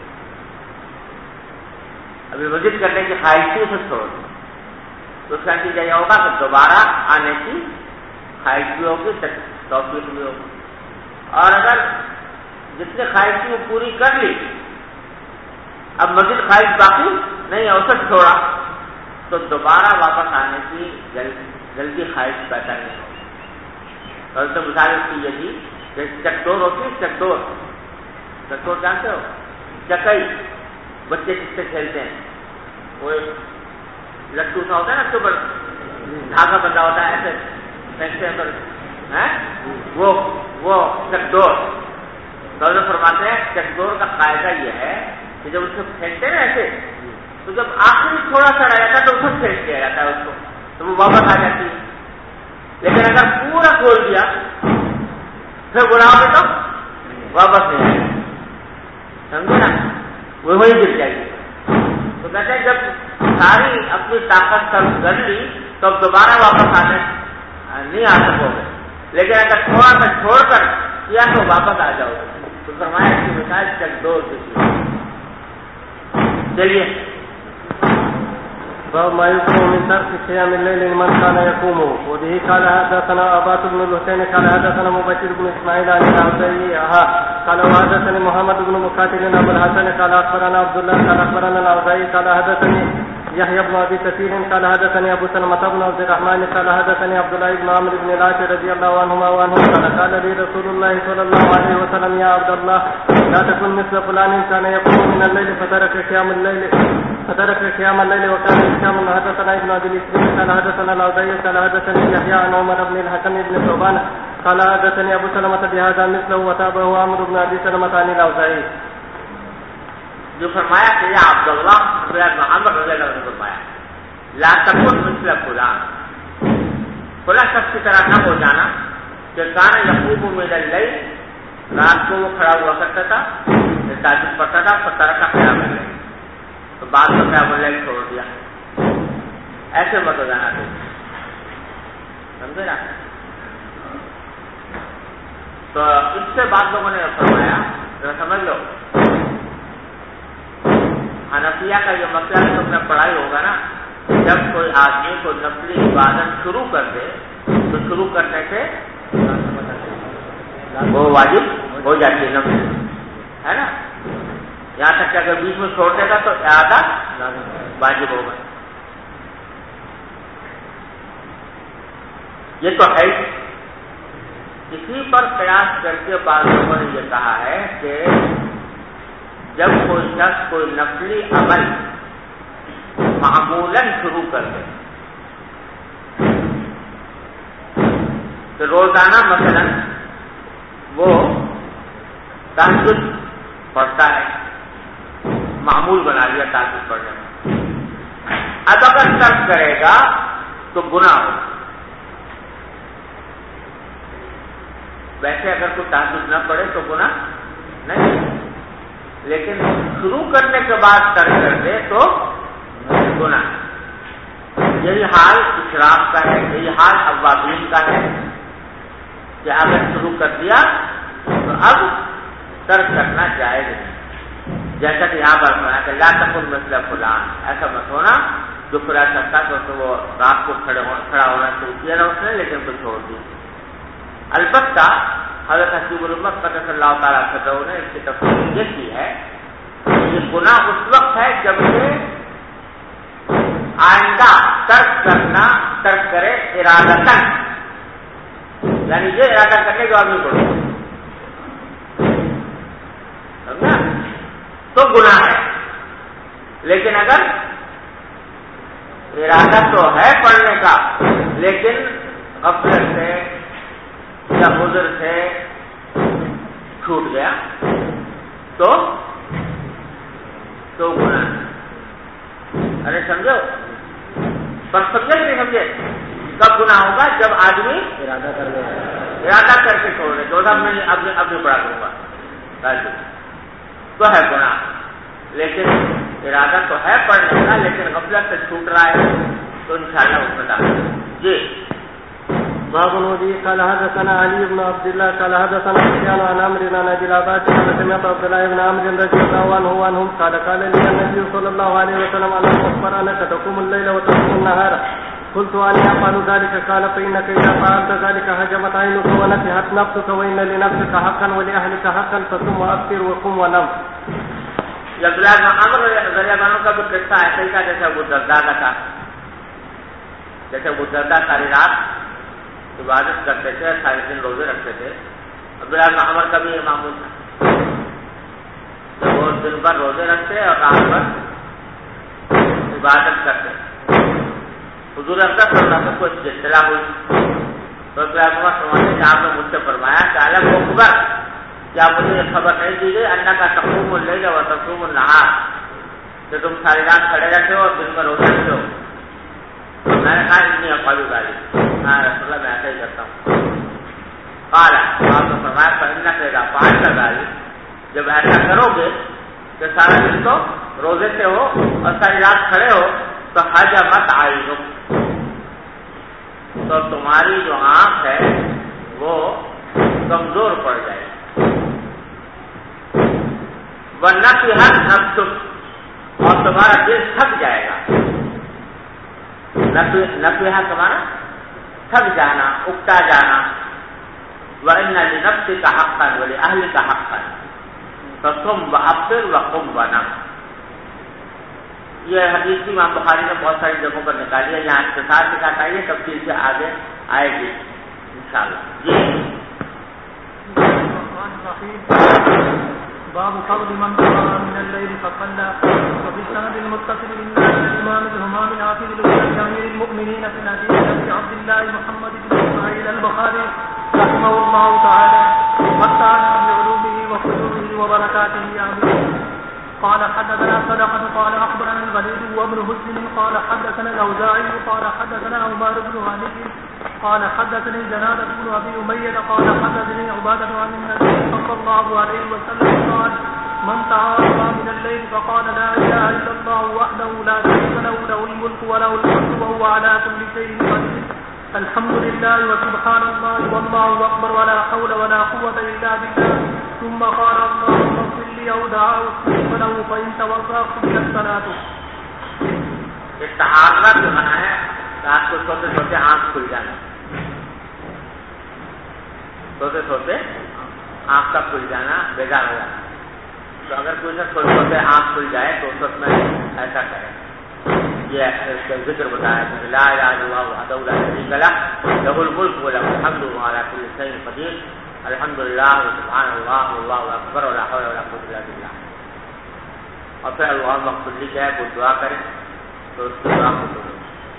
ابھی مزید کرنے کی خواہش تھی، اسے چھوڑ دو. تو اس کا نتیجہ یہ ہوگا کہ دوبارہ آنے کی خواہش بھی ہوگی، توفیق بھی ہوگی. اور اگر جس نے خواہش کی وہ پوری کر لی، اب مزید خواہش باقی نہیں ہے، اسے چھوڑا، تو دوبارہ واپس آنے کی جلدی خواہش پیدا نہیں ہوگی. اور تو مثال اس کی یہ تھی کہ چکڈور ہوتی ہے، چکڈور جانتے ہو؟ چکئی بچے جس سے کھیلتے ہیں، وہ لٹو سا ہوتا ہے نا، اس کے اوپر دھاگا بندھا ہوتا ہے، ایسے پھینکتے ہیں وہ چکڈور. تو فرماتے ہیں چکڈور کا قاعدہ یہ ہے کہ جب اس کو پھینکتے ہیں نا ایسے، تو جب آخری تھوڑا سا رہ جاتا ہے تو اس کو پھینک دیا جاتا ہے اس کو، تو وہ واپس آ جاتی ہے. لیکن اگر پورا کھول دیا پھر بلاؤ گے تو واپس نہیں آئے گا. سمجھے نا؟ وہ وہی گر جائے گی. تو کہتے ہیں جب ساری اپنی طاقت سب کر لی تو اب دوبارہ واپس آنے نہیں آ سکو گے. لیکن اگر تھوڑا سا چھوڑ کر کیا تو واپس آ جاؤ گے. تو فرمایا کہ مثال چکڈور کی. چلیے باب ما يكون من ترك قيام الليل لمن كان يقومه. وبه قال حدثنا عباس بن الحسين قال حدثنا مبشر بن اسماعيل عن الاوزاعي قال وحدثني محمد بن مقاتل ابو الحسن قال اخبرنا عبد الله قال اخبرنا الاوزاعي قال حدثني يحيى بن ابي كثير قال حدثني ابو سلمة بن عبد الرحمن قال حدثني عبد الله بن عمرو بن العاص رضي الله عنهما وعنه قال لي رسول الله صلى الله عليه وسلم يا عبد الله لا تكن مثل فلان كان يقوم من الليل فترك قيام الليل فترك قيام الليل وكان هشام حدثنا ابن ابي الاسلام قال حدثنا الاوزاعي قال حدثني يحيى عن عمر بن الحكم بن ثوبان قال حدثني ابو سلمة بهذا مثله وتابعه عمرو بن ابي سلمة عن الاوزاعي. جو فرمایا کہ یہ عبداللہ بن عمر رضی اللہ عنہ نے فرمایا لا تکن مثل فلان، فلاں شخص کی طرح نہ ہو جانا کہ کان یقوم من اللیل، رات کو وہ کھڑا ہوا کرتا تھا، تہجد پڑھتا تھا، فترک قیام اللیل، تو بعد میں قیام اللیل چھوڑ دیا. ایسے مت ہو جانا تو سمجھے نا. تو اس سے بعد لوگوں نے فرمایا ذرا سمجھ لو، حنفیہ کا یہ مسئلہ ہے تو اپنا پڑھائی ہوگا نا، جب کوئی آدمی کو نفلی عبادت شروع کر دے تو شروع کرنے سے وہ واجب ہو جاتی ہے نفلی، ہے نا. یہاں تک کہ اگر بیچ میں چھوڑ دے گا تو اعادہ واجب ہوگا. یہ تو ہے. اسی پر قیاس کر کے بعض لوگوں نے یہ کہا ہے کہ جب کوئی شخص کوئی نفلی عمل معمولاً شروع کر دے تو روزانہ مثلاً وہ تہجد پڑھتا ہے، معمول بنا لیا تہجد پڑھنے میں، اب اگر ترک کرے گا تو گناہ ہوگا. ویسے اگر کوئی تہجد نہ پڑھے تو گناہ نہیں، لیکن شروع کرنے کے بعد ترک کر دے تو گناہ. یہی حال اشراق کا ہے، یہی حال اوابین کا ہے کہ اگر شروع کر دیا تو اب ترک کرنا جائز نہیں. جیسا کہ یہاں پر فرمایا کہ لا تکن مثل فلان، ایسا مت ہونا جو پورا کرتا تو وہ رات کو کھڑا ہونا شروع کیا نا اس نے لیکن تو چھوڑ دی. البتہ حضرت حسیب الامت قدس اللہ تعالیٰ صدر نے اس کی تفصیل یہ کی ہے کہ یہ گناہ اس وقت ہے جب کہ آئندہ ترک کرے ارادتاً، یعنی یہ ارادہ کرنے کے بعد نہیں پڑھو سمجھا تو گناہ ہے. لیکن اگر ارادہ تو ہے پڑھنے کا لیکن غفلت سے یا عذر سے چھوٹ گیا تو گناہ. ارے سمجھو پر سمجھے نہیں سمجھے کب گناہ ہوگا؟ جب آدمی ارادہ کر کے چھوڑ دے. چودہ میں اپنے بڑا کروں گا تو ہے گناہ، لیکن ارادہ تو ہے پڑھنے کا لیکن غفلت سے چھوٹ رہا ہے تو انشاءاللہ اس میں ڈال. جی باب الوضوء. قال حدثنا علي بن عبد الله قال حدثنا سفيان عن عمرو بن ابي العباس قال سمعت عبد الله بن عمرو رضي الله عنهم قال قال لي النبي صلى الله عليه وسلم الله اكبر انك تقوم الليل وتصوم النهار. قلت اني افعل ذلك قال فانك اذا فعلت ذلك هجمت عينك ونكهت نفسك وان لنفسك حقا ولاهلك حقا فصم وافطر وقم ونم. عبد الله بن عمرو رضی اللہ عنہ کا بھی قصہ ایسا ہی تھا جیسے ابو درداء کا تھا. جیسے ابو درداء ساری رات عبادت کرتے تھے، سارے دن روزے رکھتے تھے. عبداللہ بن عمر کا بھی یہ معمول تھا کہ وہ دن بھر روزے رکھتے اور رات بھر عبادت کرتے. حضور اکرم صلی اللہ علیہ وسلم کو اطلاع ہوئی تو عبداللہ بن عمر فرماتے کہ آپ نے مجھ سے فرمایا کہ علم کو خبر، کیا مجھے یہ خبر نہیں دی گئی انک تقوم اللیل وتصوم النہار، کہ تم ساری رات کھڑے رہتے ہو اور دن بھر روزے رکھتے ہو. میں نے کہا اتنی افعال گالی ہاں رسول اللہ میں ایسا ہی کرتا ہوں. قال آپ نے فرمایا فإنک اذا فعلت ذلک، جب ایسا کرو گے کہ سارا دن تو روزے سے ہو اور ساری رات کھڑے ہو تو حجمت عینک، تو تمہاری جو آنکھ ہے وہ کمزور پڑ جائے گی. ونکہت نفسک، اور تمہارا دل تھک جائے گا. نکہا تمہارا تھک جانا، اکتا جانا. وَإِنَّ لِنَفْسِكَ حَقًّا وَلِأَهْلِكَ حَقًّا فَصُمْ وَأَفْطِرْ وَقُمْ وَنَمْ. یہ حدیث امام بخاری نے بہت ساری جگہوں پر نکالی ہے. یہاں اختصار کے ساتھ آئیے، تفصیل سے آگے آئے گی انشاءاللہ. جی باب فضل من قام من الليل فصلى. وفي السند المتصل بالنسبة الإمام الهمام الحافظ أمير المؤمنين في الحديث أبي عبد الله محمد بن إسماعيل البخاري رحمه الله تعالى ومتعنا بعلومه وفضوله وبركاته آمين. قال حدثنا صدقة قال أخبرنا الوليد وابن مسلم قال حدثنا الأوزاعي قال حدثنا عمر بن هانئ قال حدثني جنادة بن أبي أمية قال حدثني عبادة عن النبي صلى الله عليه وسلم قال من تعاطى من الليل فقال لا إله إلا الله وحده لا شريك له له الملك وله الحمد وهو على كل شيء قدير الحمد لله وسبحان الله والله أكبر ولا حول ولا قوة إلا بالله ثم قال اللهم اغفر لي أو دعا استجب له فإن توضأ قبلت الصلاة. استعارت جو ہے رات کو سوتے سوتے آنکھ کھل جانا، سوتے سوتے آنکھ کا کھل جانا، بیدار ہو جانا. تو اگر کوئی سے سوتے سوتے آنکھ کھل جائے تو اس وقت میں ایسا کرے. یہ ذکر بتایا کہ لا الہ الا اللہ وحدہ لا شریک لہ لہ الملک وله الحمد وهو على كل شيء قدیر الحمد للہ سبحان اللہ واللہ اکبر ولا حول ولا قوة الا باللہ. اور پھر اللہم اغفر لی کہے کوئی دعا کرے تو اس کی دعا کو کرے.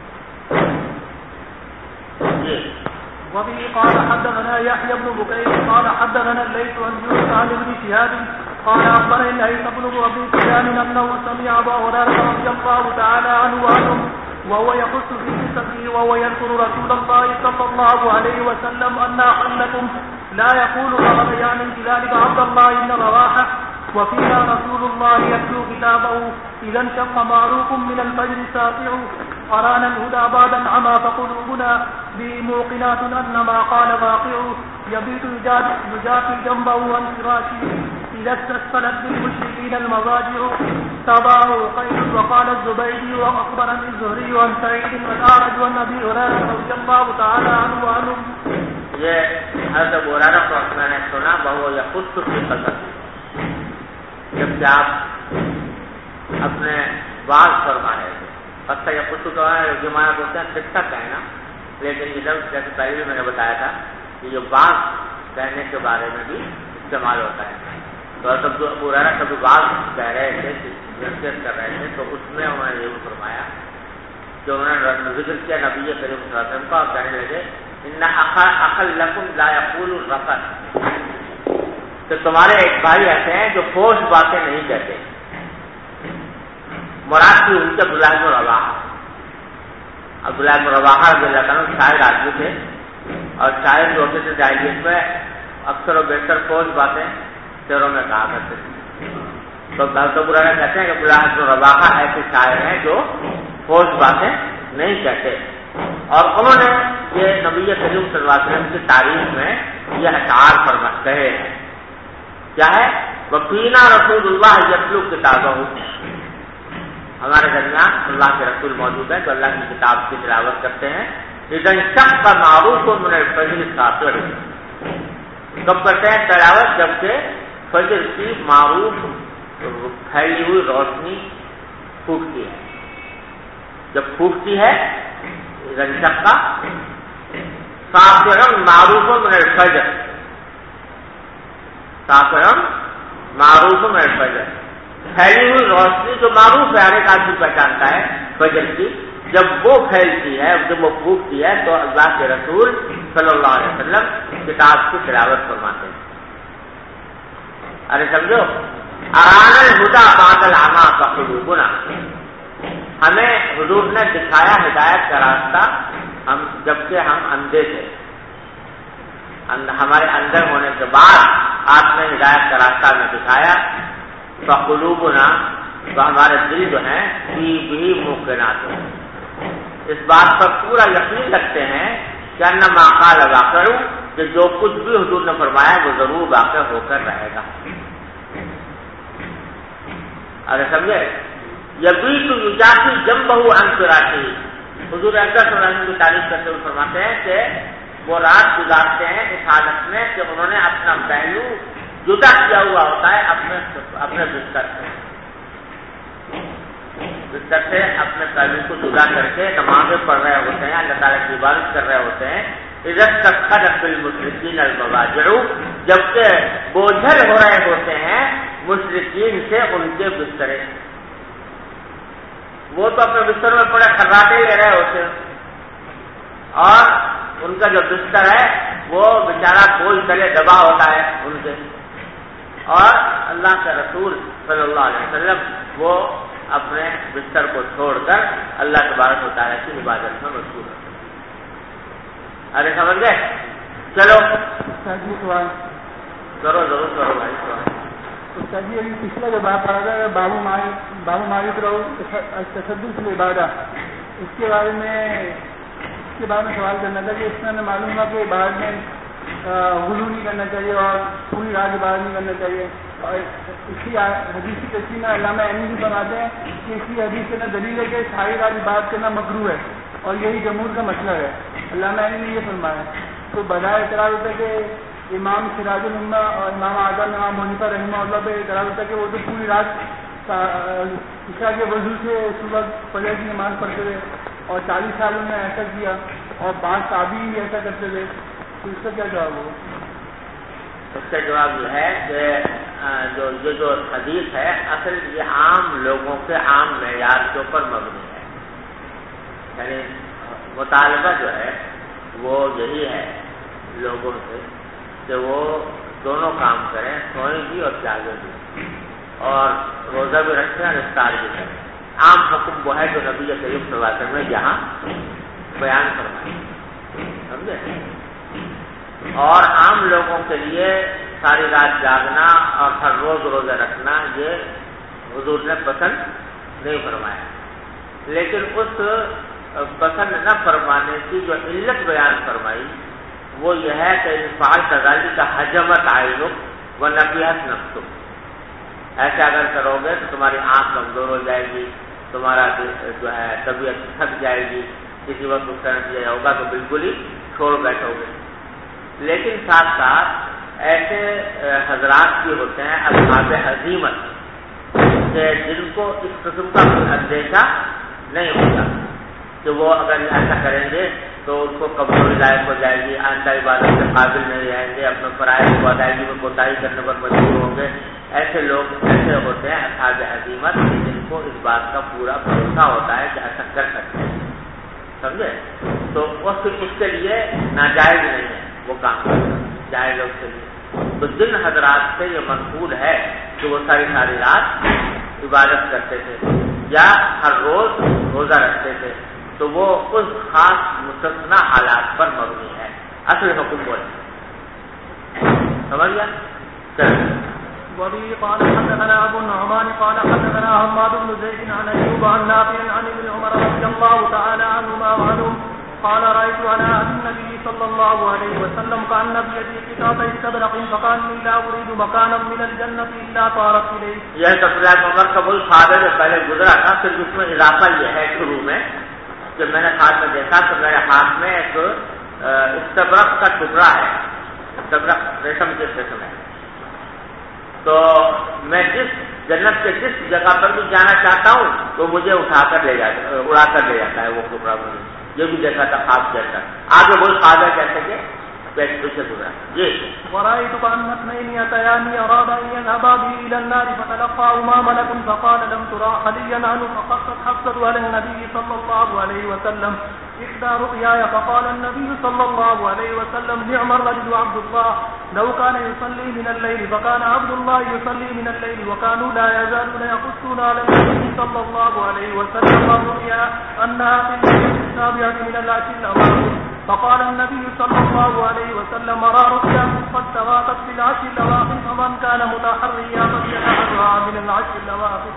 وبه قال حدثنا يحيى بن بكير قال حدثنا الليث عن يونس عن ابن شهاب قال أخبرني الليث بن أبي سفيان أنه سمع أبا هريرة رضي الله تعالى عنه وعنهم وهو يخص في قصته وهو يذكر رسول الله صلى الله عليه وسلم أن أحدكم لا يقول فقد يعني بذلك عبد الله بن رواحة وفينا رسول الله يتلو كتابه إذا انشق معروف من الفجر ساطع أرانا الهدى بعد عما فقلوبنا بموقنات أن ما قال واقع يبيت يجافي جنبه عن فراشه إذا استسفلت بالمشركين المضاجع تابعه قيس وقال الزبيدي وأخبرني الزهري عن سعيد والأعرج عن أبي هريرة رضي الله تعالى عنه وعنهم. یہ حضرت ابو ہریرہ کو میں نے سنا بہو یخص فی قصته، جب کہ آپ اپنے بال فرما رہے تھے. قصہ یخص تو ہے جو مانا بولتے ہیں قصہ کہنا، لیکن یہ لفظ جیسے پہلے بھی میں نے بتایا تھا کہ یہ بال کہنے کے بارے میں بھی استعمال ہوتا ہے. تو حضرت ابو ہریرہ کبھی بال کہہ رہے تھے، نصیحت کر رہے تھے، تو اس میں انہوں نے یہ فرمایا جو انہوں نے ذکر کیا نبی کریم صلی اللہ علیہ وسلم کا، اور کہنے لگے ان اخلکم لا یقول الرفث، کہ تمہارے ایک بھائی ایسے ہیں جو فوش باتیں نہیں کہتے. مراد کی ان کے عبداللہ بن رواحہ رضی اللہ عنہ شاعر آدمی تھے، اور شاعر جو ہوتے تھے جاہلیت میں اکثر و بیشتر فوش باتیں شعروں میں کہا کرتے تھے. تو حضرت ابو ہریرہ کہتے ہیں کہ عبداللہ بن رواحہ ایسے شاعر ہیں جو فوش باتیں نہیں کہتے. اور انہوں نے یہ نبی کریم صلی اللہ علیہ وسلم کی تعریف میں یہ اشعار فرماتے ہیں. کیا ہے؟ وفینا رسول اللہ یتلو کتابہ، ہمارے درمیان اللہ کے رسول موجود ہیں جو اللہ کی کتاب کی تلاوت کرتے ہیں. اذا انشق معروف من الفجر ساطع، کب کرتے ہیں تلاوت؟ جبکہ فجر کی معروف پھیلی ہوئی روشنی پھوٹتی ہے. جب پھوٹتی ہے اذا انشق ساطع معروف من الفجر، ساطع معروف من الفجر، پھیلی ہوئی روشنی جو معروف ہے، ہر ایک آدمی پہچانتا ہے فجر کی، جب وہ پھیلتی ہے، جب وہ پھوٹتی ہے تو اللہ کے رسول صلی اللہ علیہ وسلم کتاب کی تلاوت فرماتے ہیں. ارے سمجھو، ارانا الہدی بعد العمی فقلوبنا، ہمیں حضور نے دکھایا ہدایت کا راستہ جبکہ ہم اندھے تھے. ہمارے اندر ہونے کے بعد آپ نے ہدایت کا راستہ ہمیں دکھایا. فقلوبنا، تو ہمارے دل جو ہیں بھی موقنات ہیں، اس بات پر پورا یقین رکھتے ہیں کہ ان ما قال واقع، کہ جو کچھ بھی حضور نے فرمایا وہ ضرور واقع ہو کر رہے گا. اگر سمجھے، یبیت یجافی جنبہ عن فراشه، حضور اکرم صلی اللہ علیہ وسلم کی تعریف کرتے ہوئے فرماتے ہیں کہ وہ رات گزارتے ہیں اس حالت میں کہ انہوں نے اپنا پہلو جدا کیا ہوا ہوتا ہے اپنے بستر سے اپنے پہلو کو جدا کر کے نمازیں پڑھ رہے ہوتے ہیں، اللہ تعالیٰ کی عبادت کر رہے ہوتے ہیں. اذا استسقلت بالمشرکین المضاجع، جبکہ بوجھل ہو رہے ہوتے ہیں مشرکین سے ان کے بسترے. وہ تو اپنے بستر میں پڑے خراٹے لے رہے ہوتے ہیں اور ان کا جو بستر ہے وہ بیچارہ کوئی تلے دبا ہوتا ہے ان کے. اور اللہ کے رسول صلی اللہ علیہ وسلم وہ اپنے بستر کو چھوڑ کر اللہ تبارک و تعالیٰ کی عبادت میں مشغول ہوتے ہیں. ارے سمجھ گئے؟ چلو سوال کرو، ضرور کرو بھائی سوال. جی ابھی پچھلا جو بات آ رہا ہے بابو مالک رہو تشدد کی عبادت، اس کے بارے میں سوال کرنا تھا کہ اس میں معلوم ہوا کہ عبادت میں غلو نہیں کرنا چاہیے اور پوری رات عبادت نہیں کرنا چاہیے. اور اسی حدیث کی تشریح میں علامہ عینی بھی بناتے ہیں کہ اسی حدیث سے دلیل ہے کہ ساری رات عبادت کرنا مکروہ ہے اور یہی جمہور کا مسئلہ ہے. علامہ عینی نے یہ فرمایا. تو بجائے اعتراض ہوتا ہے کہ امام سراج الامہ اور امام اعظم امام حنیفہ رحمہ اللہ پہ اعتراض ہوتا ہے کہ وہ تو پوری رات عشاء کے وضو سے صبح فجر کی نماز پڑھتے تھے اور 40 سال میں ایسا کیا اور 5 تابعین بھی ایسا کرتے تھے. تو اس کا کیا جواب ہوگا؟ اس کا جواب یہ ہے کہ جو حدیث ہے اصل یہ عام لوگوں کے عام معیار کے اوپر مبنی ہے. یعنی مطالبہ جو ہے وہ یہی ہے لوگوں سے کہ وہ دونوں کام کریں، سوئیں بھی اور جاگیں بھی، اور روزہ بھی رکھیں اور افطار بھی کریں. عام حکم وہ ہے جو نبی کریم صلی اللہ علیہ وسلم نے یہاں بیان فرمایا. سمجھے؟ اور عام لوگوں کے لیے ساری رات جاگنا اور ہر روز روزہ رکھنا یہ حضور نے پسند نہیں فرمایا. لیکن اس پسند نہ فرمانے کی جو علت بیان فرمائی وہ یہ ہے کہ انفعال تغالی کا حجمت عائلک و نفیحت نفسک. ایسے اگر کرو گے تو تمہاری آنکھ کمزور ہو جائے گی، تمہارا جو ہے طبیعت تھک جائے گی، کسی وقت اس طرح سے ہوگا تو بالکل ہی چھوڑ بیٹھو گے. لیکن ساتھ ساتھ ایسے حضرات بھی ہوتے ہیں اصحاب عزیمت کہ جن کو اس قسم کا کوئی اندیشہ نہیں ہوتا کہ وہ اگر ایسا کریں گے تو ان کو کمزوری لاحق ہو جائے گی، آئندہ عبادت کے قابل نہیں رہیں گے، اپنے فرائض کو ادائیگی میں کوتاہی کرنے پر مجبور ہوں گے. ایسے لوگ ایسے ہوتے ہیں اصحاب عزیمت جن کو اس بات کا پورا بھروسہ ہوتا ہے کہ ایسا کر سکتے ہیں. سمجھے؟ تو اس کے لیے ناجائز نہیں ہے وہ کام جائز ہے اس کے لیے. تو جن حضرات سے یہ منقول ہے کہ وہ ساری رات عبادت کرتے تھے یا ہر روز روزہ رکھتے تھے تو وہ اس خاص مستثنا حالات پر مبنی ہے. اصل حکم وہ ہے. سمجھ گیا؟ چلو. وبه قال حدثنا ابو النعمان قال حدثنا حماد بن زيد عن ايوب عن نافع عن ابن عمر رضي الله تعالى عنهما وعنهم قال رايت على النبي صلى الله عليه وسلم كان بيدي قطعه استبرق فقال لا اريد مكانا من الجنه الا طارت اليه. یہ تفصیلات عمر کا وہی خواب ہے جو پہلے گزرا تھا. پھر اس میں اضافہ یہ ہے شروع میں کہ میں نے خواب میں دیکھا تو میرے ہاتھ میں ایک استبرق کا ٹکڑا ہے. استبرق ریشم کے قسم ہے. تو میں جس جنت کے جس جگہ پر بھی جانا چاہتا ہوں تو مجھے اڑا کر لے جاتا ہے وہ ٹکڑا. یہ بھی دیکھا تھا خواب جیسا. آگے وہی خواب ہے جیسے کہ پیٹ پیچھے گزرا. جی ورأيت كأن اثنين يتيان أرادا أن يذهبا به إلى النار فتلقاهما ملك فقال لم ترى خليا عنه فقصت حفصة على النبي صلى الله عليه وسلم إحدى رؤياي فقال النبي صلى الله عليه وسلم نعم الرجل عبد الله لو كان يصلي من الليل فكان عبد الله يصلي من الليل وكانوا لا يزالون يقصون على النبي صلى الله عليه وسلم الرؤيا أنها في الليل السابعة من العشر الأواخر. فقال النبي صلى الله عليه وسلم أرى رؤيا قد تغاطت في العشر الأواخر فمن كان متحريا فليتحرها من العشر الأواخر.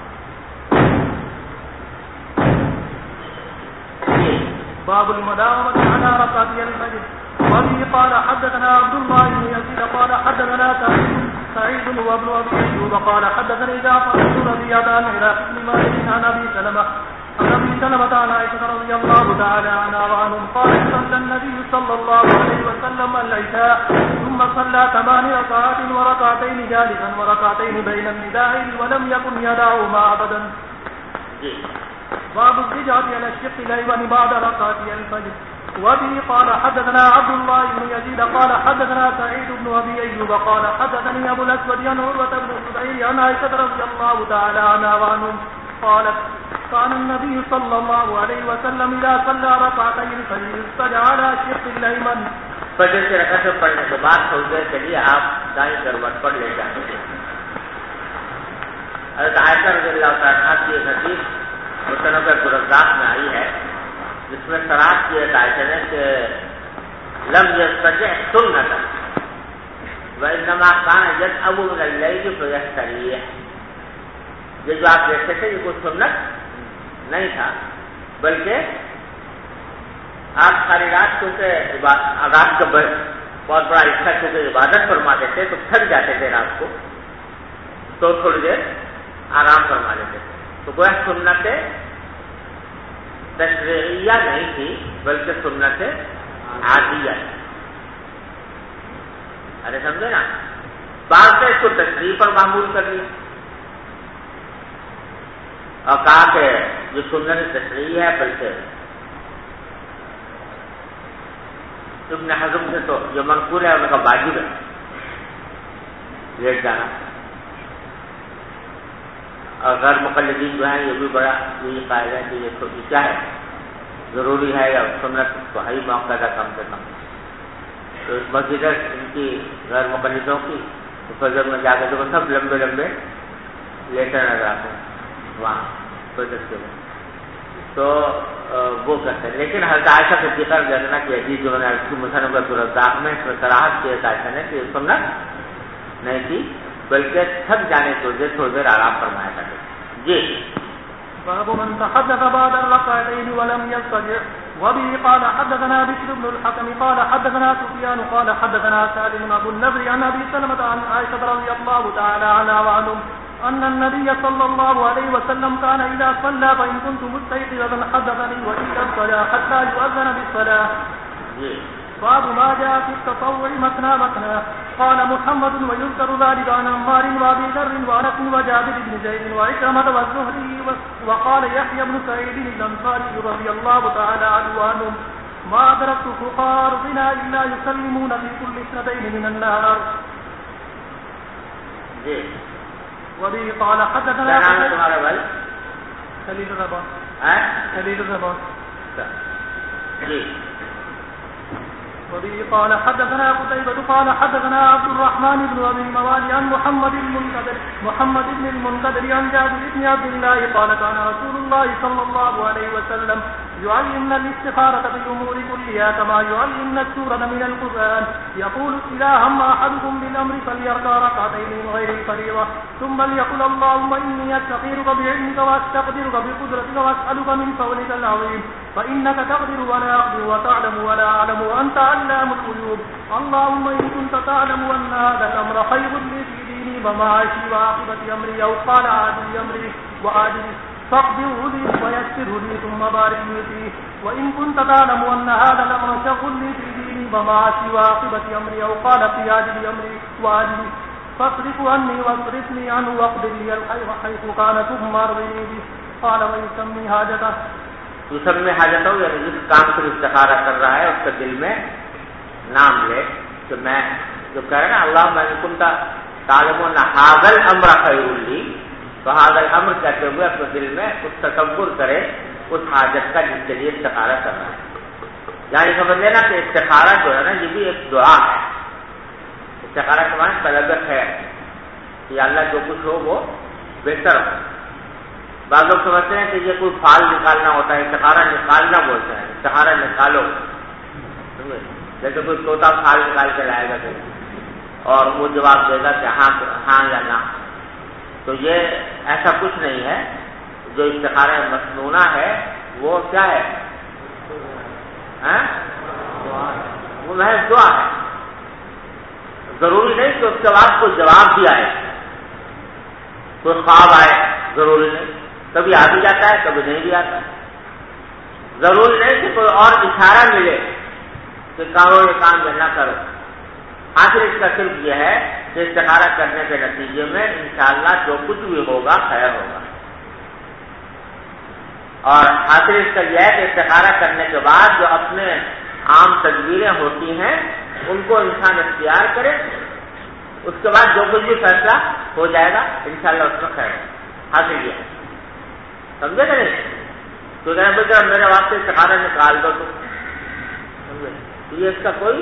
باب المداومة على ركعتي الفجر. وبه قال حدثنا عبد الله بن يزيد قال حدثنا سعيد وابن أبي أيوب قال حدثني جعفر بن ربيعة عن عراق بن مالك عن أبي سلمة عن عائشة رضي الله تعالى عنها وعنهم قال صلى النبي صلى الله عليه وسلم العشاء ثم صلى 8 ركعات وركعتين جالسا وركعتين بين النداءين ولم يكن يدعهما أبدا. باب الضجعة على الشق الأيمن بعد ركعتي الفجر. وبه قال حدثنا عبد الله بن يزيد قال حدثنا سعيد بن ابي ايوب قال حدثني ابو الاسود عن عروه بن الزبير عن عائشه رضي الله تعالى عنها وعنهم قالت كان النبي صلى الله عليه وسلم اذا صلى ركعتين فاستجع على شق الايمن. فجر کی رکعت پڑھنے کے بعد سجدے کے لیے آپ دائیں کروٹ پر لے جاتے ہیں. حضرت عائشہ رضی اللہ تعالیٰ عنہ کی ایک حدیث مصنف عبدالرزاق میں آئی ہے جس میں صراحت کی ہے عائشہ نے کہ لم يستطع سنة وانما كان يذهب من الليل فيستريح. یہ جو آپ دیکھتے تھے یہ کوئی سنت نہیں تھا بلکہ آپ ساری رات کیونکہ رات کا بہت بڑا حصہ کیونکہ عبادت فرماتے تھے تو تھک جاتے تھے رات کو تو تھوڑی دیر آرام فرما لیتے تھے. تو وہ سنت تشریعیہ نہیں تھی بلکہ سنت عادیہ. ارے سمجھے نا, بعد میں اس کو تشریح پر معمول کر لیا اور کہا کہ جو سنت تشریح ہے بلکہ ابن حزم سے تو جو منقول ہے ان کا واجب ہے لیٹ جانا. اور غیر مقلدین جو ہیں یہ بھی بڑا یہ قائل ہے کہ یہ کیا ہے ضروری ہے یا سنت تو ہے موقع کا کم سے کم. تو اس مسجد ان کی غیر مقلدوں کی تو فجر میں جا کے تو سب لمبے لمبے لیٹر نظر آتے ہیں وہاں فجر کے میں تو وہ کرتے ہیں. لیکن حضرت عائشہ کے ذکر جانا کہ عزیز جو نے مصنف عبدالرزاق میں اس میں صراحت کی عائشہ نے کہ یہ سنت نہیں تھی بلکہ تھک جانے کو تھوڑی دیر آرام فرمایا کرتے. جی باب من تحدث بعد الركعتين ولم يضطجع. وبه قال حدثنا بشر بن الحكم قال حدثنا سفيان قال حدثنا سالم ابو النضر عن ابي سلمة عن عائشة رضي الله تعالى عنها وعنهم ان النبي صلى الله عليه وسلم كان اذا صلى فان كنت مستيقظا حدثني واذا صلى حتى يؤذن بالصلاة. باب ما جاء في التطوع مثنى مثنى. قال محمد ويذكر ذلك عن عمار وابي ذر وانس وجابر بن زيد وعكرمة والزهري. وقال يحيى بن سعيد الانصاري رضي الله تعالى عنه ما أدركت فقهاء أرضنا إلا يسلمون في كل اثنتين من النهار. وبه قال حدثنا خليل الربان. وبه قال حدثنا قتيبة قال حدثنا عبد الرحمن بن أبي الموالي عن محمد بن المنكدر عن جابر بن عبد الله قال كان رسول الله صلى الله عليه وسلم يعلمنا الاستخارة في الأمور كلها كما يعلمنا السورة من القرآن. يقول إذا هم أحدكم بالأمر فليركع ركعتين من غير الفريضة ثم ليقل اللهم إني أستخيرك بعلمك وأستقدرك بقدرتك وأسألك من فضلك العظيم فإنك تقدر ولا أقدر وتعلم ولا أعلم وأنت علام الغيوب. اللهم إن كنت تعلم أن هذا الأمر خير لي في ديني ومعاشي وعاقبة أمري أو قال عاجل أمري وآجل فاقدره لي ويسره لي ثم بارك لي فيه. وإن كنت تعلم أن هذا الأمر شر لي في ديني ومعاشي وعاقبة أمري أو قال في عاجل أمري وآجل فاصرف عني واصرفني عنه واقدر لي الخير حيث كان ثم أرضني به. قال ويسمي حاجته. يسمي حاجته یعنی جس کام سے استخارہ کر رہا ہے اس کا دل میں نام لے کہ میں جو کہہ رہے نا اللہ میں كنت تعلم أن هذا الأمر خير لي تو هذا الأمر کہتے ہوئے اپنے دل میں کچھ تصور کرے اس حاجت کا جس کے لیے استخارہ کر رہا ہے. یعنی سمجھ لینا کہ استخارہ جو ہے نا یہ بھی ایک دعا ہے. استخارہ کے معنی طلب خیر کہ اللہ جو کچھ ہو وہ بہتر ہو. بعض لوگ سمجھتے ہیں کہ یہ کوئی پھال نکالنا ہوتا ہے, استخارہ نکالنا بولتے ہیں, استخارہ نکالو. جیسے کوئی طوطا پھال نکال کے لائے گا اور وہ جواب دے گا کہ ہاں یا نہ. تو یہ ایسا کچھ نہیں ہے. جو استخارہ مسنونہ ہے وہ کیا ہے؟ وہ محض دعا ہے. ضروری نہیں کہ اس کے بعد کوئی جواب بھی آئے, کوئی خواب آئے, ضروری نہیں. کبھی آ بھی جاتا ہے, کبھی نہیں بھی آتا. ضروری نہیں کہ کوئی اور اشارہ ملے کہ کرو یہ کام یا نہ کرو. آخر اس کا صرف یہ ہے کہ استخارہ کرنے کے نتیجے میں انشاءاللہ جو کچھ بھی ہوگا خیر ہوگا. اور حاصل اس کا یہ ہے کہ استخارہ کرنے کے بعد جو اپنے عام تدبیریں ہوتی ہیں ان کو انسان اختیار کرے، اس کے بعد جو کچھ بھی فیصلہ ہو جائے گا انشاءاللہ اس میں خیر حاصل کیا، سمجھے کہ نہیں؟ تو میرے واسطے استخارہ نکال دو تو یہ اس کا کوئی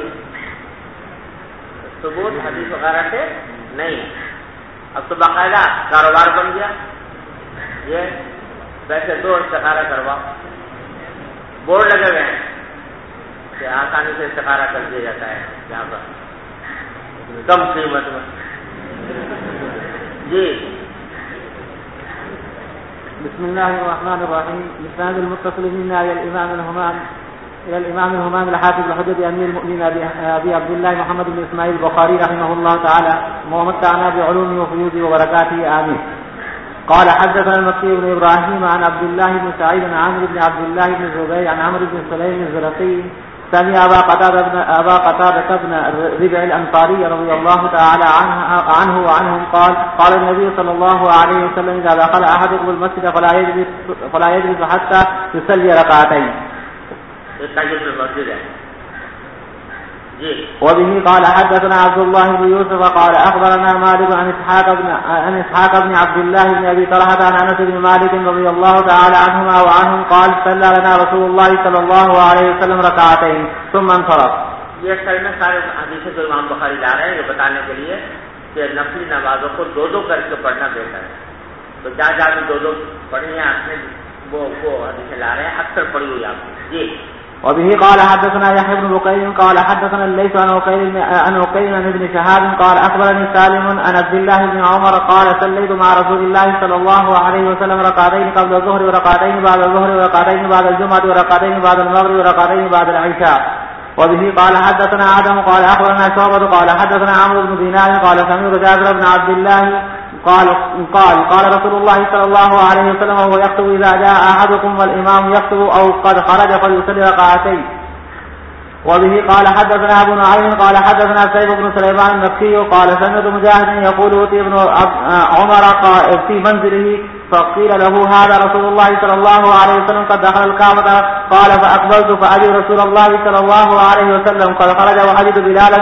ثبوت حدیث وغیرہ سے نہیں۔ اب تو باقاعدہ کاروبار بن گیا، یہ ویسے 2 استخارہ کرواؤ، بورڈ لگے ہوئے ہیں کہ آسانی سے استخارہ کر دیا جاتا ہے یہاں پر کم قیمت میں۔ جی بسم الله الرحمن الرحيم. الإسناد المتصل منا إلى الإمام الهمام الحافظ الحجة أمير المؤمنين أبي عبد الله محمد بن إسماعيل البخاري رحمه الله تعالى ومتعنا بعلومه وفيوزه وبركاته آمين. قال حدثنا المكي بن إبراهيم عن عبد الله بن سعيد عن عمرو بن عبد الله بن الزبير عن عمرو بن سليم الزرقي سمع أبا قتادة بن ربع الأنصاري رضي الله تعالى عنه وعنهم قال النبي صلى الله عليه وسلم إذا دخل أحدكم المسجد فلا يجلس حتى يصلي ركعتين. وبه قال حدثنا عبد الله بن يوسف قال أخبرنا مالك عن إسحاق بن عبد الله بن أبي طلحة عن أنس بن مالك رضي الله تعالى عنهما وعنهم قال صلى لنا رسول الله صلى الله عليه وسلم ركعتين ثم انصرف. یہ اصل میں سارے حدیثیں جو امام بخاری لا رہے ہیں یہ بتانے کے لیے کہ نفلی نمازوں کو 2 کر کے پڑھنا بہتر ہے، تو جہاں بھی 2 پڑھی ہیں آپ نے وہ حدیثیں لا رہے ہیں، اکثر پڑھی ہوئی آپ نے. جی وبه قال حدثنا يحيى بن بكير قال حدثنا الليث عن عقيل عن ابن شهاب قال أخبرني سالم عن عبد الله بن عمر قال صليت مع رسول الله صلى الله عليه وسلم ركعتين قبل الظهر وركعتين بعد الظهر وركعتين بعد الجمعة وركعتين بعد المغرب وركعتين بعد العشاء. وبه قال حدثنا آدم قال أخبرنا شعبة قال حدثنا عمرو بن دينار قال سمعت جابر بن عبد الله قال رسول الله صلى الله عليه وسلم وهو يكتب إذا جاء أحدكم والإمام يكتب أو قد خرج فليصلي ركعتين. وبه قال حدثنا أبو نعيم قال حدثنا سيف بن سليمان المكي قال سمعت مجاهد يقول أوتي ابن عمر في منزله فقيل له هذا رسول الله صلى الله عليه وسلم قد دخل الكعبة قال فأقبلت فأجد رسول الله صلى الله عليه وسلم قد خرج وأجد بلالا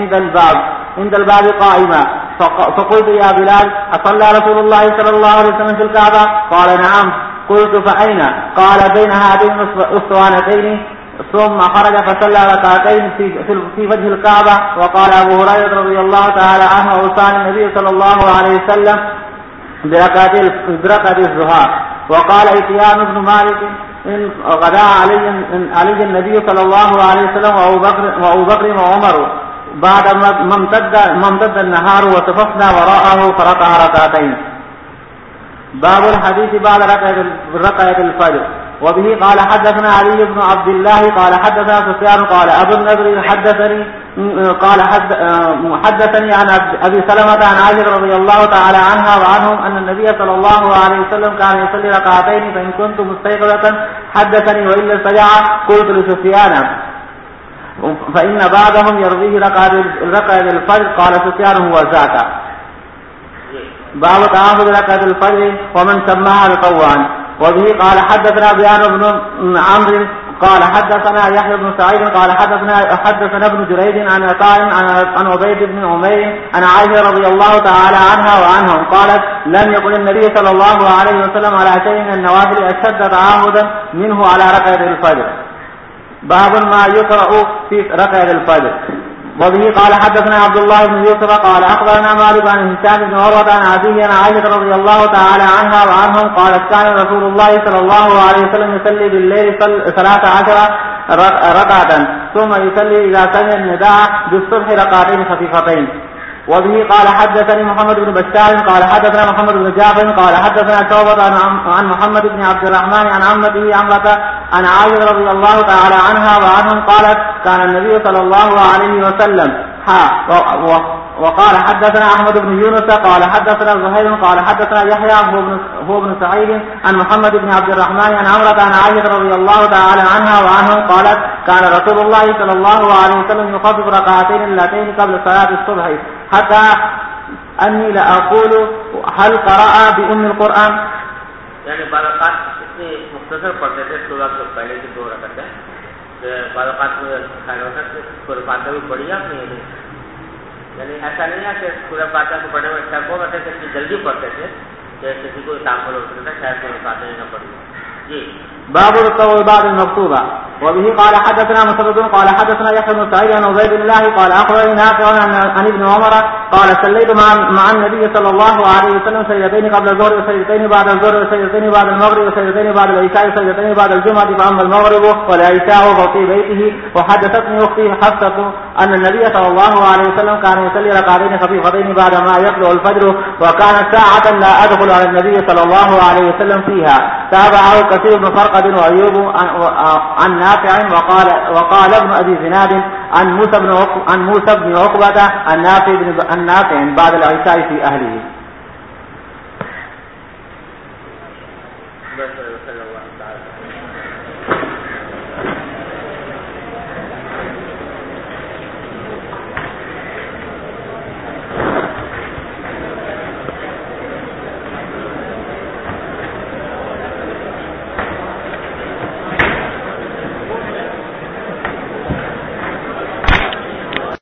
عند الباب قائما فقلت يا بلال أصلى رسول الله صلى الله عليه وسلم في الكعبة؟ قال نعم. قلت فأين؟ قال بين هاتين الأسطوانتين ثم خرج فصلى ركعتين في وجه الكعبة. وقال أبو هريرة رضي الله تعالى عنه أوصاني النبي صلى الله عليه وسلم بركعة الضحى. وقال إتيان بن مالك إن غدا علي النبي صلى الله عليه وسلم وأبو بكر وعمر بعد ما امتد النهار وصففنا وراءه فركع ركعتين. باب الحديث بعد ركعة الفجر. وبه قال حدثنا علي بن عبد الله قال حدثنا سفيان قال أبو النضر حدثني عن أبي سلمة عن عائشة رضي الله تعالى عنها وعنهم أن النبي صلى الله عليه وسلم كان يصلي ركعتين فإن كنت مستيقظة حدثني وإلا استجاع. قلت لسفيان فإن بعضهم يرضيه ركعة الفجر قال سفيان هو ذاك. باب تعاهد ركعة الفجر ومن سماها القوان. وبه قال حدثنا بيان بن عمرو قال حدثنا يحيى بن سعيد قال حدثنا ابن جريج عن عطاء عن عبيد بن عمير عن عائشة رضي الله تعالى عنها وعنهم قالت لم يكن النبي صلى الله عليه وسلم على شيء من النوافل أشد تعاهدا منه على ركعة الفجر. باب ما يقرأ في ركعة الفجر. وبه قال حدثنا عبد الله بن يوسف قال أخبرنا مالك عن هشام بن عروة عن أبيه عن عائشة رضي الله تعالى عنها وعنهم قالت كان رسول الله صلى الله عليه وسلم يصلي بالليل 13 ركعة ثم يصلي إذا سمع النداء بالصبح ركعتين خفيفتين. وبه قال حدثني محمد بن بشار قال حدثنا محمد بن جعفر قال حدثنا شعبة عن محمد بن عبد الرحمن عن عمته عمرة عن عائشة رضي الله تعالى عنها وعنهم قالت كان النبي صلى الله عليه وسلم وقال حدثنا أحمد بن يونس قال حدثنا زهير قال حدثنا يحيى هو ابن سعيد عن محمد بن عبد الرحمن عن عمرة عن عائشة رضي الله تعالى عنها وعنهم قالت كان رسول الله صلى الله عليه وسلم يخفف ركعتين اللتين قبل صلاة الصبح حتى أني لأقول هل قرأ بأم القرآن. یعنی بعض اوقات اتنی مختصر پڑھتے تھے صبح سے پہلے کی 2 رکعتیں. بعض اوقات خیال ہوتا ہے سورہ فاتحہ بھی پڑھی آپ نے, یعنی ایسا نہیں ہے کہ سورہ فاتحہ کو پڑھنے میں شک ہوگا کہ اتنی جلدی پڑھتے تھے کہ کسی کو تعامل ہو سکتا ہے شاید سورہ فاتحہ نہیں نہ پڑھی. جی باب التطوع بعد المكتوبة. وبه قال حدثنا مسدد قال حدثنا يحيى بن سعيد عن عبيد الله قال اخبرني نافع عن ابن عمر قال صليت مع النبي صلى الله عليه وسلم سجدتين قبل الظهر وسجدتين بعد الظهر وسجدتين بعد المغرب وسجدتين بعد العشاء وسجدتين بعد الجمعة فأما المغرب والعشاء ففي بيته. وحدثتني اختي حفصة ان النبي صلى الله عليه وسلم كان يصلي ركعتين خفيفتين بعد ما يطلع الفجر وكانت ساعة لا ادخل على النبي صلى الله عليه وسلم فيها. تابعه كثير بن فرقد وأيوب عن نافع وقال ابن أبي زناد عن موسى بن عقبة عن نافع بعد العشاء في أهله.